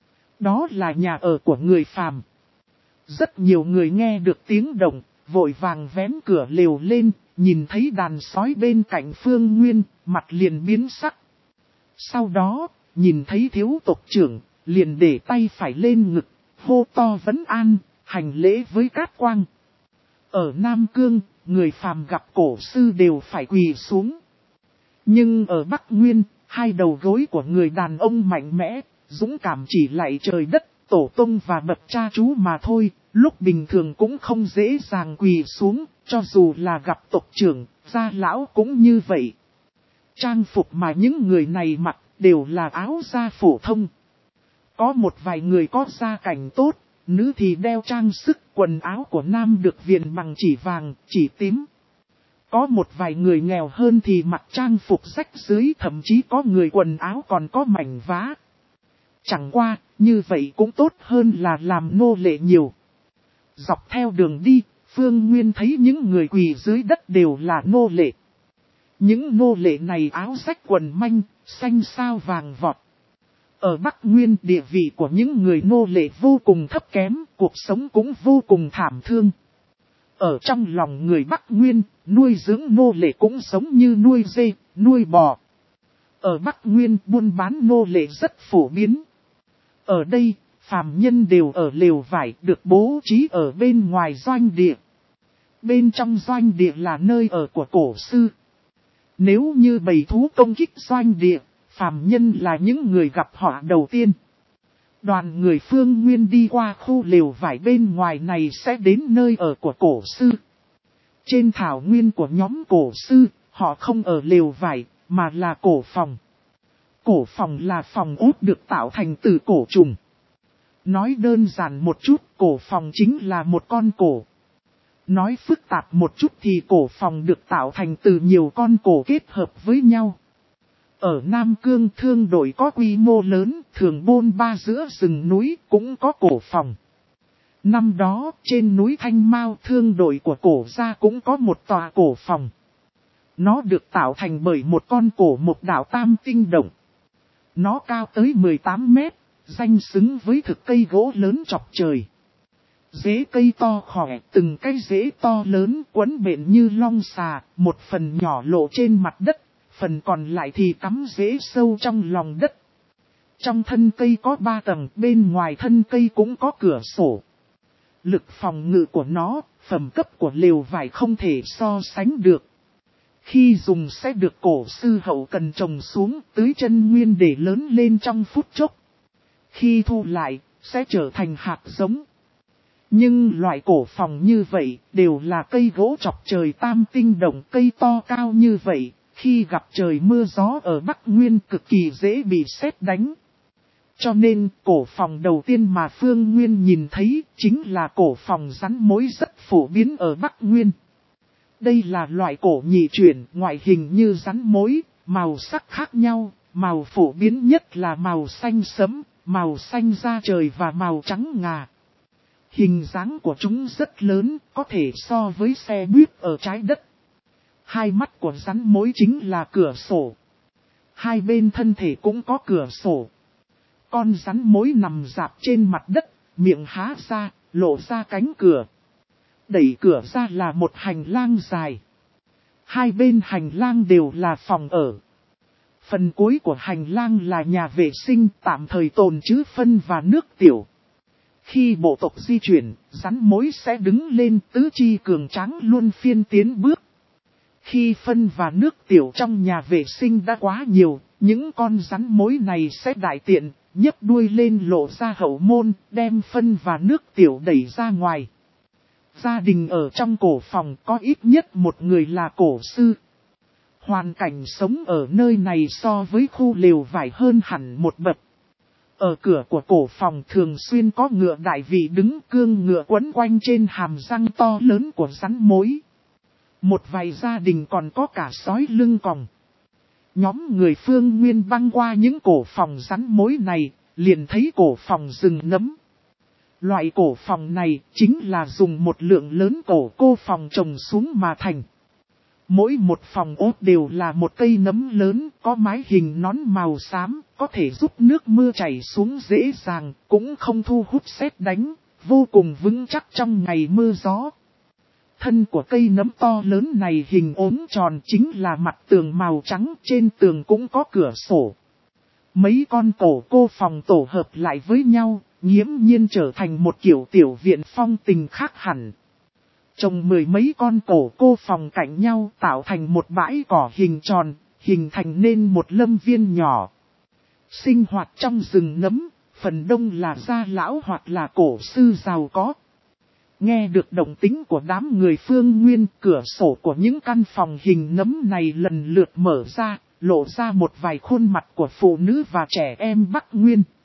Đó là nhà ở của người phàm. Rất nhiều người nghe được tiếng động, vội vàng vén cửa lều lên, nhìn thấy đàn sói bên cạnh Phương Nguyên, mặt liền biến sắc. Sau đó, nhìn thấy thiếu tộc trưởng, liền để tay phải lên ngực, hô to vấn an, hành lễ với Cát Quang. Ở Nam Cương, người phàm gặp cổ sư đều phải quỳ xuống. Nhưng ở Bắc Nguyên, hai đầu gối của người đàn ông mạnh mẽ, dũng cảm chỉ lạy trời đất, tổ tông và bậc cha chú mà thôi, lúc bình thường cũng không dễ dàng quỳ xuống, cho dù là gặp tộc trưởng, gia lão cũng như vậy. Trang phục mà những người này mặc đều là áo da phổ thông. Có một vài người có gia cảnh tốt, nữ thì đeo trang sức, quần áo của nam được viền bằng chỉ vàng, chỉ tím. Có một vài người nghèo hơn thì mặc trang phục rách rưới, thậm chí có người quần áo còn có mảnh vá. Chẳng qua, như vậy cũng tốt hơn là làm nô lệ nhiều. Dọc theo đường đi, Phương Nguyên thấy những người quỳ dưới đất đều là nô lệ. Những nô lệ này áo rách quần manh, xanh xao vàng vọt. Ở Bắc Nguyên, địa vị của những người nô lệ vô cùng thấp kém, cuộc sống cũng vô cùng thảm thương. Ở trong lòng người Bắc Nguyên, nuôi dưỡng nô lệ cũng giống như nuôi dê, nuôi bò. Ở Bắc Nguyên, buôn bán nô lệ rất phổ biến. Ở đây, phàm nhân đều ở lều vải được bố trí ở bên ngoài doanh địa. Bên trong doanh địa là nơi ở của cổ sư. Nếu như bầy thú công kích doanh địa, phàm nhân là những người gặp họa đầu tiên. Đoàn người Phương Nguyên đi qua khu lều vải bên ngoài này sẽ đến nơi ở của cổ sư. Trên thảo nguyên của nhóm cổ sư, họ không ở lều vải, mà là cổ phòng. Cổ phòng là phòng ốt được tạo thành từ cổ trùng. Nói đơn giản một chút, cổ phòng chính là một con cổ. Nói phức tạp một chút thì cổ phòng được tạo thành từ nhiều con cổ kết hợp với nhau. Ở Nam Cương thương đội có quy mô lớn, thường bôn ba giữa rừng núi cũng có cổ phòng. Năm đó, trên núi Thanh Mao thương đội của cổ gia cũng có một tòa cổ phòng. Nó được tạo thành bởi một con cổ một đạo tam tinh động. Nó cao tới mười tám mét, danh xứng với thực cây gỗ lớn chọc trời. Rễ cây to khỏe, từng cái rễ to lớn quấn bện như long xà, một phần nhỏ lộ trên mặt đất, phần còn lại thì cắm rễ sâu trong lòng đất. Trong thân cây có ba tầng, bên ngoài thân cây cũng có cửa sổ. Lực phòng ngự của nó, phẩm cấp của lều vải không thể so sánh được. Khi dùng sẽ được cổ sư hậu cần trồng xuống, tưới chân nguyên để lớn lên trong phút chốc. Khi thu lại, sẽ trở thành hạt giống. Nhưng loại cổ phòng như vậy, đều là cây gỗ chọc trời tam tinh động, cây to cao như vậy, khi gặp trời mưa gió ở Bắc Nguyên cực kỳ dễ bị sét đánh. Cho nên, cổ phòng đầu tiên mà Phương Nguyên nhìn thấy, chính là cổ phòng rắn mối rất phổ biến ở Bắc Nguyên. Đây là loại cổ nhị chuyển, ngoại hình như rắn mối, màu sắc khác nhau, màu phổ biến nhất là màu xanh sẫm, màu xanh da trời và màu trắng ngà. Hình dáng của chúng rất lớn, có thể so với xe buýt ở trái đất. Hai mắt của rắn mối chính là cửa sổ. Hai bên thân thể cũng có cửa sổ. Con rắn mối nằm rạp trên mặt đất, miệng há ra, lộ ra cánh cửa. Đẩy cửa ra là một hành lang dài. Hai bên hành lang đều là phòng ở. Phần cuối của hành lang là nhà vệ sinh tạm thời tồn trữ phân và nước tiểu. Khi bộ tộc di chuyển, rắn mối sẽ đứng lên tứ chi cường tráng luôn phiên tiến bước. Khi phân và nước tiểu trong nhà vệ sinh đã quá nhiều, những con rắn mối này sẽ đại tiện, nhấc đuôi lên lộ ra hậu môn, đem phân và nước tiểu đẩy ra ngoài. Gia đình ở trong cổ phòng có ít nhất một người là cổ sư. Hoàn cảnh sống ở nơi này so với khu lều vải hơn hẳn một bậc. Ở cửa của cổ phòng thường xuyên có ngựa đại vị đứng, cương ngựa quấn quanh trên hàm răng to lớn của rắn mối. Một vài gia đình còn có cả sói lưng còng. Nhóm người Phương Nguyên băng qua những cổ phòng rắn mối này, liền thấy cổ phòng rừng nấm. Loại cổ phòng này chính là dùng một lượng lớn cổ cô phòng trồng xuống mà thành. Mỗi một phòng ốt đều là một cây nấm lớn, có mái hình nón màu xám, có thể giúp nước mưa chảy xuống dễ dàng, cũng không thu hút sét đánh, vô cùng vững chắc trong ngày mưa gió. Thân của cây nấm to lớn này hình ốm tròn chính là mặt tường màu trắng, trên tường cũng có cửa sổ. Mấy con cổ cô phòng tổ hợp lại với nhau, nghiễm nhiên trở thành một kiểu tiểu viện phong tình khác hẳn. Trồng mười mấy con cổ cô phòng cạnh nhau tạo thành một bãi cỏ hình tròn, hình thành nên một lâm viên nhỏ. Sinh hoạt trong rừng nấm, phần đông là gia lão hoặc là cổ sư giàu có. Nghe được động tính của đám người Phương Nguyên, cửa sổ của những căn phòng hình nấm này lần lượt mở ra, lộ ra một vài khuôn mặt của phụ nữ và trẻ em Bắc Nguyên.